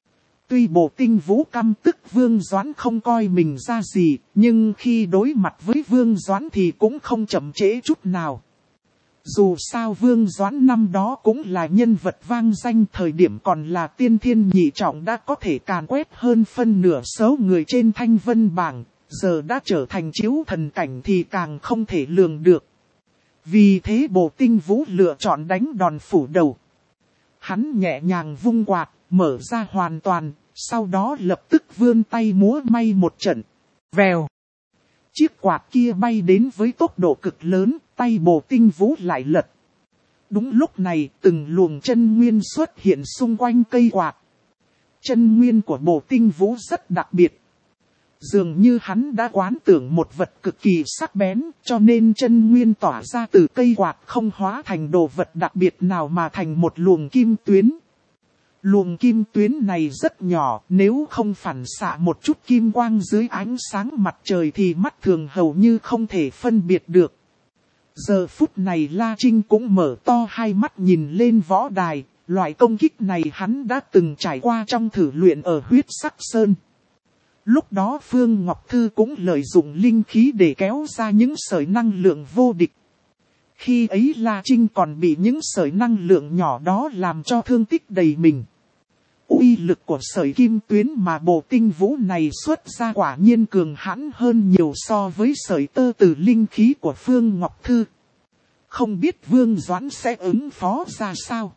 Tuy Bổ Tinh Vũ căm tức Vương Doãn không coi mình ra gì, nhưng khi đối mặt với Vương Doãn thì cũng không chậm trễ chút nào. Dù sao Vương Doãn năm đó cũng là nhân vật vang danh, thời điểm còn là tiên thiên nhị trọng đã có thể càn quét hơn phân nửa số người trên thanh vân bảng, giờ đã trở thành chiếu thần cảnh thì càng không thể lường được. Vì thế Bổ Tinh Vũ lựa chọn đánh đòn phủ đầu. Hắn nhẹ nhàng vung quạt, mở ra hoàn toàn, sau đó lập tức vươn tay múa may một trận. Vèo! Chiếc quạt kia bay đến với tốc độ cực lớn, tay Bổ Tinh Vũ lại lật. Đúng lúc này, từng luồng chân nguyên xuất hiện xung quanh cây quạt. Chân nguyên của Bổ Tinh Vũ rất đặc biệt. Dường như hắn đã quán tưởng một vật cực kỳ sắc bén, cho nên chân nguyên tỏa ra từ cây quạt không hóa thành đồ vật đặc biệt nào mà thành một luồng kim tuyến. Luồng kim tuyến này rất nhỏ, nếu không phản xạ một chút kim quang dưới ánh sáng mặt trời thì mắt thường hầu như không thể phân biệt được. Giờ phút này La Trinh cũng mở to hai mắt nhìn lên võ đài, loại công kích này hắn đã từng trải qua trong thử luyện ở Huyết Sắc Sơn. Lúc đó Phương Ngọc Thư cũng lợi dụng linh khí để kéo ra những sợi năng lượng vô địch. Khi ấy La Trinh còn bị những sợi năng lượng nhỏ đó làm cho thương tích đầy mình. Uy lực của sợi kim tuyến mà Bổ Tinh Vũ này xuất ra quả nhiên cường hãn hơn nhiều so với sợi tơ từ linh khí của Phương Ngọc Thư. Không biết Vương Doãn sẽ ứng phó ra sao?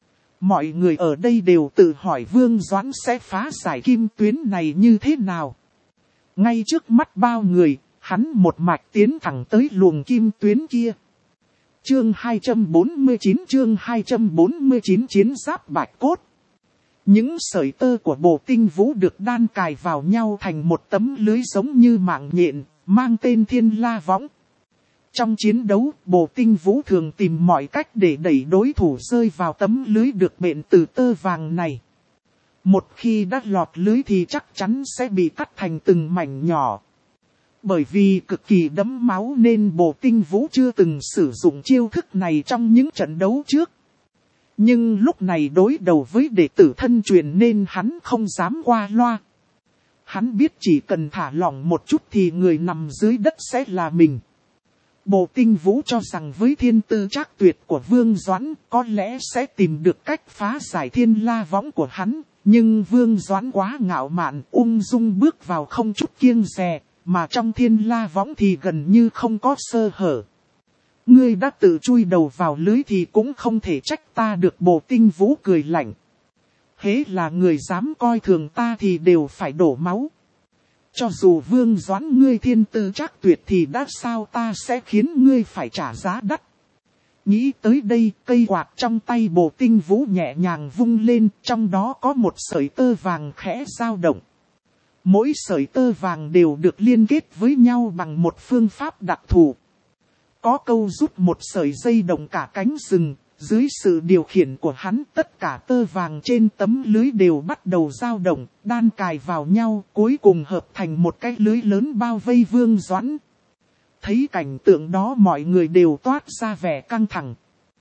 Mọi người ở đây đều tự hỏi Vương Doãn sẽ phá giải kim tuyến này như thế nào. Ngay trước mắt bao người, hắn một mạch tiến thẳng tới luồng kim tuyến kia. Chương hai trăm bốn mươi chín chương hai trăm bốn mươi chín Chiến Giáp Bạch Cốt. Những sợi tơ của Bổ Tinh Vũ được đan cài vào nhau thành một tấm lưới giống như mạng nhện, mang tên Thiên La Võng. Trong chiến đấu, Bổ Tinh Vũ thường tìm mọi cách để đẩy đối thủ rơi vào tấm lưới được bện từ tơ vàng này. Một khi đã lọt lưới thì chắc chắn sẽ bị cắt thành từng mảnh nhỏ. Bởi vì cực kỳ đẫm máu nên Bổ Tinh Vũ chưa từng sử dụng chiêu thức này trong những trận đấu trước. Nhưng lúc này đối đầu với đệ tử thân truyền nên hắn không dám qua loa. Hắn biết chỉ cần thả lỏng một chút thì người nằm dưới đất sẽ là mình. Bổ Tinh Vũ cho rằng với thiên tư trác tuyệt của Vương Doãn có lẽ sẽ tìm được cách phá giải Thiên La Võng của hắn. Nhưng Vương Doãn quá ngạo mạn, ung dung bước vào không chút kiêng dè, mà trong Thiên La Võng thì gần như không có sơ hở. Ngươi đã tự chui đầu vào lưới thì cũng không thể trách ta được. Bổ Tinh Vũ cười lạnh. Hễ là người dám coi thường ta thì đều phải đổ máu. Cho dù Vương Doãn ngươi thiên tư trác tuyệt thì đã sao ta sẽ khiến ngươi phải trả giá đắt. Nghĩ tới đây, cây quạt trong tay Bổ Tinh Vũ nhẹ nhàng vung lên, trong đó có một sợi tơ vàng khẽ dao động. Mỗi sợi tơ vàng đều được liên kết với nhau bằng một phương pháp đặc thù. Có câu rút một sợi dây động cả cánh rừng, dưới sự điều khiển của hắn tất cả tơ vàng trên tấm lưới đều bắt đầu dao động, đan cài vào nhau, cuối cùng hợp thành một cái lưới lớn bao vây Vương Doãn. Thấy cảnh tượng đó mọi người đều toát ra vẻ căng thẳng.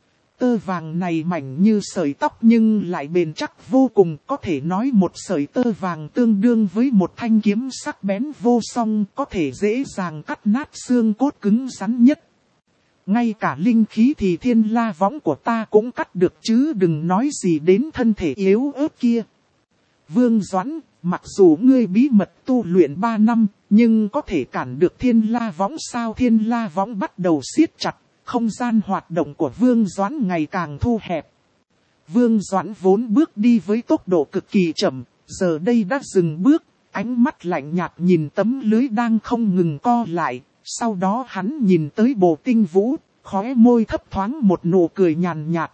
Tơ vàng này mảnh như sợi tóc nhưng lại bền chắc vô cùng, có thể nói một sợi tơ vàng tương đương với một thanh kiếm sắc bén vô song, có thể dễ dàng cắt nát xương cốt cứng rắn nhất. Ngay cả linh khí thì Thiên La Võng của ta cũng cắt được chứ đừng nói gì đến thân thể yếu ớt kia. Vương Doãn, mặc dù ngươi bí mật tu luyện ba năm, nhưng có thể cản được Thiên La Võng sao? Thiên La Võng bắt đầu siết chặt, không gian hoạt động của Vương Doãn ngày càng thu hẹp. Vương Doãn vốn bước đi với tốc độ cực kỳ chậm, giờ đây đã dừng bước, ánh mắt lạnh nhạt nhìn tấm lưới đang không ngừng co lại. Sau đó hắn nhìn tới Bổ Tinh Vũ, khóe môi thấp thoáng một nụ cười nhàn nhạt.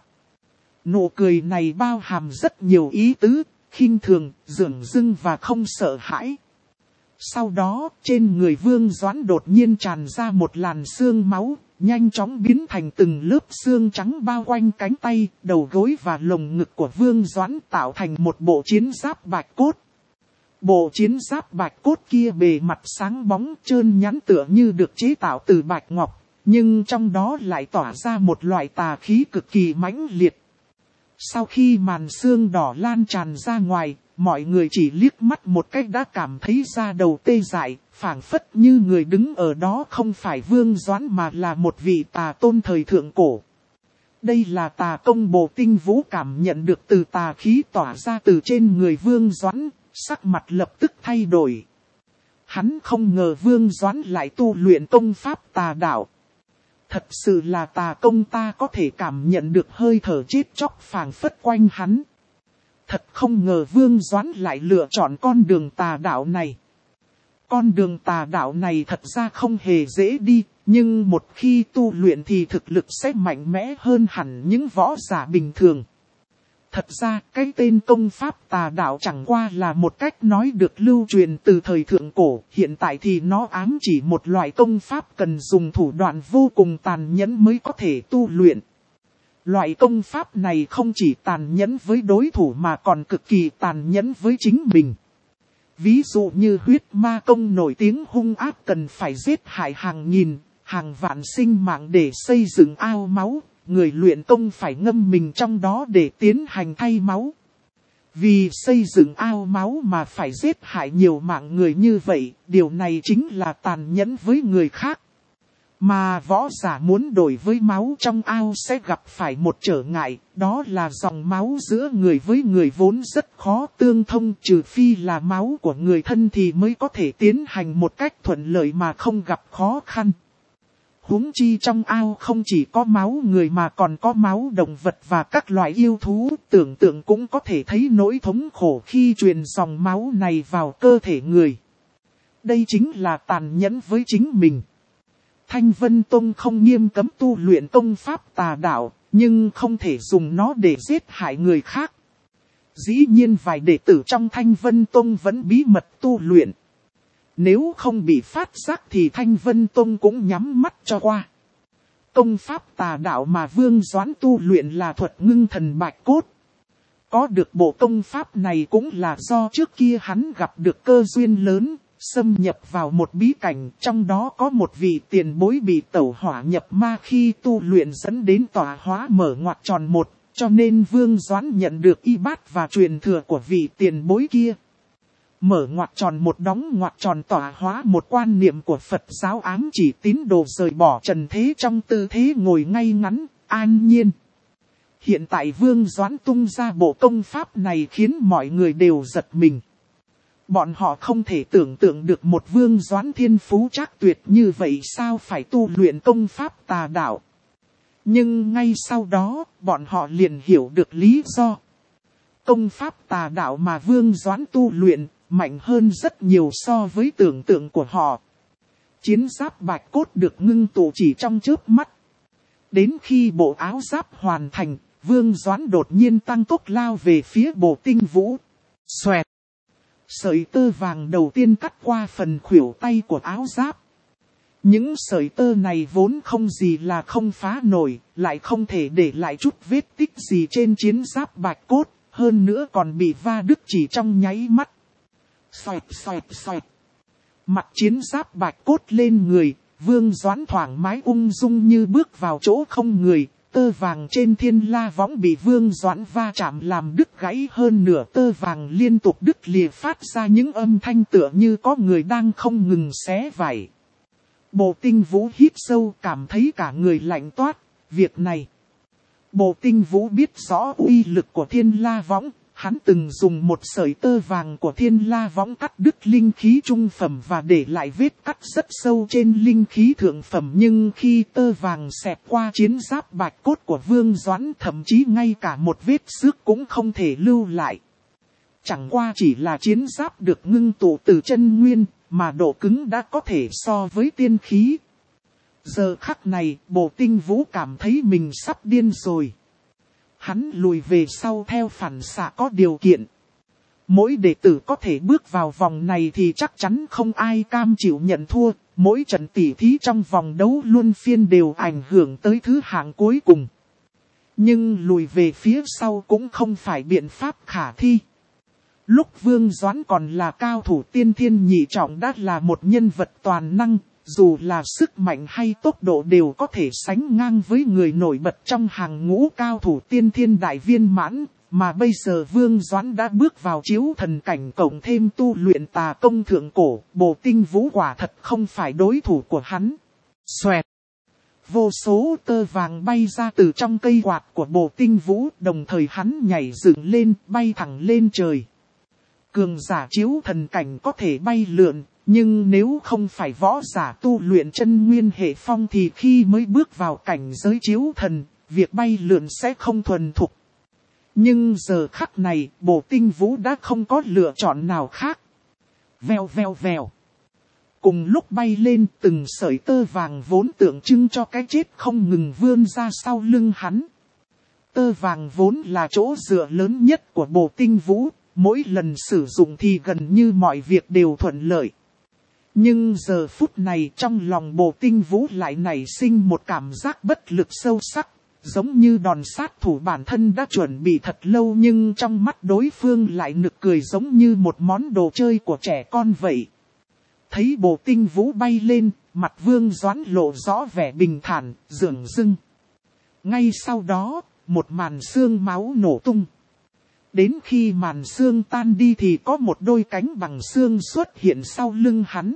Nụ cười này bao hàm rất nhiều ý tứ, khinh thường, dửng dưng và không sợ hãi. Sau đó, trên người Vương Doãn đột nhiên tràn ra một làn xương máu, nhanh chóng biến thành từng lớp xương trắng bao quanh cánh tay, đầu gối và lồng ngực của Vương Doãn tạo thành một bộ chiến giáp bạch cốt. Bộ chiến giáp bạch cốt kia bề mặt sáng bóng trơn nhẵn tựa như được chế tạo từ bạch ngọc, nhưng trong đó lại tỏa ra một loại tà khí cực kỳ mãnh liệt. Sau khi màn xương đỏ lan tràn ra ngoài, mọi người chỉ liếc mắt một cách đã cảm thấy da đầu tê dại, phảng phất như người đứng ở đó không phải Vương Doãn mà là một vị tà tôn thời thượng cổ. Đây là tà công Bộ Tinh Vũ cảm nhận được từ tà khí tỏa ra từ trên người Vương Doãn, sắc mặt lập tức thay đổi. Hắn không ngờ Vương Doãn lại tu luyện công pháp tà đạo. Thật sự là tà công, ta có thể cảm nhận được hơi thở chết chóc phảng phất quanh hắn. Thật không ngờ Vương Doãn lại lựa chọn con đường tà đạo này. Con đường tà đạo này thật ra không hề dễ đi, nhưng một khi tu luyện thì thực lực sẽ mạnh mẽ hơn hẳn những võ giả bình thường. Thật ra, cái tên công pháp tà đạo chẳng qua là một cách nói được lưu truyền từ thời thượng cổ, hiện tại thì nó ám chỉ một loại công pháp cần dùng thủ đoạn vô cùng tàn nhẫn mới có thể tu luyện. Loại công pháp này không chỉ tàn nhẫn với đối thủ mà còn cực kỳ tàn nhẫn với chính mình. Ví dụ như huyết ma công nổi tiếng hung ác cần phải giết hại hàng nghìn, hàng vạn sinh mạng để xây dựng ao máu, người luyện công phải ngâm mình trong đó để tiến hành thay máu. Vì xây dựng ao máu mà phải giết hại nhiều mạng người như vậy, điều này chính là tàn nhẫn với người khác. Mà võ giả muốn đổi với máu trong ao sẽ gặp phải một trở ngại, đó là dòng máu giữa người với người vốn rất khó tương thông, trừ phi là máu của người thân thì mới có thể tiến hành một cách thuận lợi mà không gặp khó khăn. Huống chi trong ao không chỉ có máu người mà còn có máu động vật và các loài yêu thú, tưởng tượng cũng có thể thấy nỗi thống khổ khi truyền dòng máu này vào cơ thể người. Đây chính là tàn nhẫn với chính mình. Thanh Vân Tông không nghiêm cấm tu luyện công pháp tà đạo, nhưng không thể dùng nó để giết hại người khác. Dĩ nhiên vài đệ tử trong Thanh Vân Tông vẫn bí mật tu luyện. Nếu không bị phát giác thì Thanh Vân Tông cũng nhắm mắt cho qua. Công pháp tà đạo mà Vương Doãn tu luyện là thuật ngưng thần bạch cốt. Có được bộ công pháp này cũng là do trước kia hắn gặp được cơ duyên lớn, xâm nhập vào một bí cảnh, trong đó có một vị tiền bối bị tẩu hỏa nhập ma khi tu luyện dẫn đến tọa hóa mở ngoặc tròn một, cho nên Vương Doãn nhận được y bát và truyền thừa của vị tiền bối kia. Mở ngoặc tròn một đóng ngoặc tròn tọa hóa một quan niệm của Phật giáo ám chỉ tín đồ rời bỏ trần thế trong tư thế ngồi ngay ngắn, an nhiên. Hiện tại Vương Doãn tung ra bộ công pháp này khiến mọi người đều giật mình. Bọn họ không thể tưởng tượng được một Vương Doãn thiên phú trác tuyệt như vậy sao phải tu luyện công pháp tà đạo. Nhưng ngay sau đó, bọn họ liền hiểu được lý do. Công pháp tà đạo mà Vương Doãn tu luyện, mạnh hơn rất nhiều so với tưởng tượng của họ. Chiến giáp bạch cốt được ngưng tụ chỉ trong chớp mắt. Đến khi bộ áo giáp hoàn thành, Vương Doãn đột nhiên tăng tốc lao về phía Bộ Tinh Vũ. Xoẹt! Sợi tơ vàng đầu tiên cắt qua phần khuỷu tay của áo giáp. Những sợi tơ này vốn không gì là không phá nổi, lại không thể để lại chút vết tích gì trên chiến giáp bạch cốt, hơn nữa còn bị va đứt chỉ trong nháy mắt. Xoẹt xoẹt xoẹt. Mặt chiến giáp bạch cốt lên người, Vương Doãn thoải mái ung dung như bước vào chỗ không người. Tơ vàng trên thiên la võng bị Vương Doãn va chạm làm đứt gãy hơn nửa tơ vàng liên tục đứt lìa phát ra những âm thanh tựa như có người đang không ngừng xé vải. Bộ Tinh Vũ hít sâu cảm thấy cả người lạnh toát, việc này. Bộ Tinh Vũ biết rõ uy lực của thiên la võng, hắn từng dùng một sợi tơ vàng của thiên la võng cắt đứt linh khí trung phẩm và để lại vết cắt rất sâu trên linh khí thượng phẩm. Nhưng khi tơ vàng xẹt qua chiến giáp bạch cốt của Vương Doãn thậm chí ngay cả một vết xước cũng không thể lưu lại. Chẳng qua chỉ là chiến giáp được ngưng tụ từ chân nguyên, mà độ cứng đã có thể so với tiên khí. Giờ khắc này, Bộ Tinh Vũ cảm thấy mình sắp điên rồi. Hắn lùi về sau theo phản xạ có điều kiện. Mỗi đệ tử có thể bước vào vòng này thì chắc chắn không ai cam chịu nhận thua. Mỗi trận tỉ thí trong vòng đấu luân phiên đều ảnh hưởng tới thứ hạng cuối cùng. Nhưng lùi về phía sau cũng không phải biện pháp khả thi. Lúc Vương Doãn còn là cao thủ tiên thiên nhị trọng đã là một nhân vật toàn năng, dù là sức mạnh hay tốc độ đều có thể sánh ngang với người nổi bật trong hàng ngũ cao thủ tiên thiên đại viên mãn, mà bây giờ Vương Doãn đã bước vào chiếu thần cảnh cộng thêm tu luyện tà công thượng cổ, Bồ Tinh Vũ quả thật không phải đối thủ của hắn. Xoẹt! Vô số tơ vàng bay ra từ trong cây quạt của Bồ Tinh Vũ, đồng thời hắn nhảy dựng lên, bay thẳng lên trời. Cường giả chiếu thần cảnh có thể bay lượn, nhưng nếu không phải võ giả tu luyện chân nguyên hệ phong thì khi mới bước vào cảnh giới chiếu thần, việc bay lượn sẽ không thuần thục. Nhưng giờ khắc này, Bồ Tinh Vũ đã không có lựa chọn nào khác. Vèo vèo vèo. Cùng lúc bay lên, từng sợi tơ vàng vốn tượng trưng cho cái chết không ngừng vươn ra sau lưng hắn. Tơ vàng vốn là chỗ dựa lớn nhất của Bồ Tinh Vũ, mỗi lần sử dụng thì gần như mọi việc đều thuận lợi. Nhưng giờ phút này trong lòng Bồ Tinh Vũ lại nảy sinh một cảm giác bất lực sâu sắc, giống như đòn sát thủ bản thân đã chuẩn bị thật lâu nhưng trong mắt đối phương lại nực cười giống như một món đồ chơi của trẻ con vậy. Thấy Bồ Tinh Vũ bay lên, mặt Vương Doãn lộ rõ vẻ bình thản, dửng dưng. Ngay sau đó, một màn xương máu nổ tung. Đến khi màn xương tan đi thì có một đôi cánh bằng xương xuất hiện sau lưng hắn.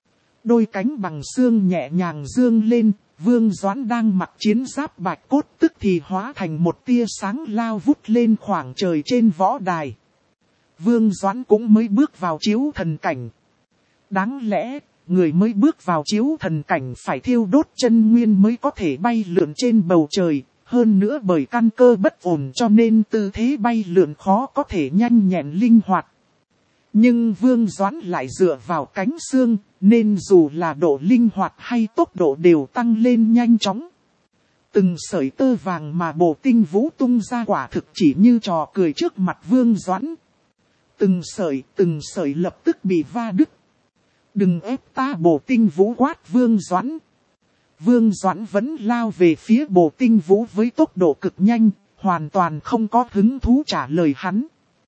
Đôi cánh bằng xương nhẹ nhàng dương lên, Vương Doãn đang mặc chiến giáp bạch cốt tức thì hóa thành một tia sáng lao vút lên khoảng trời trên võ đài. Vương Doãn cũng mới bước vào chiếu thần cảnh. Đáng lẽ, người mới bước vào chiếu thần cảnh phải thiêu đốt chân nguyên mới có thể bay lượn trên bầu trời. Hơn nữa bởi căn cơ bất ổn cho nên tư thế bay lượn khó có thể nhanh nhẹn linh hoạt. Nhưng Vương Doãn lại dựa vào cánh xương, nên dù là độ linh hoạt hay tốc độ đều tăng lên nhanh chóng. Từng sợi tơ vàng mà Bồ Tinh Vũ tung ra quả thực chỉ như trò cười trước mặt Vương Doãn. Từng sợi, từng sợi lập tức bị va đứt. Đừng ép ta, Bồ Tinh Vũ quát Vương Doãn. Vương Doãn vẫn lao về phía Bồ Tinh Vũ với tốc độ cực nhanh, hoàn toàn không có hứng thú trả lời hắn.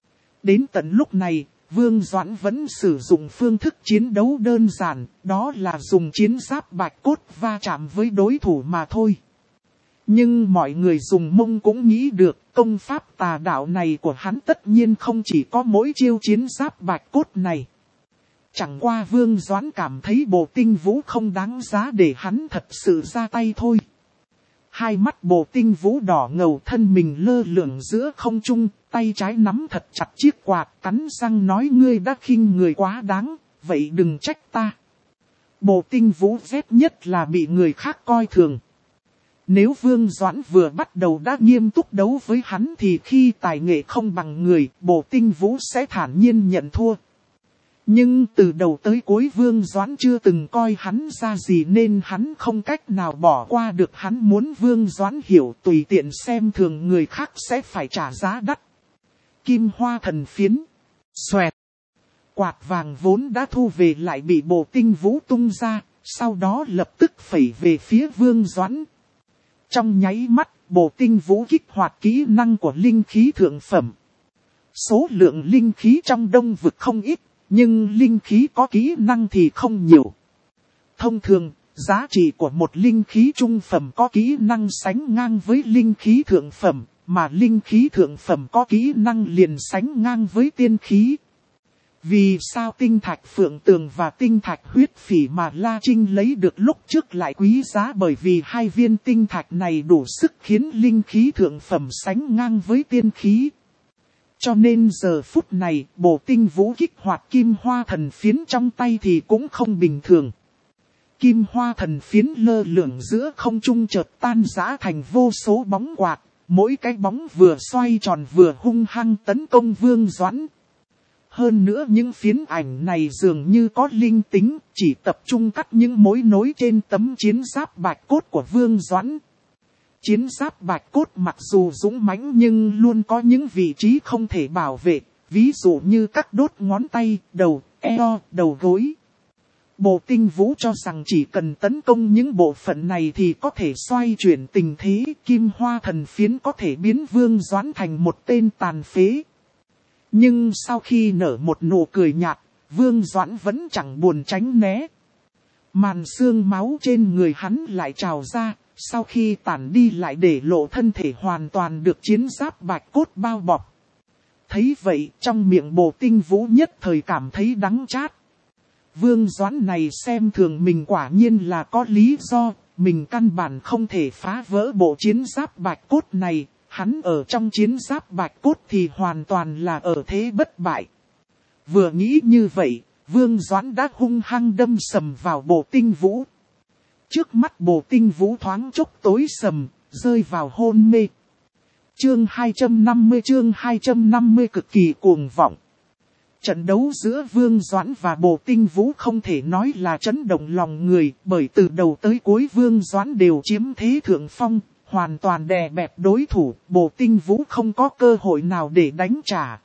Đến tận lúc này, Vương Doãn vẫn sử dụng phương thức chiến đấu đơn giản, đó là dùng chiến giáp bạch cốt va chạm với đối thủ mà thôi. Nhưng mọi người dùng mông cũng nghĩ được, công pháp tà đạo này của hắn tất nhiên không chỉ có mỗi chiêu chiến giáp bạch cốt này. Chẳng qua Vương Doãn cảm thấy Bồ Tinh Vũ không đáng giá để hắn thật sự ra tay thôi. Hai mắt Bồ Tinh Vũ đỏ ngầu, thân mình lơ lửng giữa không trung, tay trái nắm thật chặt chiếc quạt, cắn răng nói: ngươi đã khinh người quá đáng, vậy đừng trách ta. Bồ Tinh Vũ ghét nhất là bị người khác coi thường. Nếu Vương Doãn vừa bắt đầu đã nghiêm túc đấu với hắn thì khi tài nghệ không bằng người, Bồ Tinh Vũ sẽ thản nhiên nhận thua. Nhưng từ đầu tới cuối Vương Doãn chưa từng coi hắn ra gì nên hắn không cách nào bỏ qua được. Hắn muốn Vương Doãn hiểu tùy tiện xem thường người khác sẽ phải trả giá đắt. Kim Hoa Thần Phiến. Xoẹt. Quạt vàng vốn đã thu về lại bị Bồ Tinh Vũ tung ra, sau đó lập tức phẩy về phía Vương Doãn. Trong nháy mắt, Bồ Tinh Vũ kích hoạt kỹ năng của linh khí thượng phẩm. Số lượng linh khí trong đông vực không ít. Nhưng linh khí có kỹ năng thì không nhiều. Thông thường, giá trị của một linh khí trung phẩm có kỹ năng sánh ngang với linh khí thượng phẩm, mà linh khí thượng phẩm có kỹ năng liền sánh ngang với tiên khí. Vì sao tinh thạch phượng tường và tinh thạch huyết phỉ mà La Trinh lấy được lúc trước lại quý giá? Bởi vì hai viên tinh thạch này đủ sức khiến linh khí thượng phẩm sánh ngang với tiên khí. Cho nên giờ phút này, Bồ Tinh Vũ kích hoạt Kim Hoa Thần Phiến trong tay thì cũng không bình thường. Kim Hoa Thần Phiến lơ lửng giữa không trung chợt tan rã thành vô số bóng quạt, mỗi cái bóng vừa xoay tròn vừa hung hăng tấn công Vương Doãn. Hơn nữa những phiến ảnh này dường như có linh tính, chỉ tập trung cắt những mối nối trên tấm chiến giáp bạch cốt của Vương Doãn. Chiến giáp bạch cốt mặc dù dũng mãnh nhưng luôn có những vị trí không thể bảo vệ, Ví dụ như các đốt ngón tay, đầu, eo, đầu gối. Bộ Tinh Vũ cho rằng chỉ cần tấn công những bộ phận này thì có thể xoay chuyển tình thế, Kim Hoa Thần Phiến có thể biến Vương Doãn thành một tên tàn phế. Nhưng sau khi nở một nụ cười nhạt, Vương Doãn vẫn chẳng buồn tránh né. Màn xương máu trên người hắn lại trào ra, sau khi tản đi lại để lộ thân thể hoàn toàn được chiến giáp bạch cốt bao bọc. Thấy vậy, trong miệng Bộ Tinh Vũ nhất thời cảm thấy đắng chát. Vương Doãn này xem thường mình quả nhiên là có lý do, mình căn bản không thể phá vỡ bộ chiến giáp bạch cốt này, hắn ở trong chiến giáp bạch cốt thì hoàn toàn là ở thế bất bại. Vừa nghĩ như vậy, Vương Doãn đã hung hăng đâm sầm vào Bộ Tinh Vũ. Trước mắt Bộ Tinh Vũ thoáng chốc tối sầm, rơi vào hôn mê. Chương hai trăm năm mươi chương hai trăm năm mươi cực kỳ cuồng vọng. Trận đấu giữa Vương Doãn và Bộ Tinh Vũ không thể nói là chấn động lòng người, bởi từ đầu tới cuối Vương Doãn đều chiếm thế thượng phong, hoàn toàn đè bẹp đối thủ, Bộ Tinh Vũ không có cơ hội nào để đánh trả.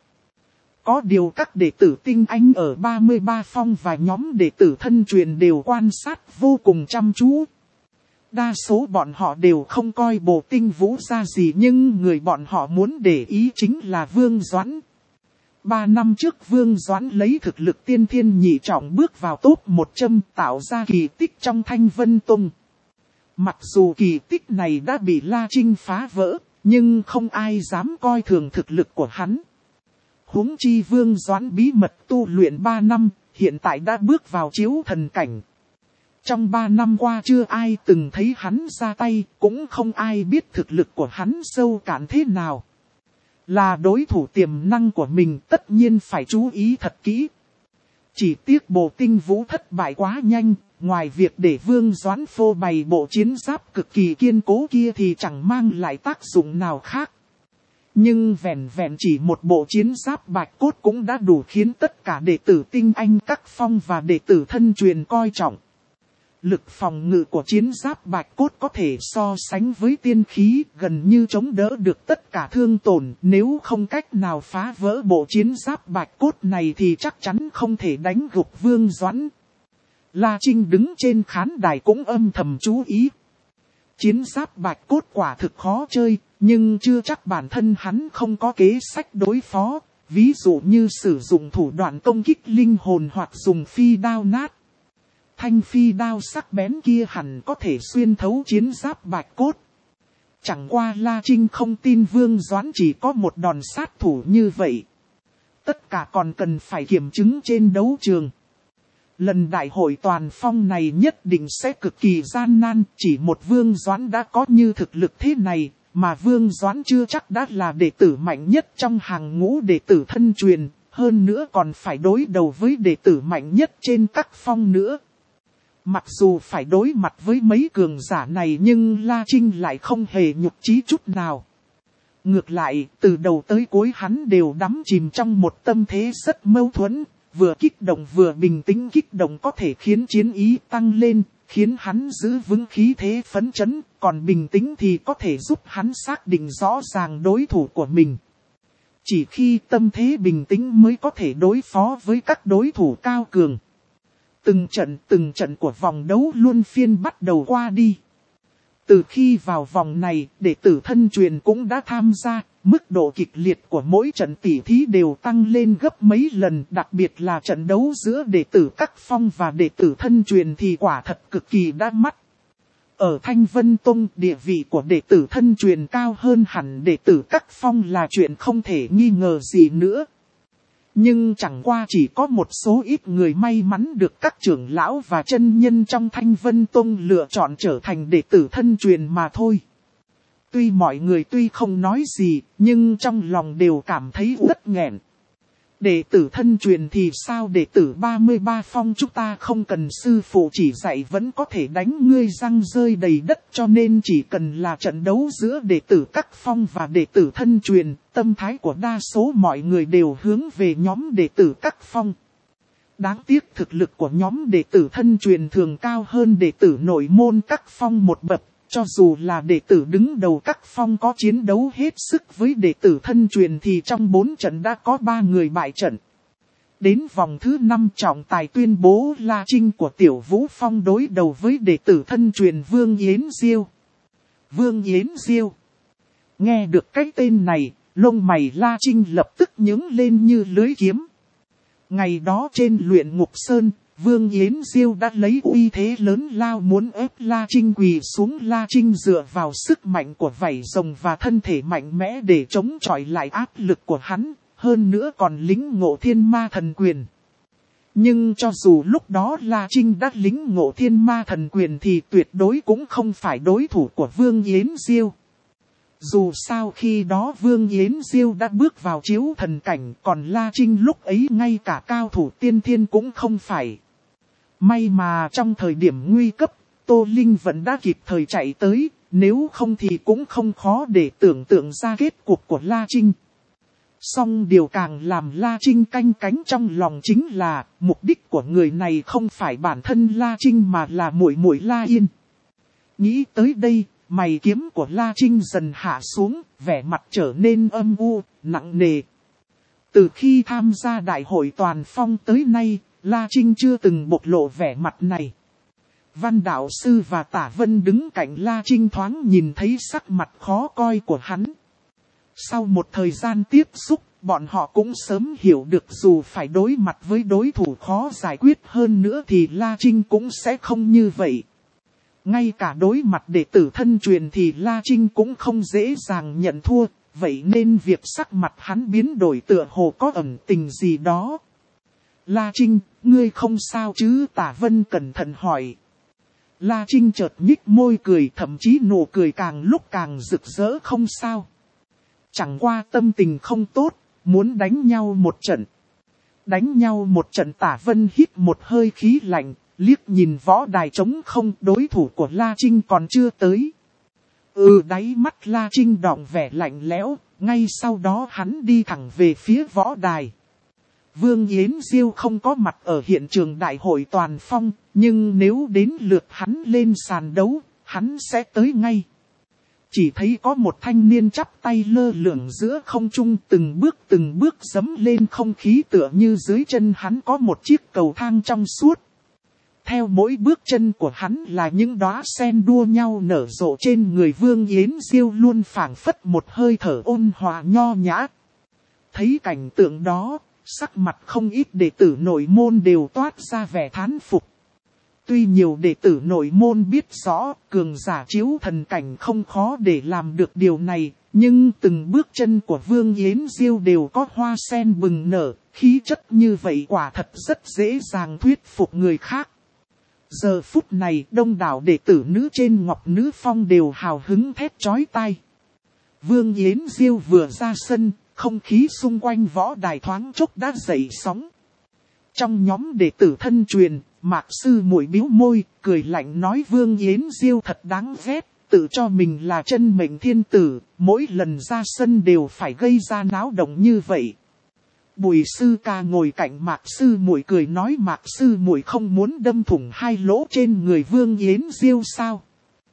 Có điều các đệ tử tinh anh ở ba mươi ba phong và nhóm đệ tử thân truyền đều quan sát vô cùng chăm chú. Đa số bọn họ đều không coi Bộ Tinh Vũ ra gì, nhưng người bọn họ muốn để ý chính là Vương Doãn. Ba năm trước Vương Doãn lấy thực lực tiên thiên nhị trọng bước vào top một trăm tạo ra kỳ tích trong Thanh Vân Tông. Mặc dù kỳ tích này đã bị La Trinh phá vỡ, nhưng không ai dám coi thường thực lực của hắn. Huống chi Vương Doãn bí mật tu luyện ba năm, hiện tại đã bước vào chiếu thần cảnh. Trong ba năm qua chưa ai từng thấy hắn ra tay, cũng không ai biết thực lực của hắn sâu cạn thế nào. Là đối thủ tiềm năng của mình, tất nhiên phải chú ý thật kỹ. Chỉ tiếc Bộ Tinh Vũ thất bại quá nhanh, ngoài việc để Vương Doãn phô bày bộ chiến giáp cực kỳ kiên cố kia thì chẳng mang lại tác dụng nào khác. Nhưng vẹn vẹn chỉ một bộ chiến giáp bạch cốt cũng đã đủ khiến tất cả đệ tử tinh anh các phong và đệ tử thân truyền coi trọng. Lực phòng ngự của chiến giáp bạch cốt có thể so sánh với tiên khí, gần như chống đỡ được tất cả thương tổn. Nếu không cách nào phá vỡ bộ chiến giáp bạch cốt này thì chắc chắn không thể đánh gục Vương Doãn. La Trinh đứng trên khán đài cũng âm thầm chú ý. Chiến giáp bạch cốt quả thực khó chơi, nhưng chưa chắc bản thân hắn không có kế sách đối phó. Ví dụ như sử dụng thủ đoạn công kích linh hồn hoặc dùng phi đao nát. Thanh phi đao sắc bén kia hẳn có thể xuyên thấu chiến giáp bạch cốt. Chẳng qua La Trinh không tin Vương Doãn chỉ có một đòn sát thủ như vậy. Tất cả còn cần phải kiểm chứng trên đấu trường. Lần đại hội toàn phong này nhất định sẽ cực kỳ gian nan, chỉ một Vương Doãn đã có như thực lực thế này, mà Vương Doãn chưa chắc đã là đệ tử mạnh nhất trong hàng ngũ đệ tử thân truyền, hơn nữa còn phải đối đầu với đệ tử mạnh nhất trên các phong nữa. Mặc dù phải đối mặt với mấy cường giả này nhưng La Trinh lại không hề nhục chí chút nào. Ngược lại, từ đầu tới cuối hắn đều đắm chìm trong một tâm thế rất mâu thuẫn, vừa kích động vừa bình tĩnh. Kích động có thể khiến chiến ý tăng lên, khiến hắn giữ vững khí thế phấn chấn, còn bình tĩnh thì có thể giúp hắn xác định rõ ràng đối thủ của mình. Chỉ khi tâm thế bình tĩnh mới có thể đối phó với các đối thủ cao cường. Từng trận từng trận của vòng đấu luân phiên bắt đầu qua đi. Từ khi vào vòng này, đệ tử thân truyền cũng đã tham gia, mức độ kịch liệt của mỗi trận tỉ thí đều tăng lên gấp mấy lần, đặc biệt là trận đấu giữa đệ tử các phong và đệ tử thân truyền thì quả thật cực kỳ đắt mắt. Ở Thanh Vân Tông, địa vị của đệ tử thân truyền cao hơn hẳn đệ tử các phong là chuyện không thể nghi ngờ gì nữa. Nhưng chẳng qua chỉ có một số ít người may mắn được các trưởng lão và chân nhân trong Thanh Vân Tông lựa chọn trở thành đệ tử thân truyền mà thôi. Tuy mọi người tuy không nói gì, nhưng trong lòng đều cảm thấy uất nghẹn. Đệ tử thân truyền thì sao, đệ tử ba mươi ba phong chúng ta không cần sư phụ chỉ dạy vẫn có thể đánh ngươi răng rơi đầy đất, cho nên chỉ cần là trận đấu giữa đệ tử các phong và đệ tử thân truyền, tâm thái của đa số mọi người đều hướng về nhóm đệ tử các phong. Đáng tiếc thực lực của nhóm đệ tử thân truyền thường cao hơn đệ tử nội môn các phong một bậc, Cho dù là đệ tử đứng đầu các phong có chiến đấu hết sức với đệ tử thân truyền thì trong bốn trận đã có ba người bại trận. Đến vòng thứ năm trọng tài tuyên bố La Trinh của Tiểu Vũ Phong đối đầu với đệ tử thân truyền Vương Yến Diêu. Vương Yến Diêu. Nghe được cái tên này, lông mày La Trinh lập tức nhướng lên như lưới kiếm. Ngày đó trên luyện ngục sơn, Vương Yến Diêu đã lấy uy thế lớn lao muốn ép La Trinh quỳ xuống. La Trinh dựa vào sức mạnh của vảy rồng và thân thể mạnh mẽ để chống chọi lại áp lực của hắn, hơn nữa còn lĩnh ngộ thiên ma thần quyền. Nhưng cho dù lúc đó La Trinh đã lĩnh ngộ thiên ma thần quyền thì tuyệt đối cũng không phải đối thủ của Vương Yến Diêu. Dù sao khi đó Vương Yến Diêu đã bước vào chiếu thần cảnh, còn La Trinh lúc ấy ngay cả cao thủ tiên thiên cũng không phải. May mà trong thời điểm nguy cấp, Tô Linh vẫn đã kịp thời chạy tới, nếu không thì cũng không khó để tưởng tượng ra kết cục của La Trinh. Song điều càng làm La Trinh canh cánh trong lòng chính là, mục đích của người này không phải bản thân La Trinh mà là muội muội La Yên. Nghĩ tới đây, mày kiếm của La Trinh dần hạ xuống, vẻ mặt trở nên âm u, nặng nề. Từ khi tham gia đại hội toàn phong tới nay, La Trinh chưa từng bộc lộ vẻ mặt này. Văn đạo sư và Tả Vân đứng cạnh La Trinh thoáng nhìn thấy sắc mặt khó coi của hắn. Sau một thời gian tiếp xúc, bọn họ cũng sớm hiểu được dù phải đối mặt với đối thủ khó giải quyết hơn nữa thì La Trinh cũng sẽ không như vậy. Ngay cả đối mặt đệ tử thân truyền thì La Trinh cũng không dễ dàng nhận thua, vậy nên việc sắc mặt hắn biến đổi tựa hồ có ẩn tình gì đó. La Trinh, ngươi không sao chứ? Tả Vân cẩn thận hỏi. La Trinh chợt nhích môi cười, thậm chí nụ cười càng lúc càng rực rỡ. Không sao. Chẳng qua tâm tình không tốt, muốn đánh nhau một trận. Đánh nhau một trận. Tả Vân hít một hơi khí lạnh, liếc nhìn võ đài trống không, đối thủ của La Trinh còn chưa tới. Ừ, đáy mắt La Trinh đọng vẻ lạnh lẽo, ngay sau đó hắn đi thẳng về phía võ đài. Vương Yến Diêu không có mặt ở hiện trường đại hội toàn phong, nhưng nếu đến lượt hắn lên sàn đấu, hắn sẽ tới ngay. Chỉ thấy có một thanh niên chắp tay lơ lửng giữa không trung, từng bước từng bước giẫm lên không khí tựa như dưới chân hắn có một chiếc cầu thang trong suốt. Theo mỗi bước chân của hắn là những đóa sen đua nhau nở rộ trên người Vương Yến Diêu, luôn phảng phất một hơi thở ôn hòa nho nhã. Thấy cảnh tượng đó, sắc mặt không ít đệ tử nội môn đều toát ra vẻ thán phục. Tuy nhiều đệ tử nội môn biết rõ cường giả chiếu thần cảnh không khó để làm được điều này, nhưng từng bước chân của Vương Yến Diêu đều có hoa sen bừng nở, khí chất như vậy quả thật rất dễ dàng thuyết phục người khác. Giờ phút này đông đảo đệ tử nữ trên Ngọc Nữ Phong đều hào hứng thét chói tai. Vương Yến Diêu vừa ra sân, không khí xung quanh võ đài thoáng chốc đã dậy sóng. Trong nhóm đệ tử thân truyền, Mạc Sư Muội bĩu môi, cười lạnh nói Vương Yến Diêu thật đáng ghét, tự cho mình là chân mệnh thiên tử, mỗi lần ra sân đều phải gây ra náo động như vậy. Bùi Sư Ca ngồi cạnh Mạc Sư Muội cười nói Mạc Sư Muội không muốn đâm thủng hai lỗ trên người Vương Yến Diêu sao?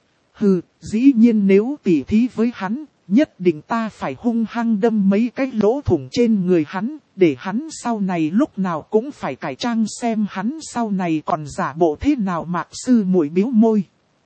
Hừ, dĩ nhiên nếu tỉ thí với hắn, nhất định ta phải hung hăng đâm mấy cái lỗ thủng trên người hắn, để hắn sau này lúc nào cũng phải cải trang xem hắn sau này còn giả bộ thế nào. Mạc Sư Muội bĩu môi.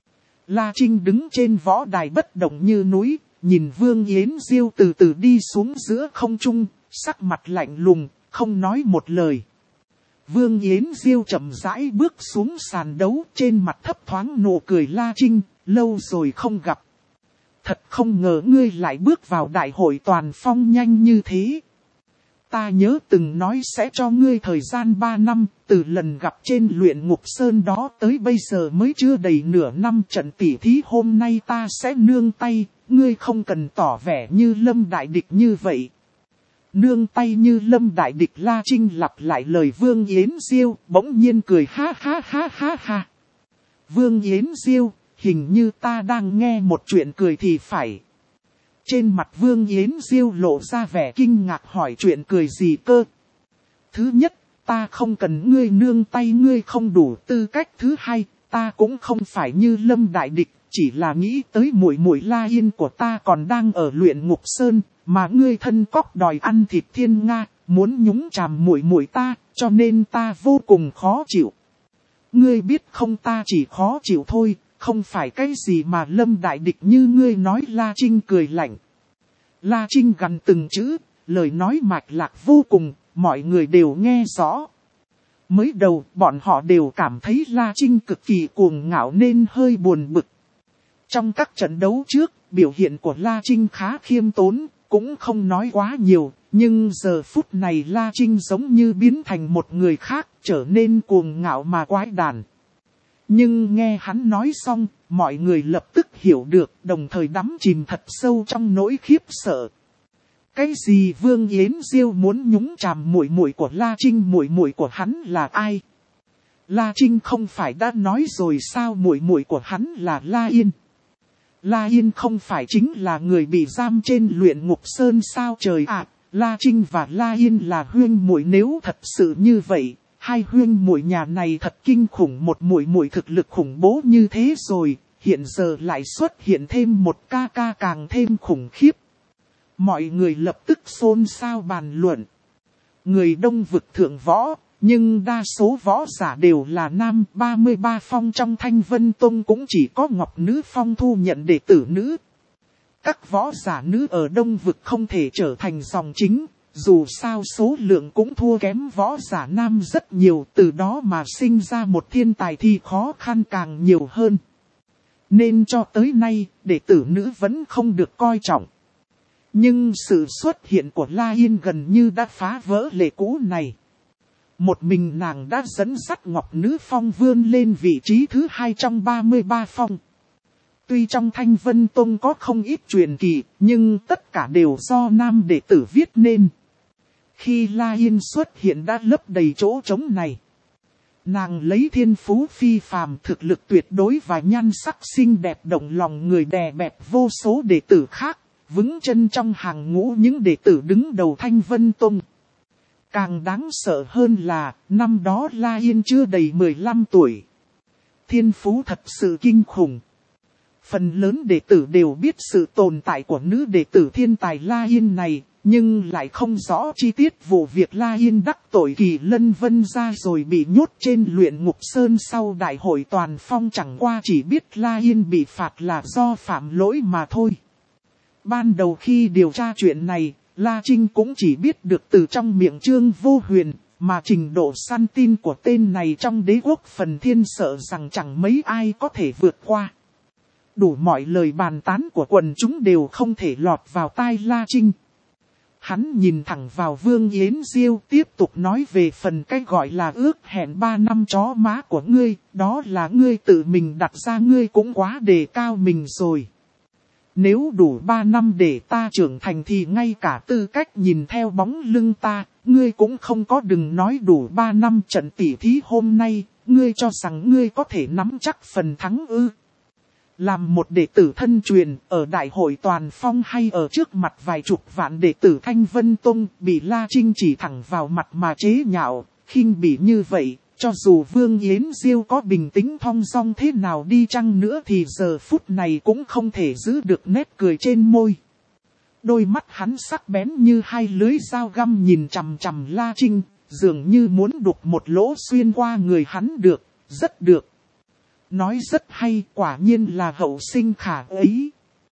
La Trinh đứng trên võ đài bất động như núi, nhìn Vương Yến Diêu từ từ đi xuống giữa không trung, sắc mặt lạnh lùng, không nói một lời. Vương Yến Diêu chậm rãi bước xuống sàn đấu, trên mặt thấp thoáng nụ cười. La Trinh, lâu rồi không gặp. Thật không ngờ ngươi lại bước vào đại hội toàn phong nhanh như thế. Ta nhớ từng nói sẽ cho ngươi thời gian ba năm, từ lần gặp trên luyện ngục sơn đó tới bây giờ mới chưa đầy nửa năm. Trận tỉ thí hôm nay ta sẽ nương tay, ngươi không cần tỏ vẻ như Lâm đại địch như vậy. Nương tay như Lâm đại địch? La Trinh lặp lại lời Vương Yến Diêu, bỗng nhiên cười ha ha ha ha ha. Vương Yến Diêu, hình như ta đang nghe một chuyện cười thì phải. Trên mặt Vương Yến Diêu lộ ra vẻ kinh ngạc, hỏi chuyện cười gì cơ? Thứ nhất, ta không cần ngươi nương tay, ngươi không đủ tư cách. Thứ hai, ta cũng không phải như Lâm đại địch, chỉ là nghĩ tới muội muội La Yên của ta còn đang ở Luyện Ngục Sơn, mà ngươi thân cóc đòi ăn thịt thiên nga, muốn nhúng chàm muội muội ta, cho nên ta vô cùng khó chịu. Ngươi biết không, ta chỉ khó chịu thôi, không phải cái gì mà Lâm đại địch như ngươi nói. La Trinh cười lạnh. La Trinh gằn từng chữ, lời nói mạch lạc vô cùng, mọi người đều nghe rõ. Mới đầu bọn họ đều cảm thấy La Trinh cực kỳ cuồng ngạo nên hơi buồn bực. Trong các trận đấu trước, biểu hiện của La Trinh khá khiêm tốn, cũng không nói quá nhiều, nhưng giờ phút này La Trinh giống như biến thành một người khác, trở nên cuồng ngạo mà quái đản. Nhưng nghe hắn nói xong, mọi người lập tức hiểu được, đồng thời đắm chìm thật sâu trong nỗi khiếp sợ. Cái gì Vương Yến Diêu muốn nhúng chàm muội muội của La Trinh, muội muội của hắn là ai? La Trinh không phải đã nói rồi sao, muội muội của hắn là La Yên. La Yên không phải chính là người bị giam trên Luyện Ngục Sơn sao trời ạ? À, La Trinh và La Yên là huynh muội, nếu thật sự như vậy, hai huynh muội nhà này thật kinh khủng, một muội muội thực lực khủng bố như thế rồi, hiện giờ lại xuất hiện thêm một ca ca càng thêm khủng khiếp. Mọi người lập tức xôn xao bàn luận. Người Đông vực thượng võ, nhưng đa số võ giả đều là nam. ba mươi ba phong trong Thanh Vân Tông cũng chỉ có Ngọc Nữ Phong thu nhận đệ tử nữ. Các võ giả nữ ở Đông vực không thể trở thành dòng chính, dù sao số lượng cũng thua kém võ giả nam rất nhiều, từ đó mà sinh ra một thiên tài thì khó khăn càng nhiều hơn. Nên cho tới nay, đệ tử nữ vẫn không được coi trọng. Nhưng sự xuất hiện của La Yên gần như đã phá vỡ lệ cũ này. Một mình nàng đã dẫn dắt Ngọc Nữ Phong vươn lên vị trí thứ hai trong ba mươi ba phong. Tuy trong Thanh Vân Tông có không ít truyền kỳ, nhưng tất cả đều do nam đệ tử viết nên. Khi La Yên xuất hiện đã lấp đầy chỗ trống này. Nàng lấy thiên phú phi phàm, thực lực tuyệt đối và nhan sắc xinh đẹp động lòng người, đè bẹp vô số đệ tử khác, vững chân trong hàng ngũ những đệ tử đứng đầu Thanh Vân Tông. Càng đáng sợ hơn là, năm đó La Yên chưa đầy mười lăm tuổi. Thiên phú thật sự kinh khủng. Phần lớn đệ tử đều biết sự tồn tại của nữ đệ tử thiên tài La Yên này, nhưng lại không rõ chi tiết vụ việc La Yên đắc tội Kỳ Lân Vân ra rồi bị nhốt trên Luyện Ngục Sơn sau đại hội toàn phong, chẳng qua chỉ biết La Yên bị phạt là do phạm lỗi mà thôi. Ban đầu khi điều tra chuyện này, La Trinh cũng chỉ biết được từ trong miệng Trương Vô Huyền, mà trình độ săn tin của tên này trong đế quốc Phần Thiên sợ rằng chẳng mấy ai có thể vượt qua. Đủ mọi lời bàn tán của quần chúng đều không thể lọt vào tai La Trinh. Hắn nhìn thẳng vào Vương Yến Diêu, tiếp tục nói về phần cái gọi là ước hẹn ba năm chó má của ngươi, đó là ngươi tự mình đặt ra, ngươi cũng quá đề cao mình rồi. Nếu đủ ba năm để ta trưởng thành thì ngay cả tư cách nhìn theo bóng lưng ta, ngươi cũng không có, đừng nói đủ ba năm. Trận tỉ thí hôm nay, ngươi cho rằng ngươi có thể nắm chắc phần thắng ư? Làm một đệ tử thân truyền, ở đại hội toàn phong hay ở trước mặt vài chục vạn đệ tử Thanh Vân Tông, bị La Trinh chỉ thẳng vào mặt mà chế nhạo, khinh bỉ như vậy, cho dù Vương Yến Diêu có bình tĩnh thong dong thế nào đi chăng nữa thì giờ phút này cũng không thể giữ được nét cười trên môi. Đôi mắt hắn sắc bén như hai lưới dao găm nhìn chằm chằm La Trinh, dường như muốn đục một lỗ xuyên qua người hắn. Được, rất được. Nói rất hay, quả nhiên là hậu sinh khả ấy.